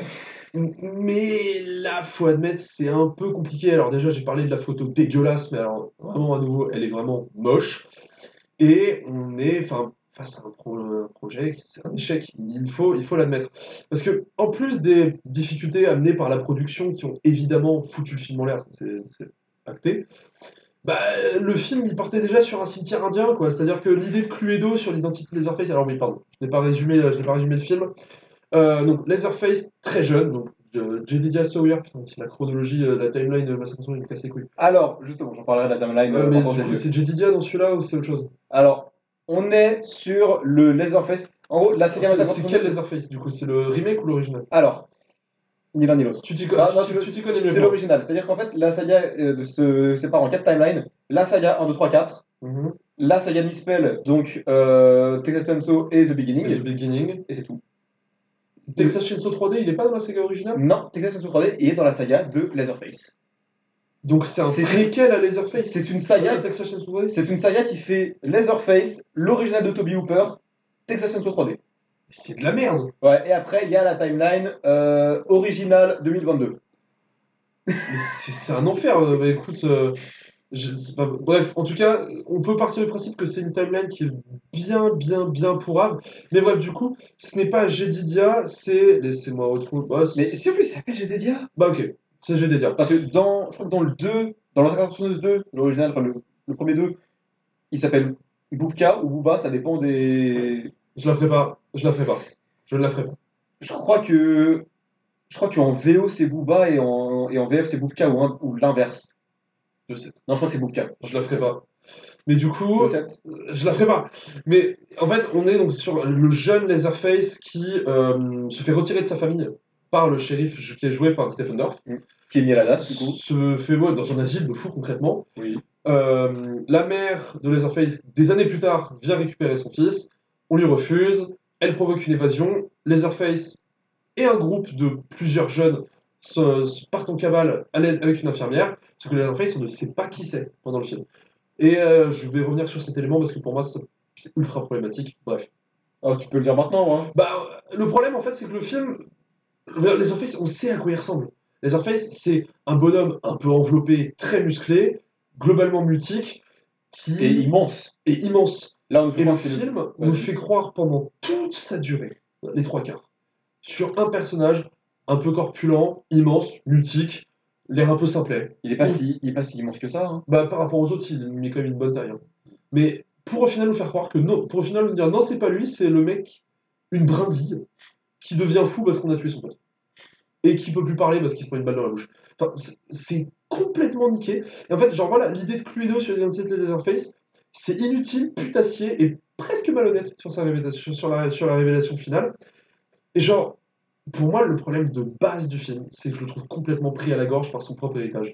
A: Mais là, faut admettre, c'est un peu compliqué. Alors déjà, j'ai parlé de la photo dégueulasse, mais alors vraiment à nouveau, elle est vraiment moche. Et on est face à un projet, c'est un échec, il faut l'admettre. Parce que, en plus des difficultés amenées par la production qui ont évidemment foutu le film en l'air, ça, c'est acté, bah, le film il partait déjà sur un cimetière indien, quoi. C'est-à-dire que l'idée de Cluedo sur l'identité de Leatherface, alors oui, pardon, je n'ai pas résumé le film. Donc Leatherface, très jeune, donc Jedediah Sawyer, putain, c'est la chronologie, la timeline de Massacre il me casse les couilles.
B: Alors, justement, j'en parlerai de la timeline en
A: Mais
B: temps
A: du
B: et
A: coup,
B: lieu.
A: c'est Jedediah dans celui-là ou c'est autre chose?
B: Alors, on est sur le Leatherface. En gros, la saga Massacre
A: C'est quel
B: tronçonneuse.
A: Leatherface du coup? C'est le remake ou l'original?
B: Alors, ni l'un ni l'autre. Ah, non,
A: Tu t'y connais mieux que
B: c'est
A: moi.
B: l'original. C'est-à-dire qu'en fait, la saga se sépare en 4 timelines. La saga 1, 2, 3, 4.
A: Mhm.
B: La saga Nispel, donc Texas Chainsaw et The
A: Et The
B: Beginning.
A: Beginning.
B: Et c'est tout.
A: Texas Chainsaw 3D, il est pas dans la saga originale?
B: Non, Texas Chainsaw 3D est dans la saga de Leatherface.
A: Donc c'est un
B: C'est
A: préquel à Leatherface.
B: C'est une saga.
A: Texas Chainsaw 3D?
B: C'est une saga qui fait Leatherface, l'original de Toby Hooper, Texas Chainsaw 3D.
A: C'est de la merde.
B: Ouais, et après, il y a la timeline originale 2022.
A: Mais c'est un enfer. Bah, écoute, c'est pas... Bref, en tout cas, on peut partir du principe que c'est une timeline qui est bien, bien, bien pourrave. Mais bref, du coup, ce n'est pas Jedidia, c'est... Laissez-moi retrouver...
B: Mais si en plus il s'appelle Jedediah.
A: Bah ok, c'est Jedidia.
B: Parce que je crois que dans le 2, dans la 2, l'original, enfin le premier 2, il s'appelle Boubka ou Booba, ça dépend des.
A: Je la ferai pas. Je la ferai pas. Je ne la ferai pas.
B: Je crois que. Je crois qu'en VO c'est Booba et en VF c'est Boubka ou l'inverse.
A: Je sais.
B: Non, je crois que c'est Boubka.
A: Je la ferai pas. Mais du coup,
B: Le 7.
A: je la ferai pas. Mais en fait, on est donc sur le jeune Leatherface qui se fait retirer de sa famille par le shérif qui est joué par Stephen Dorff.
B: Qui est mis à la DAS, du coup.
A: Se fait dans un asile de fou concrètement.
B: Oui.
A: La mère de Leatherface, des années plus tard, vient récupérer son fils. On lui refuse. Elle provoque une évasion. Leatherface et un groupe de plusieurs jeunes partent en cavale avec une infirmière. Parce que Leatherface, on ne sait pas qui c'est pendant le film. Et je vais revenir sur cet élément parce que pour moi, c'est ultra problématique. Bref.
B: Oh, tu peux le dire maintenant, hein.
A: Bah, le problème, en fait, c'est que le film, Leatherface, on sait à quoi il ressemble. Leatherface, c'est un bonhomme un peu enveloppé, très musclé, globalement mutique, qui
B: Et immense.
A: est immense.
B: Là, on nous fait
A: Et le
B: croire que c'est
A: film
B: le.
A: nous
B: Vas-y.
A: fait croire pendant toute sa durée, les trois quarts, sur un personnage un peu corpulent, immense, mutique, l'air un peu simplet.
B: Il est pas si immense que ça, hein.
A: Bah, par rapport aux autres, il met quand même une bonne taille, hein. Mais pour au final nous faire croire que non, pour au final nous dire non, c'est pas lui, c'est le mec, une brindille, qui devient fou parce qu'on a tué son pote. Et qui peut plus parler parce qu'il se prend une balle dans la bouche. Enfin, c'est complètement niqué. Et en fait, genre voilà, l'idée de Cluedo sur l'identité de Leatherface, c'est inutile, putassier et presque malhonnête sur sa révélation, sur la révélation finale. Et genre, pour moi, le problème de base du film, c'est que je le trouve complètement pris à la gorge par son propre héritage.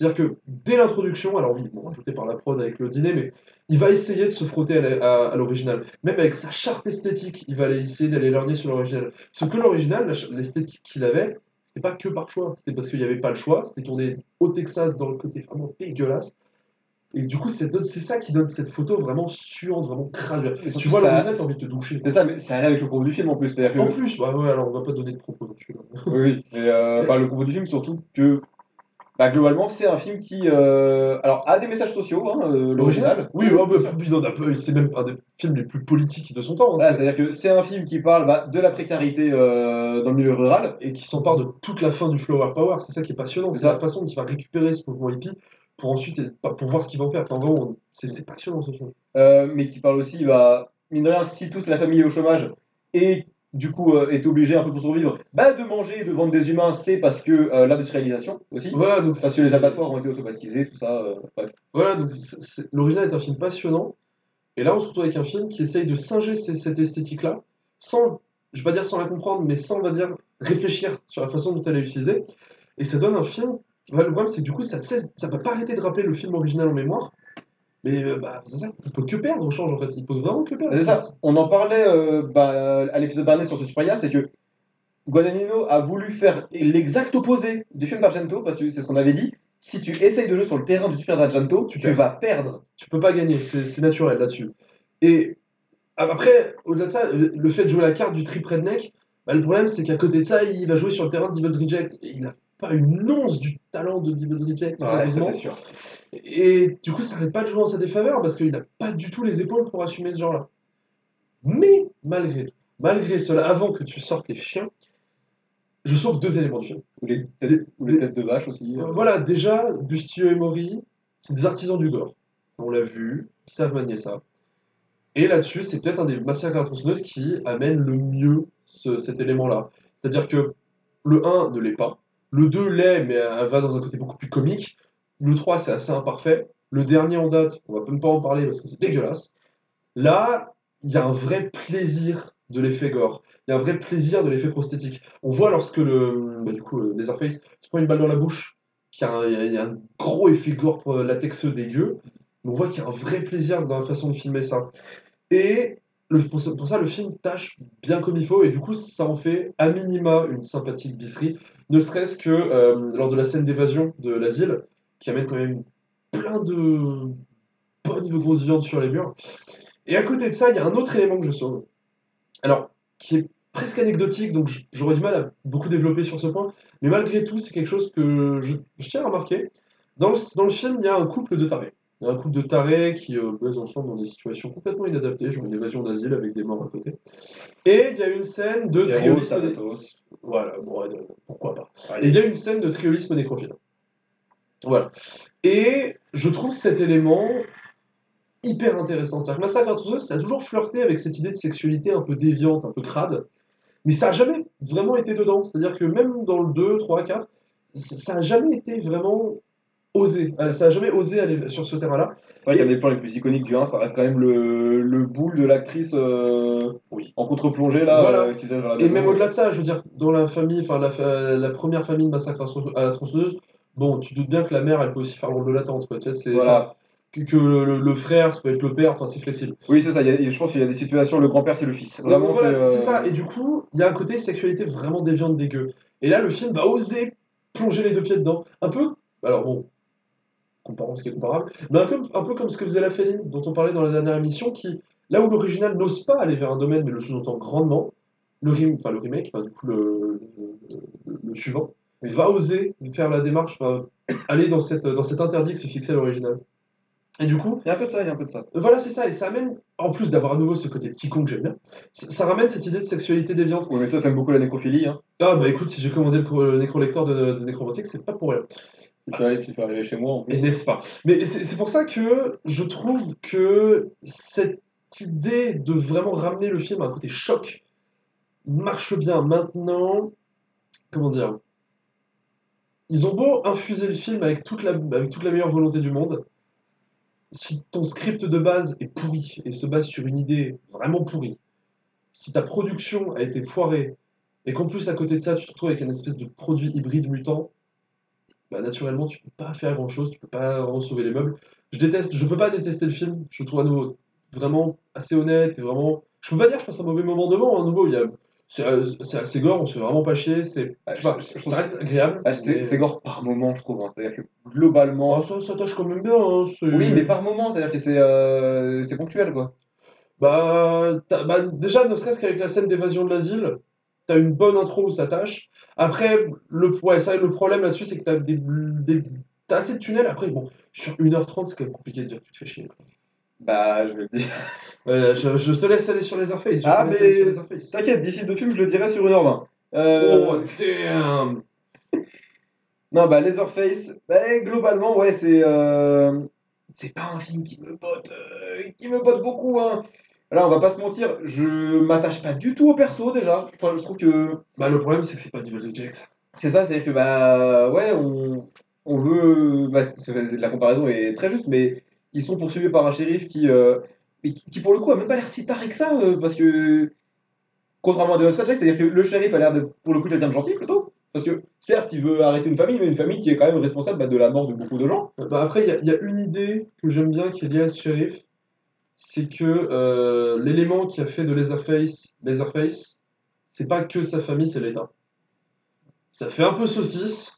A: C'est-à-dire que dès l'introduction, alors oui, bon, ajouté par la prod avec le dîner, mais il va essayer de se frotter à l'original. Même avec sa charte esthétique, il va aller essayer d'aller lorgner sur l'original. Sauf que l'original, l'esthétique qu'il avait, c'était pas que par choix, c'était parce qu'il n'y avait pas le choix, c'était tourné au Texas dans le côté vraiment dégueulasse. Et du coup, c'est ça qui donne cette photo vraiment suante, vraiment crade.
B: Mais
A: Tu
B: surtout,
A: vois
B: ça,
A: l'original, t'as envie de te doucher.
B: c'est ça, mais ça allait avec le propos du film en plus. C'est-à-dire
A: En
B: que,
A: plus, bah ouais, alors on va pas donner de propos non plus.
B: oui, oui, mais
A: Mais
B: enfin, le propos du film, surtout que, bah, globalement, c'est un film qui, alors, a des messages sociaux, hein,
A: l'original?
B: l'original.
A: Oui,
B: Oui,
A: oh, bah,
B: bien sûr.
A: il en a peu, c'est même un des films les plus politiques de son temps, hein,
B: Voilà, c'est-à-dire que c'est un film qui parle bah, de la précarité dans le milieu rural.
A: et qui s'empare de toute la fin du Flower Power. C'est ça qui est passionnant,
B: C'est
A: c'est la
B: ça.
A: façon dont il va récupérer ce mouvement hippie pour ensuite, pour voir ce qu'il va en faire. Enfin, vraiment, c'est passionnant ce film.
B: Mais qui parle aussi, bah, mine de rien, si toute la famille est au chômage et du coup est obligée un peu pour survivre, bah, de manger et de vendre des humains, c'est parce que l'industrialisation aussi,
A: Voilà, donc
B: parce que les abattoirs ont été automatisés, tout ça. Bref.
A: voilà, donc l'original est un film passionnant. Et là, on se retrouve avec un film qui essaye de singer cette esthétique-là, sans, je vais pas dire sans la comprendre, mais sans, on va dire, réfléchir sur la façon dont elle est utilisée. Et ça donne un film. Bah, le problème, c'est que du coup, ça va pas arrêter de rappeler le film original en mémoire. Mais bah, c'est ça, il peut que perdre au change en fait. Il peut vraiment que
B: Bah,
A: perdre.
B: c'est ça. On en parlait bah, à l'épisode dernier sur Suspiria, c'est que Guadagnino a voulu faire l'exact opposé du film d'Argento, parce que c'est ce qu'on avait dit. Si tu essayes de jouer sur le terrain du film d'Argento,
A: Tu
B: tu
A: perds.
B: vas perdre.
A: Tu peux pas gagner, c'est naturel là-dessus. Et après, au-delà de ça, le fait de jouer la carte du trip redneck, bah, le problème c'est qu'à côté de ça, il va jouer sur le terrain de Devil's Reject. Et il n'a pas une once du talent de Devil's Reject,
B: Ouais, ça c'est
A: malheureusement.
B: sûr.
A: Et du coup, ça n'arrête pas de jouer en sa défaveur parce qu'il n'a pas du tout les épaules pour assumer ce genre-là. Mais malgré tout, malgré cela, avant que tu sortes les chiens, je sauve deux éléments du film. Des-
B: Ou les
A: des-
B: têtes de vache aussi.
A: voilà, déjà, Bustillo et Mori, c'est des artisans du gore. On l'a vu, ils savent manier ça. Et là-dessus, c'est peut-être un des massacres à la tronçonneuse qui amène le mieux cet élément-là. C'est-à-dire que le un ne l'est pas, le 2 l'est, mais va dans un côté beaucoup plus comique, le 3 c'est assez imparfait, le dernier en date, on va même pas en parler parce que c'est dégueulasse. Là, il y a un vrai plaisir de l'effet gore. Il y a un vrai plaisir de l'effet prosthétique. On voit lorsque du coup, le Leatherface se prend une balle dans la bouche, il y a un gros effet gore latexeux dégueu. On voit qu'il y a un vrai plaisir dans la façon de filmer ça. Et pour ça, le film tâche bien comme il faut, et du coup, ça en fait à minima une sympathique bisserie, ne serait-ce que lors de la scène d'évasion de l'asile, qui amène quand même plein de bonnes grosses viandes sur les murs. Et à côté de ça, il y a un autre élément que je sauve. Alors, qui est presque anecdotique, donc j'aurais du mal à beaucoup développer sur ce point, mais malgré tout, c'est quelque chose que je tiens à remarquer. Dans le film, il y a un couple de tarés. Il y a un couple de tarés qui baisent ensemble dans des situations complètement inadaptées, genre une évasion d'asile avec des morts à côté. Et il y a une scène de
B: Pierrot,
A: triolisme.
B: Thanatos.
A: Voilà, bon, ouais, pourquoi pas. Et il
B: Allez.
A: y a une scène de triolisme nécrophile. Voilà. Et je trouve cet élément hyper intéressant. C'est-à-dire que Massacre à la tronçonneuse, ça a toujours flirté avec cette idée de sexualité un peu déviante, un peu crade, mais ça n'a jamais vraiment été dedans. C'est-à-dire que même dans le 2, 3, 4, ça n'a jamais été vraiment osé. Ça n'a jamais osé aller sur ce terrain-là.
B: C'est vrai qu'un
A: Et
B: des plans les plus iconiques du 1, ça reste quand même le boule de l'actrice
A: oui,
B: en contre-plongée là,
A: voilà.
B: qui s'élève vers la
A: Et même
B: maison.
A: au-delà de ça, je veux dire, dans la famille, enfin la première famille de Massacre à la tronçonneuse, bon, tu doutes bien que la mère, elle peut aussi faire le rôle de la tante, quoi. Tu vois, enfin,
B: Voilà.
A: que le frère, ça peut être le père, enfin, c'est flexible.
B: Oui, c'est ça. Je pense qu'il y a des situations, le grand-père c'est le fils.
A: Et
B: Vraiment, c'est.
A: voilà, c'est ça. Et du coup, il y a un côté sexualité vraiment déviante dégueu. Et là, le film va oser plonger les deux pieds dedans. Un peu, alors bon, comparons ce qui est comparable, mais un peu comme ce que faisait la Féline, dont on parlait dans la dernière émission, qui, là où l'original n'ose pas aller vers un domaine, mais le sous-entend grandement, le remake, enfin, du coup, le suivant,
B: Oui.
A: va oser faire la démarche, va aller dans cet interdit que se fixait à l'original. Et du coup,
B: Il y a un peu de ça, il y a un peu de ça.
A: voilà, c'est ça, et ça amène, en plus d'avoir à nouveau ce côté petit con que j'aime bien, ça ramène cette idée de sexualité déviante.
B: Ouais, mais toi, t'aimes beaucoup la nécrophilie, hein.
A: Ah bah écoute, si j'ai commandé le nécrolecteur de Nécromantique, c'est pas pour rien.
B: Tu peux arriver chez moi en
A: Et
B: plus.
A: n'est-ce pas? Mais c'est pour ça que je trouve que cette idée de vraiment ramener le film à un côté choc marche bien. Maintenant, comment dire? Ils ont beau infuser le film avec toute la meilleure volonté du monde, si ton script de base est pourri et se base sur une idée vraiment pourrie, si ta production a été foirée, et qu'en plus à côté de ça tu te retrouves avec une espèce de produit hybride mutant, bah, naturellement, tu peux pas faire grand-chose, tu peux pas vraiment sauver les meubles. Je peux pas détester le film, je le trouve à nouveau vraiment assez honnête et vraiment. Je peux pas dire que je passe un mauvais moment devant, à nouveau, c'est assez gore, on se fait vraiment pas chier,
B: Ah,
A: je sais pas,
B: je trouve
A: ça reste agréable,
B: c'est
A: mais.
B: gore par moment, je trouve, hein. C'est-à-dire que
A: Ah,
B: globalement.
A: ça tâche quand même bien, hein,
B: Oui, mais
A: c'est.
B: par moment, c'est-à-dire que c'est ponctuel, quoi.
A: Bah, déjà, ne serait-ce qu'avec la scène d'évasion de l'asile, t'as une bonne intro où ça tâche. Après, le problème là-dessus, c'est que t'as assez de tunnels. Après, bon, sur 1h30, c'est quand même compliqué de dire que tu te fais chier.
B: Bah, je vais te dire.
A: Je te laisse aller sur les Airface. Je te
B: Ah,
A: laisse aller sur
B: mais
A: les Airface.
B: t'inquiète, d'ici le film, je le dirai sur 1h20.
A: Oh, damn!
B: Non, bah, Leatherface, bah, globalement, ouais, c'est pas un film qui me botte beaucoup, hein. Là, on va pas se mentir, je m'attache pas du tout au perso déjà. Enfin, je trouve que
A: Bah, le problème, c'est que c'est pas Devil's Reject.
B: c'est ça, c'est-à-dire que bah ouais, on veut, bah, la comparaison est très juste, mais ils sont poursuivis par un shérif qui pour le coup a même pas l'air si taré que ça, parce que contrairement à Devil's Reject, c'est-à-dire que le shérif a l'air d'être pour le coup quelqu'un de gentil plutôt. Parce que certes, il veut arrêter une famille, mais une famille qui est quand même responsable bah, de la mort de beaucoup de gens.
A: Bah, après, il y a une idée que j'aime bien qui est liée à ce shérif. C'est que l'élément qui a fait de Leatherface, c'est pas que sa famille, c'est l'État. Ça fait un peu saucisse,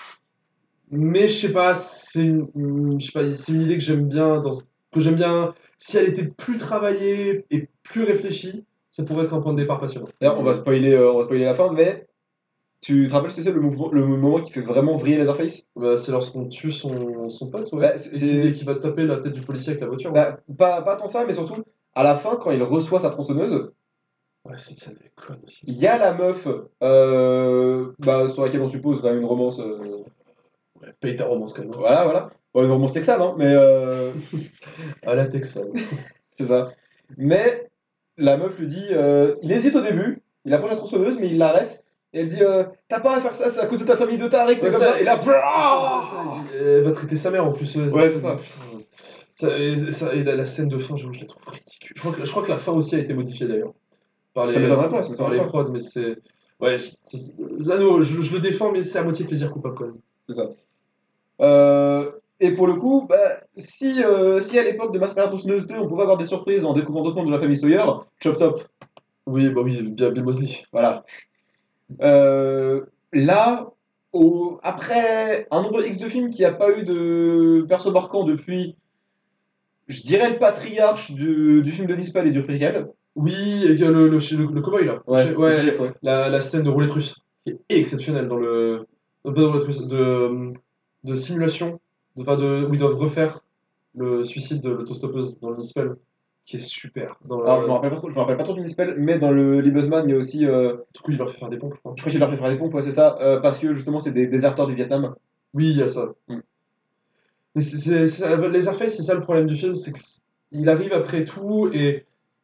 A: mais je sais pas, je sais pas, c'est une idée que j'aime bien, que j'aime bien. Si elle était plus travaillée et plus réfléchie, ça pourrait être un point de départ passionnant.
B: D'ailleurs, on va spoiler la fin, mais tu te rappelles ce que c'est le moment qui fait vraiment vriller Leatherface?
A: Bah, c'est lorsqu'on tue son pote, ouais,
B: Bah,
A: et qui va taper la tête du policier avec la voiture. Ouais,
B: bah, pas tant ça, mais surtout à la fin, quand il reçoit sa tronçonneuse.
A: ouais, cette scène elle est conne aussi.
B: Il y a la meuf bah, sur laquelle on suppose quand même une romance.
A: Ouais, paye ta romance quand même. Hein.
B: Voilà, voilà. Bon, une romance texane, hein, mais
A: À la Texane.
B: c'est ça. Mais la meuf lui dit il hésite au début, il approche la tronçonneuse, mais il l'arrête. Et elle dit t'as pas à faire ça, c'est à cause de ta famille de taré que t'es
A: Ouais,
B: comme ça. Et là,
A: elle va traiter sa mère en plus.
B: ouais, c'est ça.
A: Putain. Et la scène de fin, je la trouve ridicule. Je crois que la fin aussi a été modifiée d'ailleurs.
B: Ça m'étonnerait pas, ça
A: Par
B: m'étonnerait
A: les
B: pas.
A: prods, mais c'est. Ouais, Zano, je le défends, mais c'est à moitié plaisir coupable quand même.
B: C'est ça. Et pour le coup, bah, si à l'époque de Massacre à la tronçonneuse 2, on pouvait avoir des surprises en découvrant d'autres membres de la famille Sawyer, Chop Top,
A: Oui, bah oui, bien Bill Moseley.
B: voilà. Là, après un nombre X de films qui n'a pas eu de perso marquant depuis, je dirais le patriarche du film de Nispel et du préquel.
A: Oui, et que le cowboy là.
B: Ouais, le shérif,
A: Ouais,
B: ouais.
A: la scène de roulette russe, qui est exceptionnelle dans le. Pas de roulette russe, de simulation, où ils doivent refaire le suicide de l'autostoppeuse dans le Nispel, qui est super.
B: Alors, je me rappelle pas trop du Nispel, mais dans le Liebesman, il y a aussi.
A: Du coup, il leur fait faire des pompes, je crois.
B: Je crois qu'il leur fait faire des pompes, ouais, c'est ça, parce que justement, c'est des déserteurs du Vietnam.
A: Oui, il y a ça.
B: Mm.
A: Mais les Airface, c'est ça le problème du film, c'est qu'il arrive après tout et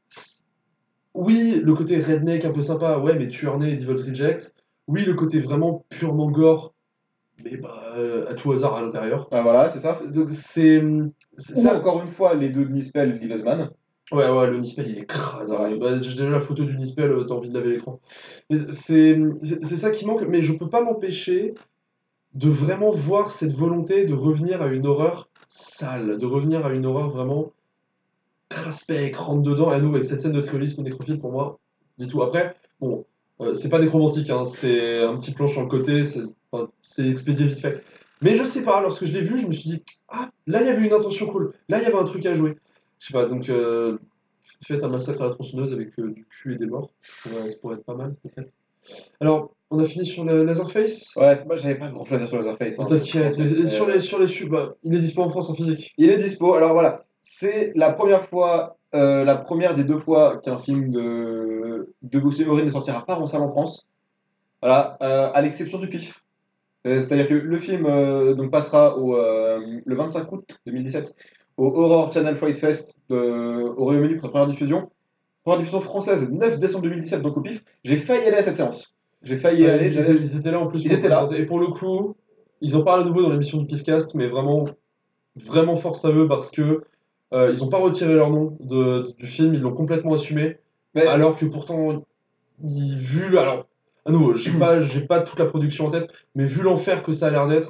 A: oui, le côté redneck un peu sympa, ouais, mais tueur né et Devil's Reject. Oui, le côté vraiment purement gore, mais bah, à tout hasard à l'intérieur.
B: Ah, voilà, c'est ça.
A: Donc c'est
B: Ou
A: ça.
B: encore une fois, les deux de Nispel et Liebesman.
A: Ouais, ouais, le Nispel il est crade.
B: Voilà.
A: Hein. Bah, j'ai déjà la photo du Nispel, t'as envie de laver l'écran. Mais c'est ça qui manque, mais je peux pas m'empêcher de vraiment voir cette volonté de revenir à une horreur sale, de revenir à une horreur vraiment craspec, rentre dedans, à nous, avec cette scène de triolisme nécrophile pour moi, dis tout. Après, bon, c'est pas nécromantique, hein, c'est un petit plan sur le côté, c'est expédié vite fait. Mais je sais pas, lorsque je l'ai vu, je me suis dit, ah, là il y avait une intention cool, là il y avait un truc à jouer. Je sais pas, donc faites un massacre à la tronçonneuse avec du cul et des morts, ça pourrait être pas mal peut-être. Alors, on a fini sur le Laserface.
B: Ouais, moi j'avais pas grand chose à dire sur Leatherface. Hein,
A: T'inquiète, mais il est dispo en France en physique.
B: Il est dispo. Alors voilà, c'est la première fois, la première des deux fois qu'un film de Bruce Lee ne sortira pas en salle en France. Voilà, à l'exception du PIF. C'est-à-dire que le film donc passera le 25 août 2017 au Horror Channel Fright Fest au Royaume-Uni pour sa première diffusion. Première diffusion française, 9 décembre 2017, donc au PIF. J'ai failli aller à cette séance. J'ai failli y
A: Ouais,
B: aller.
A: ils étaient là en plus
B: Ils
A: pour le
B: étaient là.
A: présenter. Et pour le coup, ils en parlent à nouveau dans l'émission du Pifcast, mais vraiment, vraiment force à eux parce que ils n'ont pas retiré leur nom du film, ils l'ont complètement assumé.
B: Mais
A: Alors que pourtant, alors, à nouveau, j'ai pas toute la production en tête, mais vu l'enfer que ça a l'air d'être,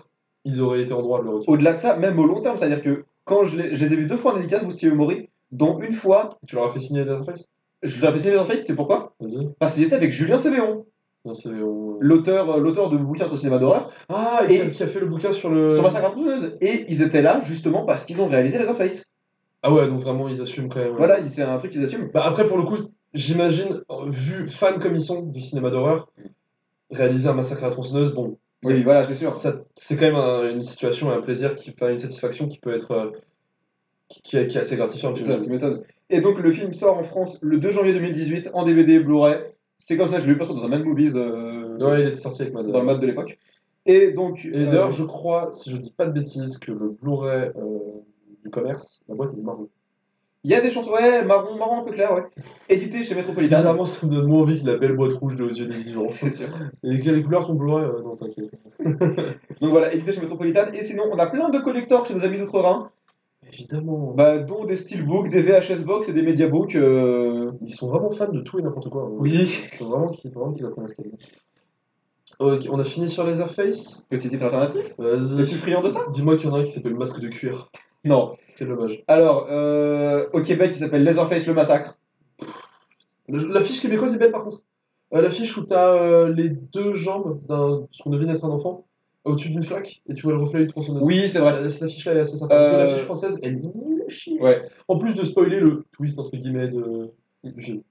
A: ils auraient été en droit de le retirer.
B: Au-delà de ça, même au long terme, c'est-à-dire que quand je les ai vus 2 fois en dédicace, Busti et Mori, dont une fois,
A: Tu leur as fait signer Leatherface?
B: je leur ai fait signer dans Face, c'est pourquoi?
A: Vas-y.
B: Parce qu'ils étaient avec Julien Cévéon,
A: Non,
B: l'auteur de bouquins sur le cinéma d'horreur,
A: Ah,
B: Et-
A: qui a fait le bouquin sur le.
B: sur Massacre à la tronçonneuse. Et ils étaient là justement parce qu'ils ont réalisé Leatherface.
A: Ah ouais, donc vraiment, ils assument quand même. Ouais.
B: Voilà, c'est un truc qu'ils assument.
A: Bah après, pour le coup, j'imagine, vu fans comme ils sont du cinéma d'horreur, réaliser un massacre à la tronçonneuse, bon.
B: Oui, voilà, c'est sûr.
A: C'est quand même une situation et un plaisir, une satisfaction qui peut être. Qui est assez gratifiante.
B: C'est ça qui m'étonne. Et donc le film sort en France le 2 janvier 2018 en DVD et Blu-ray. C'est comme ça que je l'ai vu perso dans un Mad Movies
A: Ouais, il était sorti avec
B: dans le Mad de l'époque. Et donc.
A: Et d'ailleurs, je crois, si je dis pas de bêtises, que le Blu-ray du commerce, la boîte est marron.
B: Il y a des chansons, ouais, marron un peu clair, ouais. Édité chez Metropolitan.
A: Bizarrement, ça me donne moins envie que la belle boîte rouge de Aux yeux des vivants.
B: C'est sûr.
A: Et quelle couleur ton Blu-ray Non, t'inquiète.
B: Donc voilà, édité chez Metropolitan. Et sinon, on a plein de collectors chez nos amis d'Outre-Rhin,
A: Évidemment.
B: dont des steelbooks, des VHS box et des mediabooks.
A: Ils sont vraiment fans de tout et n'importe quoi. Hein.
B: Oui.
A: Il faut vraiment qu'ils apprennent à se calmer. Ok, on a fini sur Leatherface.
B: Petit titre alternatif.
A: Vas-y.
B: Es-tu friand de ça?
A: Dis-moi qu'il y en a un qui s'appelle Masque de cuir.
B: Non.
A: Quel dommage.
B: Alors, au Québec, il s'appelle Leatherface le Massacre.
A: L'affiche québécoise est belle par contre. L'affiche où t'as les deux jambes ce qu'on devine être un enfant au-dessus d'une flaque et tu vois le reflet du tronçonneuse.
B: Oui, c'est vrai.
A: Cette affiche-là est assez sympa. Parce que l'affiche française, elle est nulle à chier.
B: Ouais.
A: En plus de spoiler le twist entre guillemets du film.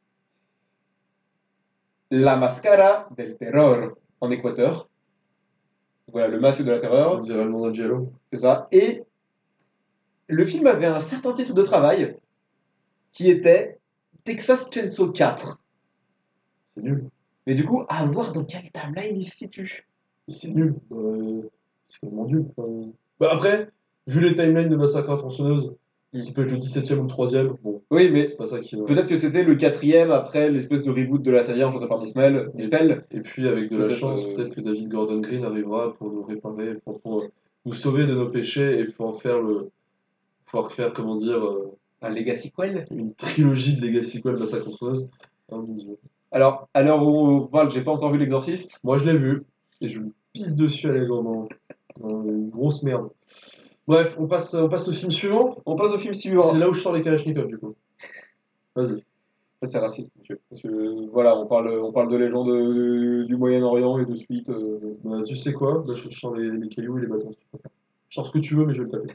B: La Mascara del Terror en Équateur. Voilà, le masque de la terreur,
A: On dirait le nom d'un giallo.
B: c'est ça. Et le film avait un certain titre de travail qui était Texas Chainsaw 4.
A: C'est nul.
B: Mais du coup, à voir dans quelle timeline il se situe.
A: C'est nul. C'est vraiment nul. Bah après, vu les timelines de Massacre à la tronçonneuse, ça peut être le 17ème ou le 3ème. Bon,
B: Oui, mais
A: c'est pas ça qui.
B: peut-être que c'était le 4e après l'espèce de reboot de la série en chanté par Dispel.
A: Et puis, avec de la
B: Peut-être,
A: chance, peut-être que David Gordon Green arrivera pour nous réparer, pour nous sauver de nos péchés et pouvoir faire, comment dire,
B: Un Legacy Quell.
A: une trilogie de Legacy Quell Massacre à la tronçonneuse. Oh mon Dieu.
B: Alors, à l'heure où on parle, j'ai pas encore vu l'Exorciste.
A: Moi, je l'ai vu et je me pisse dessus allègrement. Une grosse merde. Bref, on passe au film suivant.
B: On passe au film suivant.
A: C'est là où je sors les Kalachnikov, du coup. Vas-y.
B: Ça, c'est raciste, monsieur. Parce que, voilà, on parle de légendes du Moyen-Orient et de suite.
A: Bah, tu sais quoi? Bah, je sors les cailloux et les bâtons. Si tu préfères. Je sors ce que tu veux, mais je vais le taper.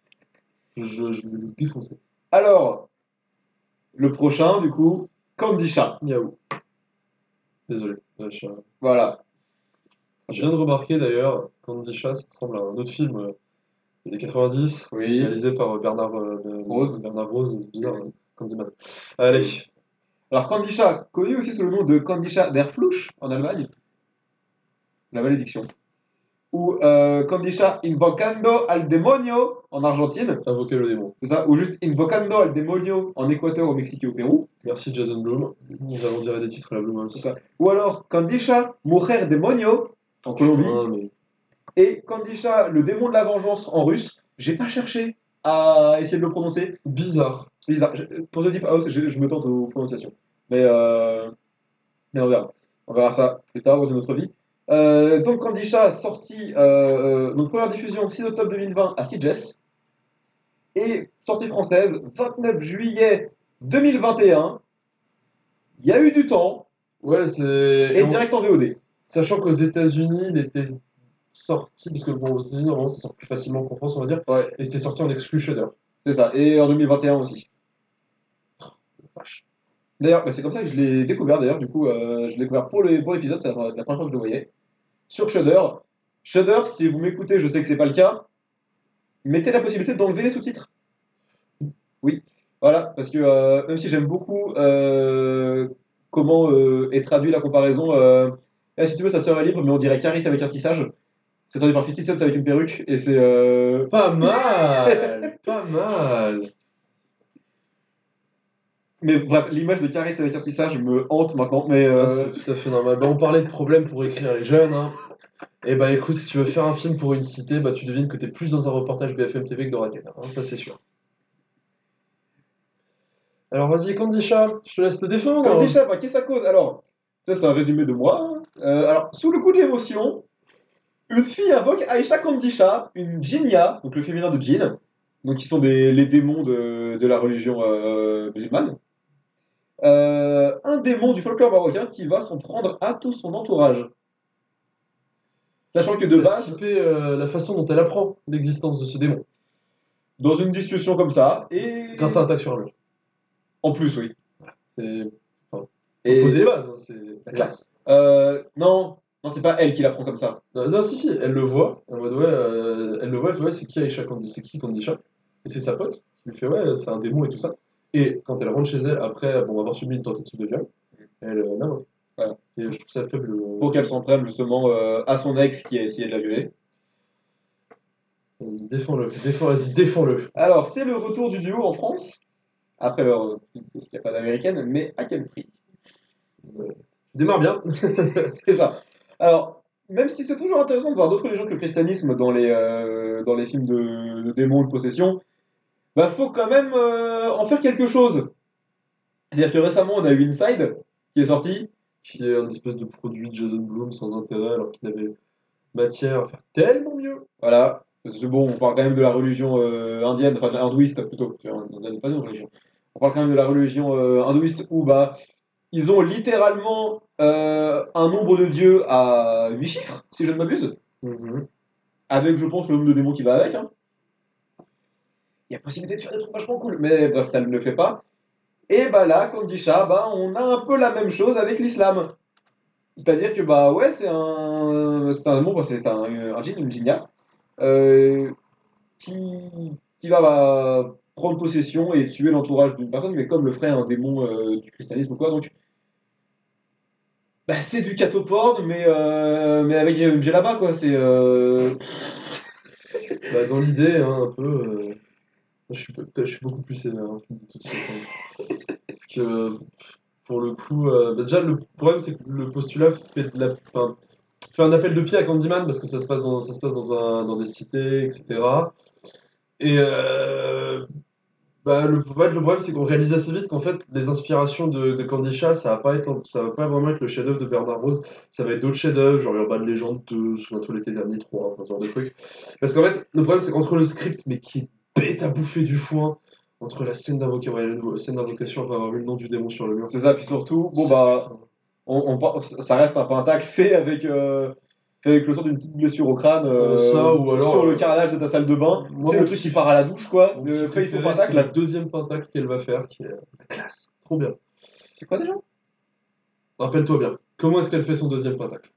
A: Je vais le défoncer.
B: Alors, le prochain, du coup, Candy Chat.
A: Miaou. Désolé.
B: Voilà.
A: Je viens de remarquer d'ailleurs, Candy Chat, ça ressemble à un autre film des 90,
B: Oui.
A: réalisé par Bernard
B: Rose.
A: Bernard Rose, c'est bizarre, Candyman. Allez.
B: Alors, Candy Chat, connu aussi sous le nom de Candy Chat der Fluch en Allemagne. La malédiction. Ou Candy Chat Invocando al Demonio en Argentine.
A: Invoquer le démon.
B: C'est ça. Ou juste Invocando al Demonio en Équateur, au Mexique et au Pérou.
A: Merci Jason Blum. Nous allons dire des titres à la Blum
B: C'est
A: aussi.
B: ça. Ou alors Candy Chat Mujer Demonio en Colombie.
A: Putain, mais...
B: Et Candy Chat, le démon de la vengeance en russe. J'ai pas cherché à essayer de le prononcer.
A: Bizarre.
B: Bizarre. Pour The Deep House, je me tente aux prononciations. Mais on verra. On verra ça plus tard dans une autre vie. Donc Candy Chat, sorti, donc première diffusion 6 octobre 2020 à Sitges. Et sortie française 29 juillet 2021. Il y a eu du temps.
A: Ouais, c'est...
B: Et direct en VOD.
A: Sachant qu'aux États-Unis, il était sorti, parce que bon, aux États-Unis, normalement, ça sort plus facilement qu'en France, on va dire.
B: Ouais,
A: Et c'était sorti en exclu Shudder.
B: c'est ça. Et en 2021 aussi.
A: Vache.
B: D'ailleurs, c'est comme ça que je l'ai découvert. D'ailleurs, du coup, je l'ai découvert pour l'épisode. C'est la première fois que je le voyais. Sur Shudder. Shudder, si vous m'écoutez, je sais que c'est pas le cas. Mettez la possibilité d'enlever les sous-titres. Oui. Voilà, parce que même si j'aime beaucoup comment est traduit la comparaison, si tu veux, sa sœur est libre, mais on dirait Caris avec un tissage. C'est traduit par 50 Cent avec une perruque, et c'est.
A: Pas mal. Pas mal.
B: Mais bref, l'image de Caris avec un tissage me hante maintenant, mais.
A: C'est tout à fait normal. Bah, on parlait de problèmes pour écrire les jeunes. Hein. Et bah écoute, si tu veux faire un film pour une cité, bah tu devines que t'es plus dans un reportage BFM TV que dans Athènes. Hein, ça c'est sûr. Alors vas-y Candy Chat, je te laisse le défendre.
B: Candy Chat, qu'est-ce que ça cause? Alors, ça c'est un résumé de moi. Alors, sous le coup de l'émotion, Une fille invoque Aisha Kandisha, une djinnia, donc le féminin de djinn, donc qui sont les démons de la religion musulmane. Un démon du folklore marocain qui va s'en prendre à tout son entourage. Sachant que de
A: T'as
B: base,
A: skippé la façon dont elle apprend l'existence de ce démon,
B: dans une discussion comme ça, et
A: grâce à un attaque sur un mur.
B: en plus, oui.
A: C'est. Enfin, faut poser
B: Et
A: les bases, hein, c'est la classe.
B: non, non, c'est pas elle qui l'apprend comme ça.
A: Non, non, si, elle le voit, en mode ouais, elle le voit, elle fait ouais, c'est qui Aisha Candy, c'est qui Kandisha? Et c'est sa pote qui lui fait ouais, c'est un démon et tout ça. Et quand elle rentre chez elle, après bon, avoir subi une tentative de viol, elle l'invoque.
B: Voilà.
A: Et je trouve ça faible.
B: Pour qu'elle s'en prenne justement à son ex qui a essayé de la violer.
A: Vas-y, défends-le, vas-y, défends-le.
B: Alors, c'est le retour du duo en France, après leur petite escapade américaine, mais à quel prix?
A: Tu démarres bien.
B: C'est ça. Alors, même si c'est toujours intéressant de voir d'autres légendes que le christianisme dans les films de démons ou de possession, bah faut quand même en faire quelque chose. C'est-à-dire que récemment, on a eu Inside qui est sorti.
A: Qui est un espèce de produit de Jason Blum sans intérêt alors qu'il avait matière à faire tellement mieux.
B: Voilà. Parce que bon, on parle quand même de la religion indienne, enfin hindouiste plutôt. Indienne n'est pas une religion. On parle quand même de la religion hindouiste où bah ils ont littéralement un nombre de dieux à 8 chiffres, si je ne m'abuse.
A: Mhm.
B: Avec, je pense, le nombre de démons qui va avec. Hein. Il y a possibilité de faire des trucs vachement cool, mais bref, ça ne le fait pas. Et bah là, Kandisha, bah, on a un peu la même chose avec l'islam. C'est-à-dire que bah ouais, c'est un djinn, une djinnia, euh, qui va bah, prendre possession et tuer l'entourage d'une personne, mais comme le ferait un démon du christianisme ou quoi. Donc bah, c'est du catoporn, mais avec une djellaba quoi. C'est
A: Bah, dans l'idée, hein, un peu. Je suis beaucoup plus sévère, hein, je le dis tout de suite. Hein. Parce que pour le coup, bah, déjà le problème c'est que le postulat fait enfin, fait un appel de pied à Candyman parce que ça se passe dans des cités, etc. Et bah, le problème c'est qu'on réalise assez vite qu'en fait les inspirations de Candy Shah, ça va pas vraiment être le chef-d'œuvre de Bernard Rose, ça va être d'autres chefs-d'œuvre, genre Urban Legend 2, Souviens-toi l'été dernier 3, enfin, ce genre de trucs. Parce qu'en fait, le problème c'est qu'entre le script, mais qui est bête à bouffer du foin, entre la scène d'invocation, ouais, la scène d'invocation après avoir vu le nom du démon sur le mur,
B: c'est ça. Puis surtout, bon
A: c'est
B: bah,
A: putain.
B: ça reste un pentacle fait avec le sort d'une petite blessure au crâne
A: Ça, ou alors,
B: sur le carrelage de ta salle de bain.
A: moi
B: Tu sais,
A: mon
B: le truc qui
A: petit,
B: part à la douche, quoi.
A: mon petit
B: Après, il faut
A: préféré, c'est le
B: pentacle.
A: deuxième pentacle qu'elle va faire, qui est la classe, trop bien.
B: C'est quoi déjà?
A: Rappelle-toi bien, comment est-ce qu'elle fait son deuxième pentacle?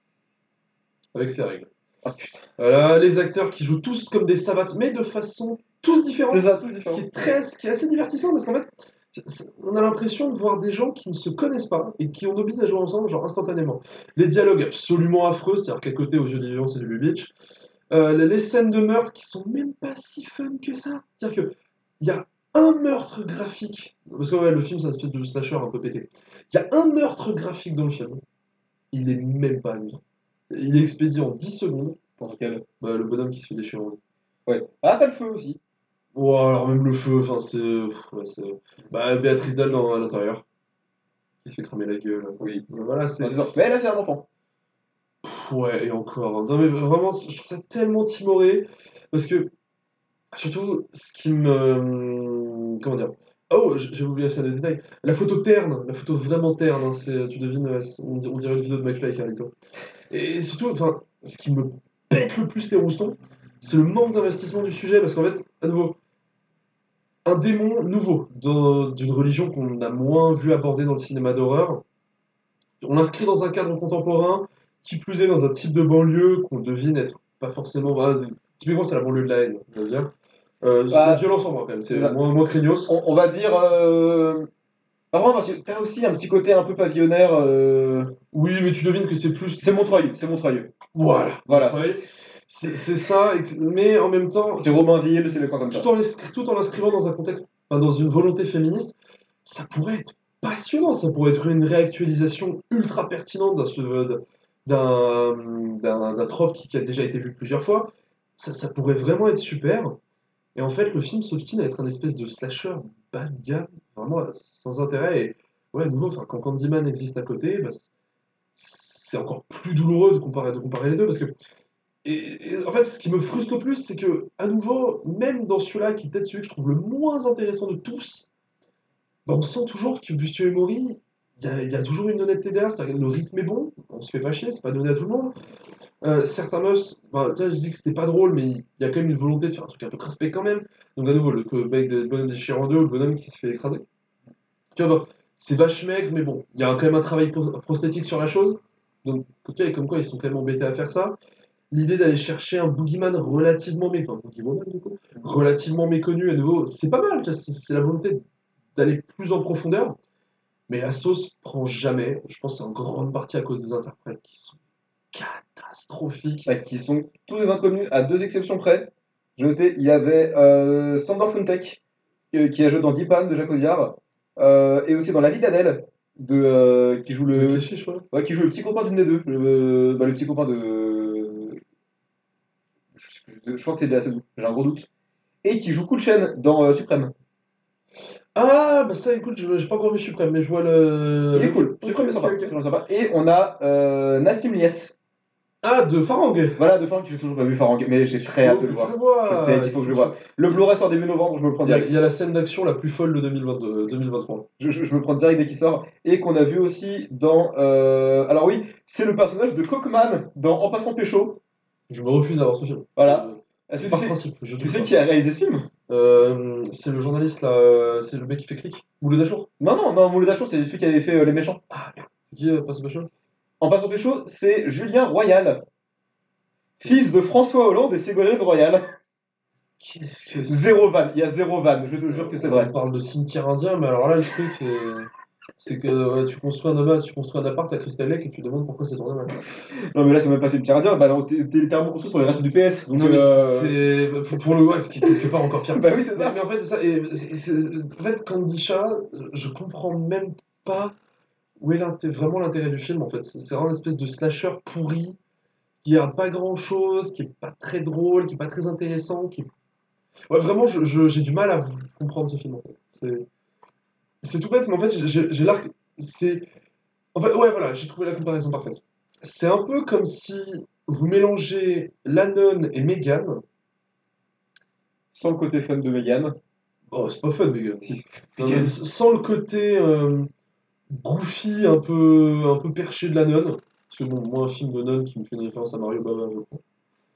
A: Avec ses règles.
B: Ah putain.
A: Voilà, les acteurs qui jouent tous comme des savates, mais de façon tous
B: C'est
A: différente.
B: ça, tout
A: Ce qui
B: différent.
A: est ce qui est assez divertissant parce qu'en fait, on a l'impression de voir des gens qui ne se connaissent pas et qui ont envie à jouer ensemble, genre instantanément. Les dialogues absolument affreux, c'est-à-dire qu'à côté, aux yeux des vivants, c'est du Lubitsch. Les scènes de meurtre qui sont même pas si fun que ça. C'est-à-dire que il y a un meurtre graphique, parce que ouais, le film c'est une espèce de slasher un peu pété. Il y a un meurtre graphique dans le film, il est même pas amusant. Il est expédié en 10 secondes.
B: Pour lequel?
A: Bah, le bonhomme qui se fait déchirer en deux.
B: Ouais. Ah, t'as le feu aussi.
A: Oh, alors même le feu, enfin c'est. Ouais, bah, Béatrice Dalle à l'intérieur, qui se fait cramer la gueule.
B: Oui.
A: Voilà,
B: Non,
A: c'est.
B: c'est ça. Mais là, c'est un enfant.
A: Ouais, et encore. Hein. Non, mais vraiment, je trouve ça tellement timoré. Parce que, surtout, ce qui me. Comment dire? Oh, j'ai oublié ça, des détails. La photo terne, la photo vraiment terne, hein, tu devines, on dirait une vidéo de McFly et Carlito. Et surtout, enfin, ce qui me pète le plus les roustons, c'est le manque d'investissement du sujet. Parce qu'en fait, à nouveau, un démon nouveau d'une religion qu'on a moins vu aborder dans le cinéma d'horreur. On l'inscrit dans un cadre contemporain, qui plus est dans un type de banlieue qu'on devine être pas forcément. Voilà, typiquement, c'est la banlieue de la haine, on va dire. La
B: Bah,
A: violence en moi, quand même, c'est
B: c'est ça.
A: moins craignos.
B: On va dire. Pas vraiment, parce que t'as aussi un petit côté un peu pavillonnaire.
A: Oui, mais tu devines que c'est plus.
B: C'est Montreuil, c'est Montreuil.
A: Voilà,
B: Voilà.
A: Montreuil. C'est ça, mais en même temps,
B: C'est Romainville, c'est le coin comme ça.
A: tout en l'inscrivant dans un contexte, enfin, dans une volonté féministe, ça pourrait être passionnant, ça pourrait être une réactualisation ultra pertinente d'un trope qui a déjà été vu plusieurs fois. Ça pourrait vraiment être super. Et en fait, le film s'obstine à être un espèce de slasher bas de gamme, vraiment sans intérêt. Et ouais, à nouveau, enfin, quand Candyman existe à côté, bah, c'est encore plus douloureux de comparer les deux parce que En fait, ce qui me frustre le plus, c'est que, à nouveau, même dans celui-là, qui est peut-être celui que je trouve le moins intéressant de tous, bah, on sent toujours que Bustio et Mori, il y a toujours une honnêteté derrière, c'est-à-dire que le rythme est bon, on se fait pas chier, c'est pas donné à tout le monde. Certains must, bah, tiens, je dis que c'était pas drôle, mais il y a quand même une volonté de faire un truc un peu crispé quand même. Donc, à nouveau, le mec de bonhomme déchiré en deux, ou le bonhomme qui se fait écraser. Tu vois, bah, c'est vache maigre, mais bon, il y a quand même un travail prosthétique sur la chose. Donc, ok, comme quoi ils sont quand même embêtés à faire ça. L'idée d'aller chercher un boogeyman relativement méconnu, du coup, relativement méconnu, à nouveau, c'est pas mal, tu vois, c'est la volonté d'aller plus en profondeur, mais la sauce prend jamais. Je pense que c'est en grande partie à cause des interprètes qui sont catastrophiques.
B: Qui sont tous des inconnus, à deux exceptions près. J'ai noté, il y avait Sandor Funtek, qui a joué dans Deep Pan de Jacques Audiard, et aussi dans La vie d'Adèle, qui joue
A: De
B: le,
A: Clichy, je crois.
B: ouais, qui joue le petit copain d'une des deux, le petit copain de. Je crois que c'est de la Sadou, j'ai un gros doute. Et qui joue Cool Chain dans Suprême.
A: Ah, bah ça, écoute, j'ai pas encore vu Suprême, mais je vois
B: Il est
A: le...
B: cool,
A: Ok,
B: Suprême est
A: ok,
B: sympa,
A: ok.
B: Suprême est sympa. Et on a Nassim Lies.
A: Ah, de Farang.
B: Voilà, de fin que j'ai toujours pas vu Farang, mais j'ai
A: Il
B: très hâte
A: faut
B: de
A: que
B: le
A: tu le
B: voir. Je sais
A: vois.
B: qu'il faut que je le vois. Le Blu-ray sort début novembre, je me le prends
A: Il y a
B: direct.
A: la scène d'action la plus folle de 2022, 2023.
B: Je me le prends direct dès qu'il sort. Et qu'on a vu aussi dans. Alors oui, c'est le personnage de Cockman dans En passant pécho.
A: Je me refuse à voir ce film.
B: Voilà. Est-ce que
A: Par principe, je
B: tu
A: doute
B: sais
A: pas.
B: qui a réalisé ce film?
A: C'est le journaliste là, c'est le mec qui fait clic. Mouloud Achour.
B: Non, non, non, Mouloud Achour, c'est celui qui avait fait Les Méchants.
A: Ah merde. C'est qui passe pas chaud.
B: En passant pécho, c'est Julien Royal, fils de François Hollande et Ségolène Royal.
A: Qu'est-ce que c'est?
B: Zéro vanne, il y a zéro vanne, je te jure que c'est vrai.
A: On parle de cimetière indien, mais alors là, le truc, c'est que ouais, tu construis un appart à Crystal Lake et tu te demandes pourquoi c'est tourné mal.
B: Non, mais là, c'est même pas cimetière indien, bah non, t'es littéralement construit sur les restes du PS. Donc,
A: Non, mais c'est. Pour le ouais, ce qui est quelque part encore pire.
B: Bah oui, c'est
A: Mais,
B: ça.
A: mais en fait, ça, en fait, Candy Shah, je comprends même pas où est vraiment l'intérêt du film, en fait. C'est vraiment une espèce de slasher pourri, qui garde pas grand-chose, qui est pas très drôle, qui est pas très intéressant, qui est... Ouais, vraiment, j'ai du mal à comprendre ce film, en fait. C'est tout bête, mais en fait, j'ai l'arc... C'est... En fait, ouais, voilà, j'ai trouvé la comparaison parfaite. C'est un peu comme si vous mélangez Lannon et Megan.
B: Sans le côté fun de Megan.
A: Oh, c'est pas fun, Megan.
B: Si,
A: Non, mais sans le côté goofy, un peu perché de la nonne. Parce que bon, moi, un film de nonne qui me fait une référence à Mario Bava, je crois.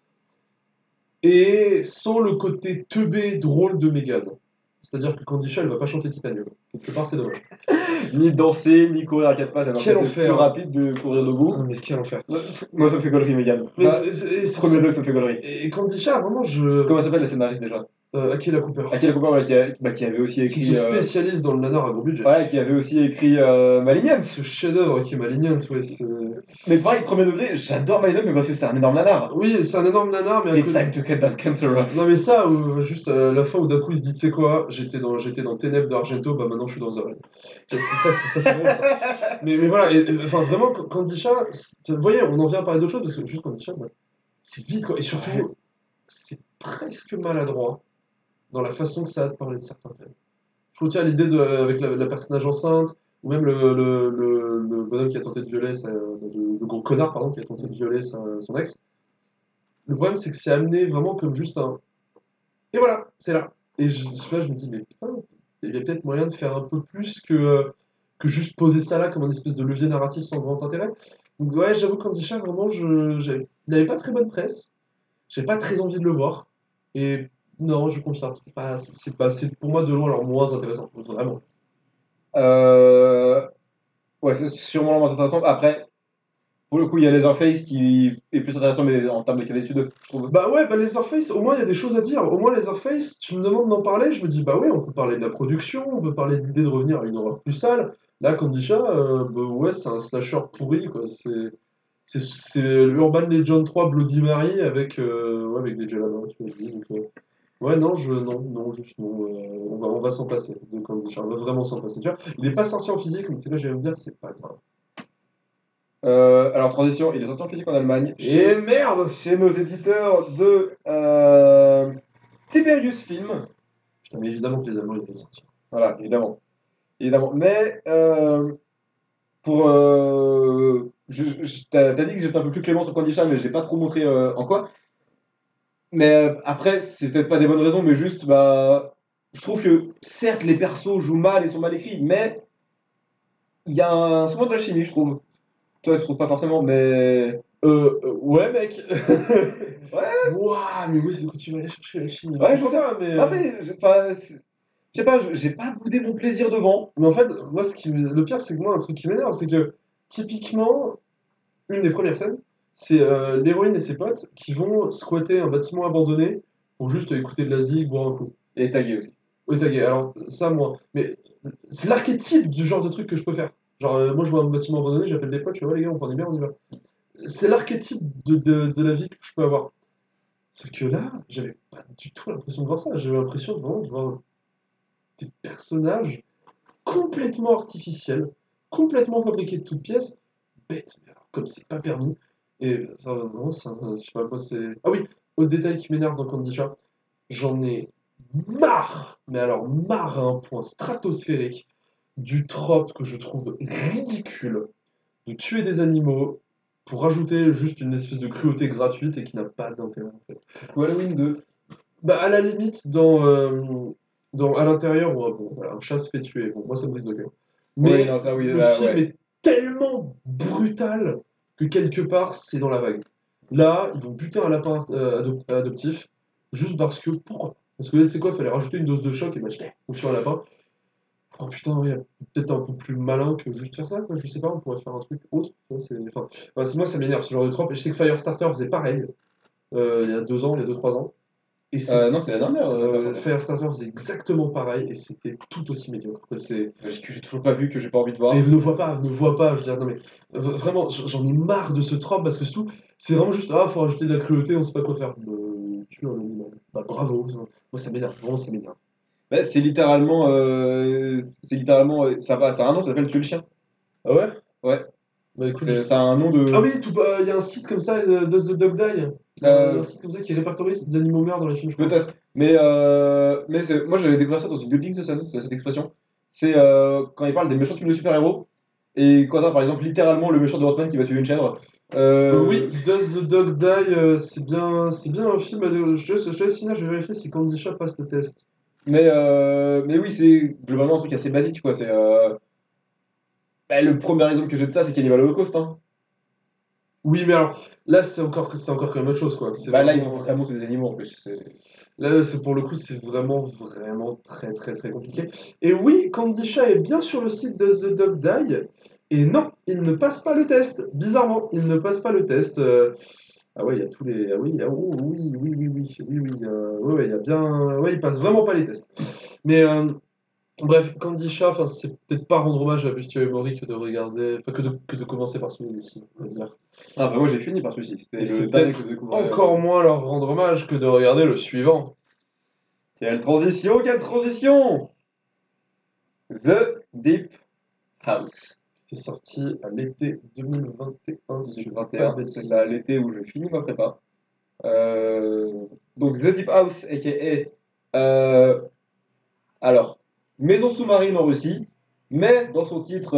A: Et sans le côté teubé drôle de Megan. C'est-à-dire que Candy Shah, elle va pas chanter Titanium. Quelque part, c'est dommage.
B: Ni danser, ni courir à quatre pattes, alors
A: Quel
B: que c'est plus
A: enfer.
B: rapide de courir
A: Ah,
B: debout.
A: mais quel enfer.
B: Moi, ça me fait gaulerie, Megan.
A: Mais
B: Bah, premier dog, ça me fait gaulerie.
A: Et Candy Shah, vraiment,
B: Comment s'appelle la scénariste déjà?
A: Akela Cooper.
B: Akira Cooper, ouais, qui avait aussi
A: Qui
B: écrit.
A: se spécialise dans le nanar à gros budget.
B: Ouais, qui avait aussi écrit Malignant.
A: Ce chef-d'œuvre qui est Malignant, ouais,
B: Mais pareil, premier degré, j'adore Malignant, mais parce que c'est un énorme nanar.
A: Oui, c'est un énorme nanar, mais à
B: It's
A: côté...
B: time to get that cancer off.
A: Non mais ça, juste la fin où d'un coup il se dit, tu sais quoi, j'étais dans Ténèbres d'Argento, bah maintenant je suis dans The Raid. Ça, c'est drôle ça. Mais voilà, enfin vraiment, Candy Shah, vous voyez, on en vient à parler d'autre chose, parce que juste Candy Shah, bah, c'est vite quoi, et surtout,
B: Ouais.
A: c'est presque maladroit dans la façon que ça a de parler de certains thèmes. Je retiens l'idée avec la personnage enceinte, ou même le bonhomme qui a tenté de violer, le gros connard, pardon, qui a tenté de violer son ex. Le problème, c'est que c'est amené vraiment comme juste un. Et voilà, c'est là. Et je me dis, mais putain, il y a peut-être moyen de faire un peu plus que juste poser ça là comme un espèce de levier narratif sans grand intérêt. Donc, ouais, j'avoue qu'Andy Shah, vraiment, il n'avait pas très bonne presse. J'avais pas très envie de le voir. Et non, je confirme, c'est pour moi de loin alors moins intéressant. Vraiment.
B: Euh... Ouais, c'est sûrement la moins intéressante. Après, pour le coup, il y a Leatherface qui est plus intéressant, mais en termes de qualité d'étude, je trouve.
A: Bah ouais, bah Leatherface, au moins il y a des choses à dire. Au moins Leatherface, tu me demandes d'en parler, je me dis bah ouais, on peut parler de la production, on peut parler de l'idée de revenir à une horreur plus sale. Là, comme dit Chat, bah ouais, c'est un slasher pourri, quoi. C'est l'Urban Legend 3 Bloody Mary avec des Jalabar, tu vois. Donc, ouais, non, non, juste non. On va s'en passer de Candy Chat, on va vraiment s'en passer. Tu vois, il est pas sorti en physique, mais tu sais quoi, je vais me dire, c'est pas grave.
B: Alors, transition, il est sorti en physique en Allemagne,
A: Et merde!
B: chez nos éditeurs de Tiberius Film.
A: Putain, mais évidemment que les Allemands ils vont sortir.
B: Voilà, évidemment. Évidemment. Mais, pour t'as dit que j'étais un peu plus clément sur Candy Shah, mais j'ai pas trop montré en quoi. Mais après, c'est peut-être pas des bonnes raisons, mais juste, bah, je trouve que certes, les persos jouent mal et sont mal écrits, mais il y a souvent de la chimie, je trouve. Toi, je trouve pas forcément, mais.
A: Ouais, mec.
B: Ouais,
A: Ouah, mais oui, c'est quand tu vas aller chercher la Chine.
B: ouais, je
A: Pourquoi
B: sais.
A: pas, mais.
B: Non, mais, enfin, je sais pas, j'ai pas boudé mon plaisir devant.
A: Mais en fait, moi, le pire, c'est que moi, un truc qui m'énerve, c'est que typiquement, une des premières scènes, c'est l'héroïne et ses potes qui vont squatter un bâtiment abandonné pour juste écouter de la zig, boire un coup.
B: Et tagué aussi.
A: Oui, tagué. Alors, ça, moi. Mais c'est l'archétype du genre de truc que je peux faire. Genre, moi, je vois un bâtiment abandonné, j'appelle des potes, je fais, ouais, les gars, on prend des bières, on y va. C'est l'archétype de la vie que je peux avoir. Sauf que là, j'avais pas du tout l'impression de voir ça. J'avais l'impression vraiment de voir des personnages complètement artificiels, complètement fabriqués de toutes pièces, bêtes, mais alors, comme c'est pas permis. Et enfin, vraiment, je sais pas quoi, c'est. Ah oui, autre détail qui m'énerve dans Candy Shah, j'en ai marre, mais alors marre à un point stratosphérique, du trope que je trouve ridicule de tuer des animaux pour rajouter juste une espèce de cruauté gratuite et qui n'a pas d'intérêt en fait.
B: Ou Halloween 2.
A: Bah, à la limite, à l'intérieur, ouais, bon, voilà, un chat se fait tuer. Bon, moi, ça me brise le cœur.
B: Oui,
A: Mais
B: non, ça, oui,
A: le
B: là,
A: film
B: ouais.
A: est tellement brutal que quelque part, c'est dans la vague. Là, ils vont buter un lapin adoptif juste parce que, pourquoi? Parce que là, tu sais quoi, il fallait rajouter une dose de choc et bah, on tue un lapin. Oh putain, ouais, peut-être un peu plus malin que juste faire ça, quoi. Je sais pas, on pourrait faire un truc autre. Tu vois, moi, ça m'énerve ce genre de trope. Et je sais que Firestarter faisait pareil il y a 2 ans, il y a 2, 3 ans. Et
B: Non, c'était la dernière.
A: Firestarter faisait exactement pareil et c'était tout aussi médiocre.
B: Que j'ai toujours pas vu, que j'ai pas envie de
A: Mais
B: voir.
A: ne vois pas, je veux dire, non mais vraiment, j'en ai marre de ce trope parce que surtout, c'est vraiment juste, ah, faut rajouter de la cruauté, on sait pas quoi faire. Tu es un animal. Bah bravo, moi ça m'énerve, vraiment ça m'énerve.
B: Ouais, ça va, ça a un nom, ça s'appelle Tuer le chien.
A: Ah ouais?
B: Ouais,
A: Bah écoute, je sais.
B: ça a un nom
A: Ah
B: de.
A: oui, il y a un site comme ça, Does the Dog Die? Il y a un
B: Euh,
A: site comme ça qui répertorie si des animaux meurent dans les films, je crois.
B: Peut-être. Mais moi j'avais découvert ça dans une Dubbing Session, c'est cette expression. C'est quand il parle des méchants films de super-héros. Et quand t'as par exemple littéralement le méchant de Batman qui va tuer une chèvre.
A: Oui, Does the Dog Die, c'est bien un film. Je te laisse finir, je vais vérifier si Candy Shop passe le test.
B: Mais oui, c'est globalement un truc assez basique quoi. Le premier exemple que j'ai de ça, c'est Cannibal Holocaust. Hein.
A: Oui, mais alors là, c'est encore quand même autre chose, quoi. C'est
B: Bah là, ils ont
A: vraiment.
B: vraiment tué des animaux en plus.
A: Là, pour le coup, c'est vraiment, vraiment très, très, très compliqué. Et oui, Candy Shop est bien sur le site de The Dog Die. Et non, il ne passe pas le test. Bizarrement, il ne passe pas le test. Ah ouais, il y a tous les. Ah oui, oh, oui, oui, oui, oui, oui, oui. Ouais, ouais, il y a bien. Ouais, il passe vraiment pas les tests. Mais bref, Candy Shop, enfin, c'est peut-être pas rendre hommage à Bustio et Mori que de regarder, enfin, que de commencer par celui-ci, on va dire.
B: Ah bah moi j'ai fini par celui-ci. C'était
A: Et
B: le
A: c'est
B: dernier
A: peut-être
B: que je découvrais.
A: encore moins leur rendre hommage que de regarder le suivant.
B: Quelle transition, quelle transition! The Deep House.
A: Qui est sorti à l'été 2021, si je ne dis pas de
B: 2021, c'est ça,
A: bêtises.
B: l'été où je finis ma prépa. Donc The Deep House, a.k.a. Alors, Maison sous-marine en Russie, mais dans son titre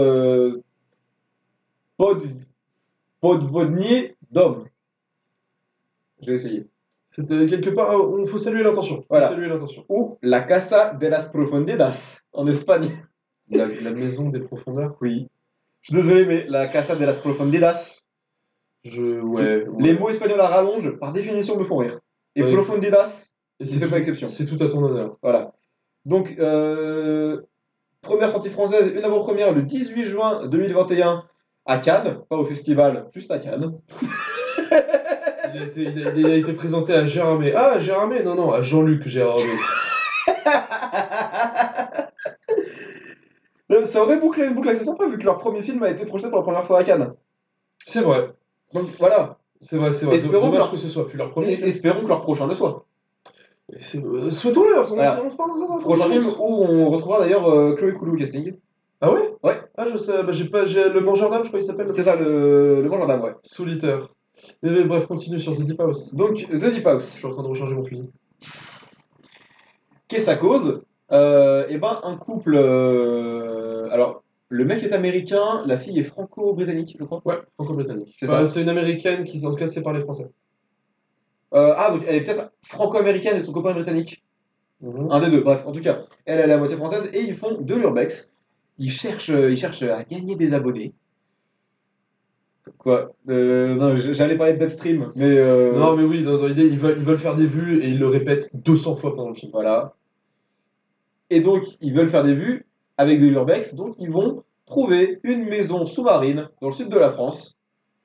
B: Pod, Podvodny Dom. J'ai essayé.
A: C'était quelque part, il faut saluer l'intention. Faut
B: Voilà.
A: saluer l'intention.
B: Ou La Casa de las Profundidades en Espagne.
A: La maison des profondeurs.
B: Oui. Je suis désolé, mais La Casa de las Profundidades.
A: Ouais,
B: Les
A: ouais.
B: mots espagnols à rallonge, par définition, me font rire. Et
A: Ouais,
B: Profundidas,
A: et
B: ne fait pas exception.
A: c'est tout à ton honneur.
B: Voilà. Donc, première sortie française, une avant-première le 18 juin 2021 à Cannes, pas au festival, juste à Cannes.
A: Il a été présenté à Gérardmer. Ah, Gérardmer? Non, non, à Jean-Luc Gérardmer.
B: Ça aurait bouclé une boucle assez sympa vu que leur premier film a été projeté pour la première fois à Cannes.
A: C'est vrai.
B: Donc voilà.
A: C'est vrai, c'est vrai.
B: Espérons
A: Dommage
B: que
A: que ce soit plus leur premier film.
B: Espérons que leur prochain le soit.
A: Souhaitons-le,
B: Voilà.
A: on se parle dans un
B: Prochain film où on retrouvera d'ailleurs Chloé Coulou au casting.
A: Ah ouais?
B: Ouais.
A: Ah, je sais, bah, j'ai le mangeur d'âme, je crois qu'il s'appelle.
B: C'est ça, le mangeur d'âme, ouais.
A: Solitaire. Mais bref, continue sur The Deep House.
B: Donc, The Deep
A: Je
B: House.
A: suis en train de recharger mon fusil.
B: Qu'est-ce sa cause? Un couple. Alors, Le mec est américain, la fille est franco-britannique, je crois.
A: Ouais, franco-britannique.
B: C'est
A: Bah,
B: ça.
A: c'est une américaine qui, en tout cas, sait parler français.
B: Donc elle est peut-être franco-américaine et son copain est britannique.
A: Mhm.
B: Un des deux, bref, en tout cas, elle est à moitié française et ils font de l'urbex. Ils cherchent à gagner des abonnés. Quoi Non, j'allais parler de Deadstream, mais
A: Non, mais oui, dans l'idée, ils veulent faire des vues et ils le répètent 200 fois pendant le film.
B: voilà. Et donc, ils veulent faire des vues avec de l'urbex, donc ils vont trouver une maison sous-marine dans le sud de la France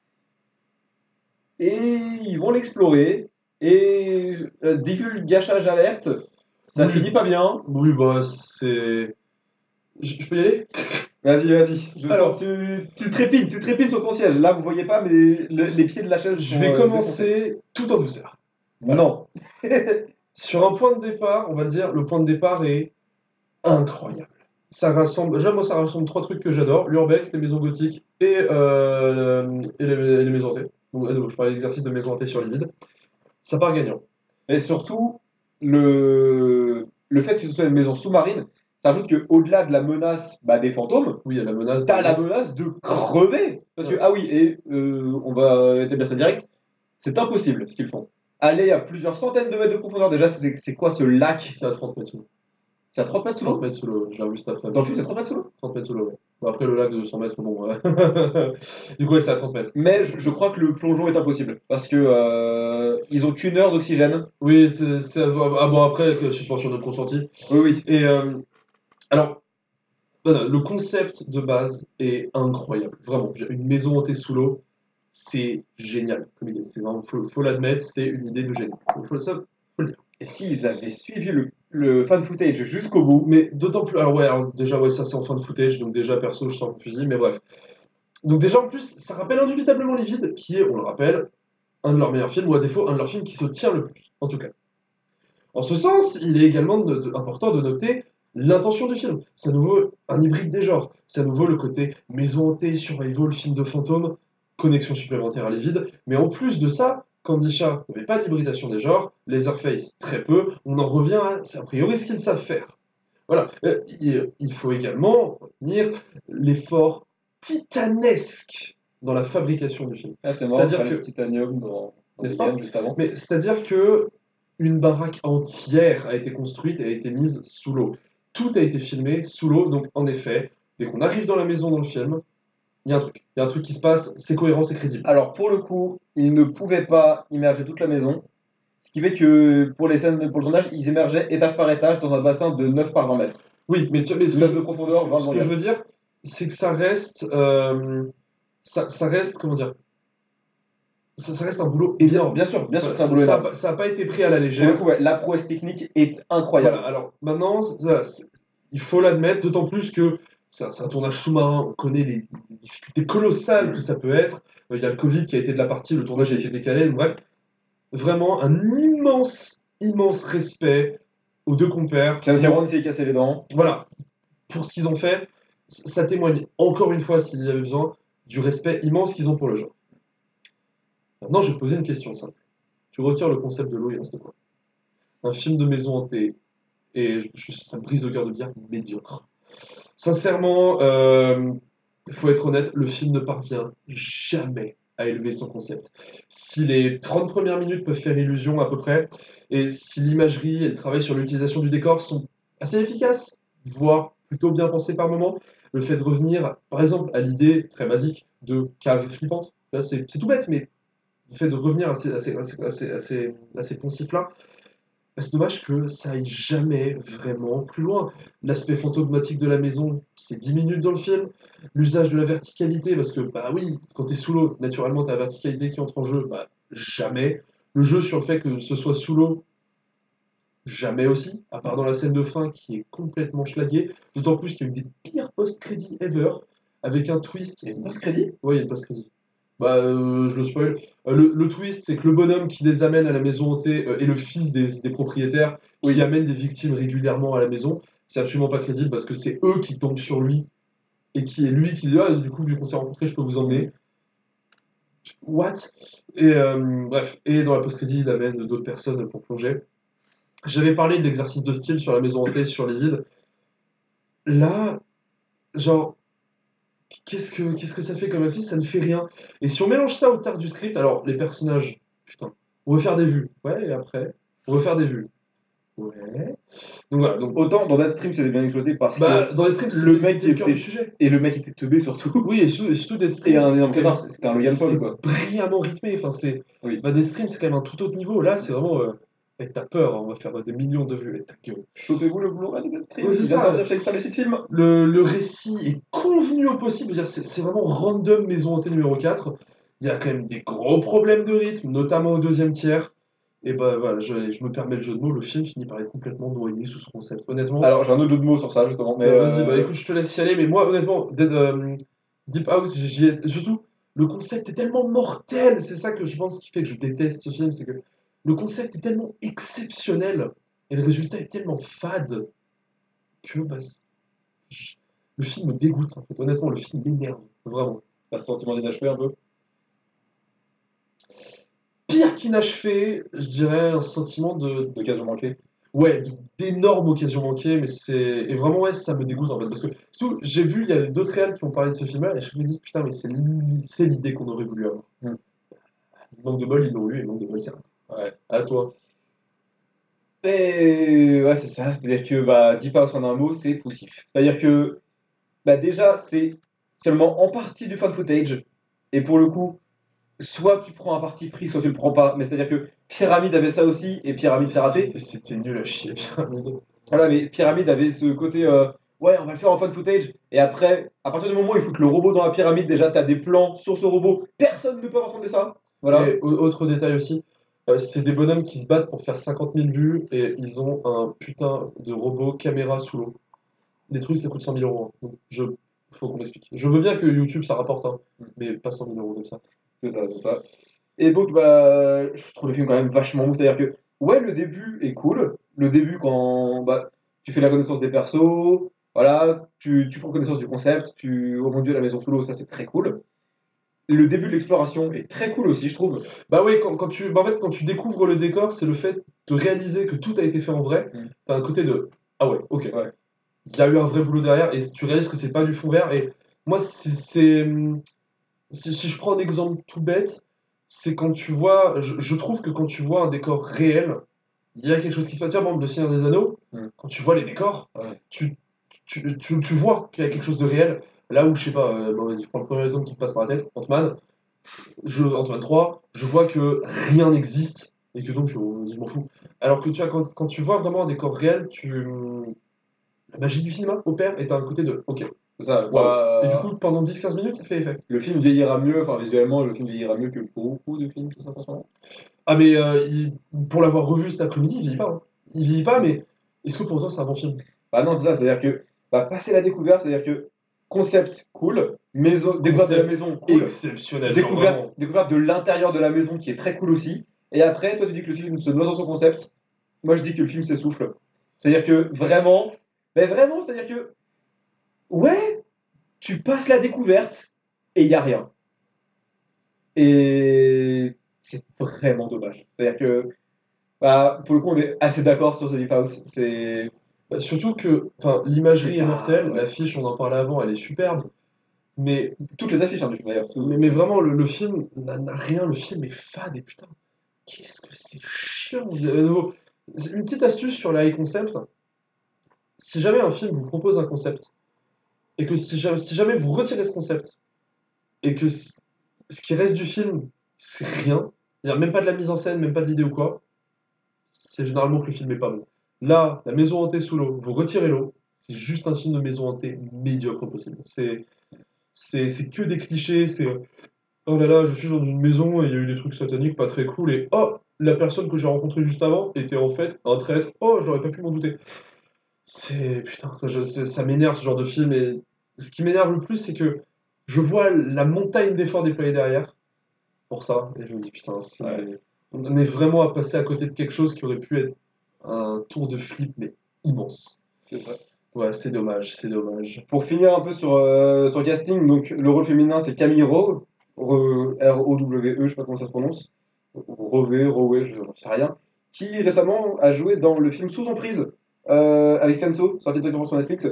B: et ils vont l'explorer. Et divulgachage alerte, ça
A: Oui.
B: finit pas bien.
A: Oui, bah, c'est. Je peux y aller?
B: Vas-y, vas-y. Je
A: Alors.
B: sens que tu trépines sur ton siège. Là, vous voyez pas, mais les pieds de la chaise
A: Je
B: sont
A: vais
B: défoncés.
A: commencer tout en douceur. Voilà.
B: Non.
A: Sur un point de départ, on va dire, le point de départ est incroyable. Ça rassemble, déjà moi ça rassemble trois trucs que j'adore, l'urbex, les maisons gothiques et les maisons hantées. Donc, je parlais d'exercice de maison hantée sur les vides. Ça part gagnant.
B: Et surtout, le fait que ce soit une maison sous-marine, ça ajoute qu'au-delà de la menace des fantômes,
A: Oui, il y a la menace.
B: t'as la menace de crever. Parce que,
A: Ouais.
B: ah oui, et on va établir ça direct, c'est impossible ce qu'ils font. Aller à plusieurs centaines de mètres de profondeur, déjà, c'est quoi ce lac?
A: C'est à 30 mètres sous l'eau.
B: C'est à 30 mètres sous
A: 30
B: l'eau?
A: mètres sous l'eau, je l'ai revu cet après.
B: Dans le film, c'est 30 mètres sous l'eau?
A: 30 mètres sous l'eau, ouais. Bon, après le lac de 100 mètres, bon. Du coup, ouais, c'est à 30 mètres.
B: Mais je crois que le plongeon est impossible. Parce que ils ont qu'une heure d'oxygène.
A: Oui, ah bon, après, avec suspension de consenti.
B: Oui, oui.
A: Et alors, voilà, le concept de base est incroyable. Vraiment, une maison hantée sous l'eau, c'est génial comme idée. C'est vraiment, faut l'admettre, c'est une idée de génie. Ça, faut le dire.
B: Et s'ils avaient suivi le fan footage jusqu'au bout,
A: Mais d'autant plus. Alors, ouais, alors, déjà, ouais, ça c'est en fin de footage, donc déjà, perso, je sors le fusil, mais bref. Donc, déjà, en plus, ça rappelle indubitablement Les Vides, qui est, on le rappelle, un de leurs meilleurs films, ou à défaut, un de leurs films qui se tient le plus, en tout cas. En ce sens, il est également important de noter l'intention du film. C'est à nouveau un hybride des genres. C'est à nouveau le côté maison hantée, survival, film de fantômes, connexion supplémentaire à les vides. Mais en plus de ça, Candy Shark n'avait pas d'hybridation des genres, Leatherface très peu, on en revient à, c'est a priori ce qu'ils savent faire. Voilà. Il faut également retenir l'effort titanesque dans la fabrication du film.
B: ah, c'est marrant de
A: C'est-à-dire
B: parler
A: que,
B: de titanium dans
A: n'est-ce pas?
B: Alien juste avant.
A: Mais c'est-à-dire que une baraque entière a été construite et a été mise sous l'eau. Tout a été filmé sous l'eau, donc en effet, dès qu'on arrive dans la maison dans le film, il y a un truc. Il y a un truc qui se passe, c'est cohérent, c'est crédible.
B: Alors pour le coup, ils ne pouvaient pas immerger toute la maison. Ce qui fait que pour les scènes, pour le tournage, ils émergeaient étage par étage dans un bassin de 9 par 20 mètres.
A: Oui, mais, ce
B: 9 de profondeur, 20 de
A: ce que je
B: longueur.
A: veux dire, c'est que ça reste, comment dire, ça reste un boulot énorme.
B: Bien sûr,
A: Voilà,
B: c'est un boulot énorme.
A: Ça n'a pas été pris à la
B: Pour le
A: légère.
B: coup, ouais, la prouesse technique est incroyable.
A: Voilà, alors maintenant, il faut l'admettre, d'autant plus que c'est un tournage sous-marin, on connaît les difficultés colossales que ça peut être. Il y a le Covid qui a été de la partie, le tournage a été décalé, bref. Vraiment un immense, immense respect aux deux compères.
B: James Cameron s'est cassé les dents.
A: Voilà, pour ce qu'ils ont fait, ça témoigne encore une fois, s'il y avait besoin, du respect immense qu'ils ont pour le genre. Maintenant, je vais te poser une question simple. Tu retires le concept de l'eau, il reste quoi? Un film de maison hantée, et ça me brise le cœur de dire médiocre. Sincèrement, il faut être honnête, le film ne parvient jamais à élever son concept. Si les 30 premières minutes peuvent faire illusion à peu près, et si l'imagerie et le travail sur l'utilisation du décor sont assez efficaces, voire plutôt bien pensés par moment, le fait de revenir, par exemple, à l'idée très basique de cave flippante, là c'est tout bête, mais le fait de revenir à ces poncifs-là, bah, c'est dommage que ça aille jamais vraiment plus loin. L'aspect fantomatique de la maison, c'est 10 minutes dans le film. L'usage de la verticalité, parce que, bah oui, quand tu es sous l'eau, naturellement, tu as la verticalité qui entre en jeu, bah jamais. Le jeu sur le fait que ce soit sous l'eau, jamais aussi, à part dans la scène de fin qui est complètement schlaguée. D'autant plus qu'il y a une des pires post-crédits ever, avec un twist.
B: C'est une post-crédit?
A: Ouais, il y a une post-crédit. Bah, je le spoil. Le twist, c'est que le bonhomme qui les amène à la maison hantée est le fils des propriétaires qui
B: Oui.
A: amènent des victimes régulièrement à la maison. C'est absolument pas crédible parce que c'est eux qui tombent sur lui et qui est lui qui dit ah, du coup, vu qu'on s'est rencontrés, je peux vous emmener. What? Et bref, et dans la post-crédit, il amène d'autres personnes pour plonger. J'avais parlé de l'exercice de style sur la maison hantée, sur les vides. Là, genre, qu'est-ce que ça fait comme récit? Ça ne fait rien. Et si on mélange ça au tard du script, alors les personnages, putain, on veut faire des vues. Ouais, et après, on veut faire des vues. Ouais. Donc voilà, donc,
B: Autant dans Deadstream c'était bien exploité parce
A: bah,
B: que
A: dans les scripts,
B: le mec
A: c'était le cœur du
B: était.
A: sujet.
B: Et le mec était teubé surtout.
A: Oui, et surtout
B: Et
A: Deadstream,
B: un
A: c'est
B: énorme
A: quand même,
B: connard, c'était un Logan Paul
A: c'est
B: quoi.
A: brillamment rythmé. Enfin,
B: Oui.
A: bah, Deadstream, c'est quand même un tout autre niveau. Là, c'est vraiment, t'as peur, hein, on va faire des millions de vues, et ta gueule.
B: Chopez-vous le Blu-ray de Deadstream,
A: Oui, c'est
B: il vient de
A: ça.
B: sortir chez Extra Lucid Film.
A: Le récit est convenu au possible. Je veux dire, c'est vraiment random Maison hantée numéro 4. Il y a quand même des gros problèmes de rythme, notamment au deuxième tiers. Et bah voilà, je me permets le jeu de mots, le film finit par être complètement noyé sous ce concept. Honnêtement,
B: Alors j'ai un autre jeu de mots sur ça justement, mais
A: bah vas-y, bah écoute, je te laisse y aller, mais moi, honnêtement, Deep House, surtout, le concept est tellement mortel, c'est ça que je pense qui fait que je déteste ce film, c'est que le concept est tellement exceptionnel, et le résultat est tellement fade, que bah, je- le film me dégoûte, en fait. Honnêtement, le film m'énerve, vraiment.
B: t'as ce sentiment d'inachevé un peu.
A: Pire qu'inachevé, je dirais un sentiment
B: D'occasion manquée.
A: ouais, d'énormes occasions manquées, mais c'est. Et vraiment, ouais, ça me dégoûte en fait. Parce que, surtout, j'ai vu, il y a d'autres réals qui ont parlé de ce film-là, et je me dis, putain, mais c'est l'idée qu'on aurait voulu avoir.
B: Hmm.
A: Manque de bol, ils l'ont eu, et manque de bol, c'est raté.
B: Ouais.
A: À toi.
B: Et ouais, c'est ça, c'est-à-dire que bah, Deep House en un mot, c'est poussif. C'est-à-dire que bah, déjà, c'est seulement en partie du fan footage, et pour le coup, soit tu prends un parti pris, soit tu le prends pas. Mais c'est-à-dire que Pyramide avait ça aussi, et Pyramide s'est raté.
A: C'était nul à chier, Pyramide.
B: Voilà, mais Pyramide avait ce côté, ouais, on va le faire en fan footage, et après, à partir du moment où ils foutent le robot dans la pyramide, déjà, t'as des plans sur ce robot, personne ne peut avoir tourné ça. Voilà.
A: Et autre détail aussi, c'est des bonhommes qui se battent pour faire 50 000 vues, et ils ont un putain de robot caméra sous l'eau. Les trucs, ça coûte 100 000 euros, hein. Donc, faut qu'on m'explique. Je veux bien que YouTube, ça rapporte, hein, mais pas 100 000 euros comme ça.
B: C'est ça, c'est ça. Et donc, bah, je trouve le film quand même vachement mou. C'est-à-dire que, ouais, le début est cool. Le début, quand bah, tu fais la connaissance des persos, voilà, tu prends connaissance du concept, oh mon dieu, la maison sous l'eau, ça c'est très cool. Le début de l'exploration est très cool aussi, je trouve.
A: Bah oui, en fait, quand tu découvres le décor, c'est le fait de réaliser que tout a été fait en vrai.
B: Mm.
A: T'as un côté de ah ouais, ok.
B: Ouais.
A: Il y a eu un vrai boulot derrière et tu réalises que c'est pas du fond vert. Et moi, si je prends un exemple tout bête, c'est quand tu vois, je trouve que quand tu vois un décor réel, il y a quelque chose qui se passe. Tiens, par exemple, le Seigneur des Anneaux,
B: Mm.
A: quand tu vois les décors,
B: Ouais.
A: tu vois qu'il y a quelque chose de réel. Là où, je sais pas, bon, vas-y, je prends le premier exemple qui me passe par la tête, Ant-Man. Antoine 3, je vois que rien n'existe et que donc je m'en fous. Alors que tu vois, quand tu vois vraiment un décor réel, la magie du cinéma opère et t'as un côté de ok,
B: C'est ça.
A: waouh. Et du
B: Bah,
A: coup, pendant 10-15 minutes, ça fait effet.
B: le film vieillira mieux, enfin, visuellement, le film vieillira mieux que beaucoup de films qui sortent en ce moment.
A: Ah, mais pour l'avoir revu cet après-midi, il vieillit pas, hein. Il vieillit pas, mais est-ce que pour autant c'est un bon film?
B: Bah non, c'est ça, c'est-à-dire que bah, passer la découverte, c'est-à-dire que concept cool, maison, découverte de la
A: Concept
B: maison cool,
A: exceptionnel, genre vraiment.
B: découverte de l'intérieur de la maison qui est très cool aussi. Et après, toi tu dis que le film se noie dans son concept, moi je dis que le film s'essouffle. C'est-à-dire que vraiment, mais vraiment, c'est-à-dire que ouais, tu passes la découverte et il n'y a rien. Et c'est vraiment dommage. C'est-à-dire que bah, pour le coup, on est assez d'accord sur The Deep House. C'est
A: Bah, surtout que enfin,
B: c'est
A: l'imagerie est
B: pas
A: mortelle,
B: ouais.
A: l'affiche, on en parlait avant, elle est superbe, mais,
B: Toutes les affiches hein, du film d'ailleurs.
A: mais vraiment, le film n'a rien, le film est fade et putain. Qu'est-ce que c'est chiant! C'est une petite astuce sur la high concept. Si jamais un film vous propose un concept, et que si jamais vous retirez ce concept, et que ce qui reste du film, c'est rien, il n'y a même pas de la mise en scène, même pas de l'idée ou quoi, c'est généralement que le film est pas bon. Là, La Maison hantée sous l'eau, vous retirez l'eau, c'est juste un film de maison hantée médiocre possible. C'est que des clichés, c'est oh là là, je suis dans une maison et il y a eu des trucs sataniques pas très cool, et oh, la personne que j'ai rencontrée juste avant était en fait un traître, oh, j'aurais pas pu m'en douter. Putain, ça m'énerve ce genre de film, et ce qui m'énerve le plus, c'est que je vois la montagne d'efforts déployés derrière pour ça, et je me dis putain,
B: Ouais,
A: on est vraiment à passer à côté de quelque chose qui aurait pu être un tour de flip, mais immense.
B: c'est ça.
A: Ouais, c'est dommage, c'est dommage.
B: Pour finir un peu sur le casting, donc le rôle féminin c'est Camille Rowe, R-O-W-E, je sais pas comment ça se prononce, Rowe, je ne sais rien, qui récemment a joué dans le film Sous emprise avec Fenso, sorti directement sur Netflix.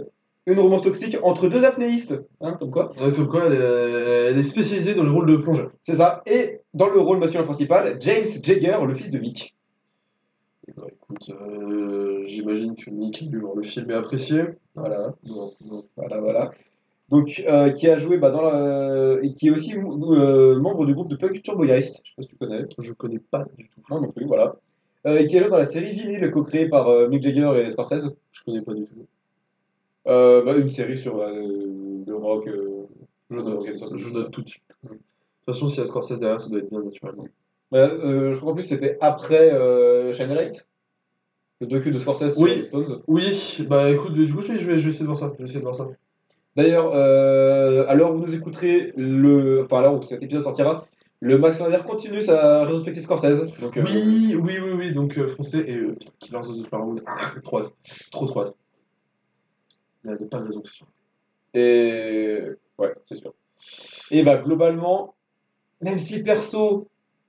B: une romance toxique entre deux apnéistes, hein, comme quoi.
A: Comme quoi, elle est spécialisée dans le rôle de plongeur.
B: C'est ça. Et dans le rôle masculin principal, James Jagger, le fils de Mick.
A: Et bah, écoute, j'imagine que Nick a dû voir le film et apprécié.
B: Voilà,
A: Non, non.
B: voilà. Donc, qui a joué et qui est aussi membre du groupe de punk Turbo Geist. Je sais pas si tu connais.
A: Je connais pas du tout.
B: Moi non plus, voilà. Et qui est là dans la série Vinyl, co-créée par Mick Jagger et Scorsese.
A: Je connais pas du tout.
B: Une série sur le rock.
A: Je note tout de suite. De toute façon, s'il y a Scorsese derrière, ça doit être bien naturellement.
B: Je crois qu'en plus c'était après Shine a Light, le docu de Scorsese sur
A: Oui.
B: les Stones.
A: Oui, bah écoute, du coup, je vais essayer de voir ça. Je vais essayer de voir ça.
B: D'ailleurs, à l'heure où vous nous écouterez, enfin à l'heure où cet épisode sortira, le Max Linder continue sa rétrospective Scorsese. Donc,
A: Oui. Donc, français et Killers of the Flower Moon. Trop hâte. Trop hâte. Il n'y a pas de raison que ce soit.
B: et ouais, c'est sûr. Et bah globalement, même si perso,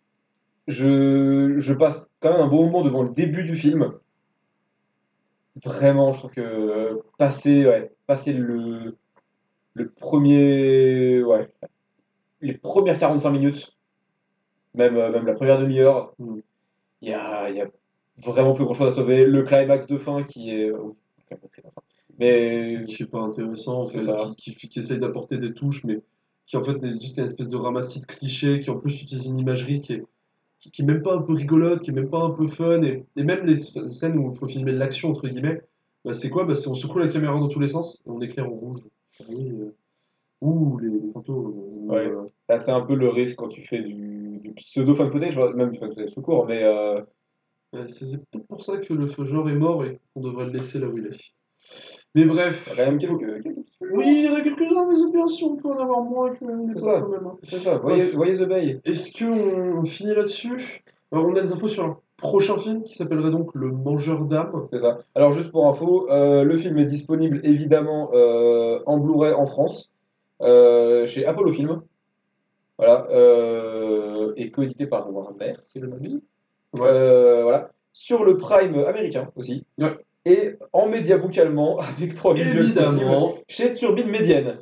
B: je passe quand même un bon moment devant le début du film. Vraiment, je trouve que passer le premier, les premières 45 minutes, même la première demi-heure, il y a vraiment plus grand-chose à sauver. Le climax de fin qui est, oui, le climax, c'est la fin. Mais
A: Qui est pas intéressant, en
B: c'est
A: fait,
B: ça.
A: qui essaye d'apporter des touches, mais qui en fait est juste une espèce de ramassis de clichés, qui en plus utilise une imagerie qui est même pas un peu rigolote, qui est même pas un peu fun, et même les scènes où il faut filmer l'action, entre guillemets, bah, c'est quoi? Bah, c'est on secoue la caméra dans tous les sens, et on éclaire en rouge. Oui, ouh, les fantômes.
B: Ouais. Là, c'est un peu le risque quand tu fais du pseudo fan footage, même du fan footage tout court, mais
A: C'est peut-être pour ça que le genre est mort et qu'on devrait le laisser là où il est. Mais bref,
B: il y a quand même quelques petits peu.
A: oui, il y en a quelques-uns, mais c'est bien si on peut en avoir moins qu'on n'est
B: C'est
A: pas
B: ça,
A: quand même, hein.
B: c'est ça.
A: Bref,
B: Voyez The Bay.
A: est-ce qu'on finit là-dessus? Alors, on a des infos sur un prochain film qui s'appellerait donc Le Mangeur d'âme.
B: C'est ça. Alors, juste pour info, le film est disponible évidemment en Blu-ray en France, chez Apollo Film. Voilà. Et coédité par Warner, si je ne m'abuse.
A: Ouais.
B: Voilà. Sur le Prime américain aussi.
A: Ouais.
B: Et en médiabook allemand, avec 3 visuels possibles,
A: Évidemment,
B: chez Turbine Médienne.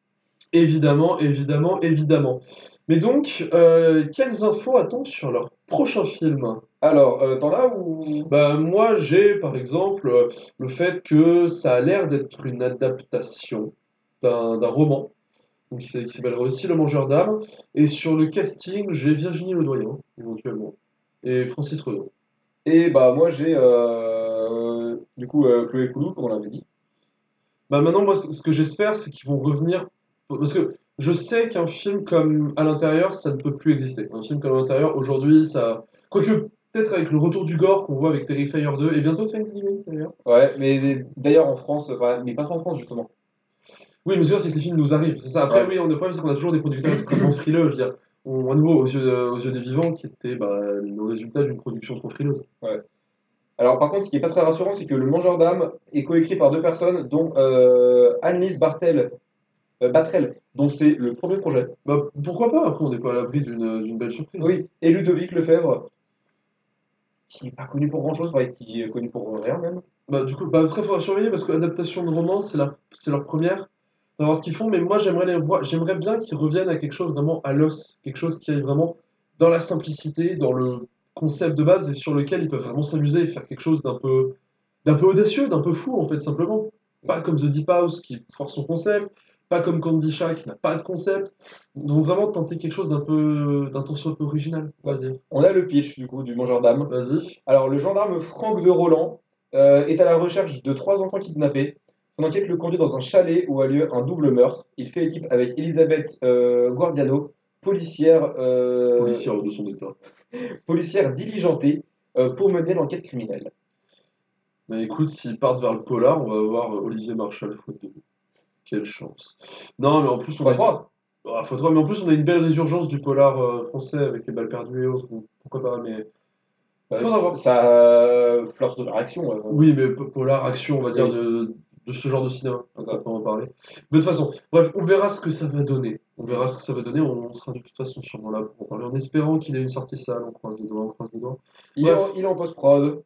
A: évidemment. Mais donc, quelles infos a-t-on sur leur prochain film?
B: Alors, t'en as ou.
A: Bah, moi, j'ai par exemple le fait que ça a l'air d'être une adaptation d'un roman, donc qui s'appellerait aussi Le Mangeur d'âme. Et sur le casting, j'ai Virginie Ledoyen, éventuellement, et Francis Redon.
B: Et bah, moi j'ai du coup Chloé Coulou, comme on l'avait dit.
A: Bah maintenant, moi, ce que j'espère, c'est qu'ils vont revenir. Parce que je sais qu'un film comme À l'intérieur, ça ne peut plus exister. Un film comme À l'intérieur, aujourd'hui, ça. Quoique, peut-être avec le retour du gore qu'on voit avec Terrifier 2, et bientôt Thanksgiving d'ailleurs.
B: Ouais, mais d'ailleurs en France, enfin, mais pas trop en France justement.
A: Oui, mais ce que je veux dire, c'est que les films nous arrivent. C'est ça. Après,
B: Ouais.
A: oui, on a le problème, c'est qu'on a toujours des producteurs extrêmement frileux. Je veux dire, à nouveau, aux yeux des vivants, qui étaient bah, le résultat d'une production trop frileuse.
B: Ouais. Alors par contre, ce qui est pas très rassurant, c'est que Le Mangeur d'âme est coécrit par deux personnes, dont Annelise Battrel, dont c'est le premier projet.
A: Bah, pourquoi pas? Après, on n'est pas à l'abri d'une belle surprise.
B: Oui, et Ludovic Lefebvre, qui n'est pas connu pour grand-chose, ouais, qui est connu pour rien même.
A: Bah, du coup, bah, après, il faudra surveiller parce que l'adaptation de roman, c'est leur première. On va voir ce qu'ils font, mais moi, j'aimerais bien qu'ils reviennent à quelque chose vraiment à l'os, quelque chose qui aille vraiment dans la simplicité, dans le concept de base et sur lequel ils peuvent vraiment s'amuser et faire quelque chose d'un peu audacieux, d'un peu fou, en fait, simplement. Pas comme The Deep House qui force son concept, pas comme Candy Shy qui n'a pas de concept. Donc, vraiment tenter quelque chose d'un tant soit peu original, on va dire.
B: On a le pitch du coup du Mangeur d'âme.
A: Vas-y.
B: Alors, le gendarme Franck de Roland est à la recherche de trois enfants kidnappés. Son enquête le conduit dans un chalet où a lieu un double meurtre. Il fait équipe avec Elisabeth Guardiano, policière,
A: Policière de son état.
B: policière diligentée, pour mener l'enquête criminelle.
A: Mais écoute, s'ils partent vers le polar, on va voir Olivier Marchal faute de quelle chance. Non, mais en plus, on a
B: Pas
A: une...
B: trois.
A: Ah, faute de- mais en plus, on a une belle résurgence du polar français avec les balles perdues et autres. Donc, pourquoi pas, mais faudra voir.
B: Ça flirte de la réaction.
A: Oui, mais polar, action, on va dire,
B: Oui,
A: de ce genre de cinéma.
B: c'est
A: On
B: ça.
A: va pas en parler. Mais de toute façon, bref, on verra ce que ça va donner. On verra ce que ça va donner. On sera de toute façon sûrement là pour en parler en espérant qu'il ait une sortie sale. On croise les doigts, on croise les doigts.
B: Il est
A: Bref,
B: en post-prod.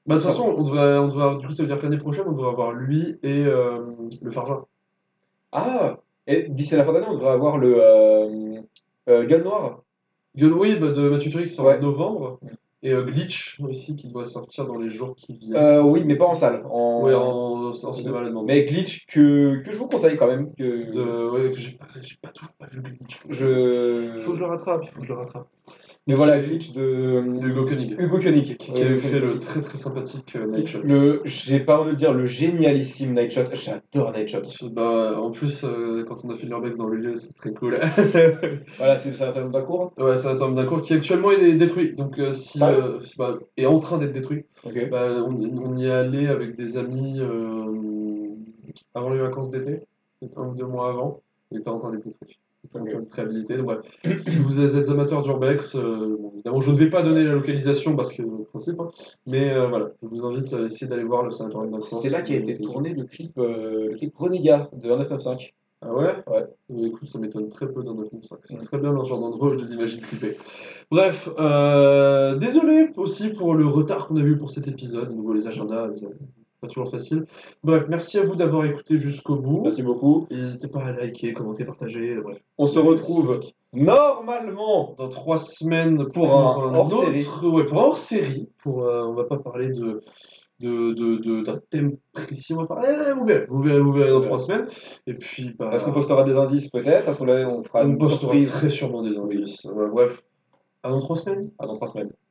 A: Bah, de toute façon, du coup, ça veut dire que l'année prochaine, on devrait avoir lui et le Farja.
B: Ah! Et d'ici la fin d'année, on devrait avoir le Gueule Noire.
A: Oui, bah, de Mathieu Turic, c'est en
B: Ouais.
A: novembre. Et Glitch aussi, qui doit sortir dans les jours qui viennent.
B: Oui, mais pas en salle.
A: Oui, en cinéma à la demande.
B: Mais Glitch que je vous conseille quand même.
A: Ouais, que j'ai toujours pas vu Glitch. Il faut que je le rattrape, il faut que je le rattrape.
B: Mais
A: Donc,
B: voilà, Glitch de
A: Hugo Koenig.
B: Hugo Koenig.
A: Qui avait fait le très très sympathique Nightshot.
B: J'ai pas envie de dire le génialissime Nightshot. J'adore Nightshot.
A: Bah, en plus, quand on a fait l'urbex dans le lieu, c'est très cool.
B: Voilà, c'est un film d'Acour.
A: Ouais, c'est un terme d'un cours qui actuellement est détruit. Donc, est en train d'être détruit.
B: Ok.
A: Bah, on y est allé avec des amis avant les vacances d'été, peut-être 1 ou 2 mois avant. Il était en train d'être détruit. Il était en train d'être réhabilité. Donc, bref, si vous êtes amateur d'urbex, bon, évidemment, je ne vais pas donner la localisation parce que principe, hein, mais voilà, je vous invite à essayer d'aller voir le sanatorium d'enfance.
B: C'est là qu'a été tourné le clip Renégat de 1995.
A: Ah ouais?
B: Ouais.
A: Écoute, ça m'étonne très peu d'un 995. C'est très bien dans ce genre d'endroit où je les imagine clippés. Bref, désolé aussi pour le retard qu'on a eu pour cet épisode. De nouveau, les agendas, pas toujours facile. Bref, merci à vous d'avoir écouté jusqu'au bout.
B: Merci beaucoup.
A: N'hésitez pas à liker, commenter, partager. Bref.
B: On se retrouve normalement
A: dans 3 semaines
B: pour un hors-série.
A: Pour un hors-série. On va pas parler d'un thème précis, on va parler. Vous verrez dans 3 semaines. Et puis, bah,
B: est-ce qu'on postera des indices peut-être? Est-ce qu'on fera
A: on
B: une
A: postera
B: surprise?
A: très sûrement des indices. Ouais, bref, à dans 3 semaines.
B: À dans 3 semaines.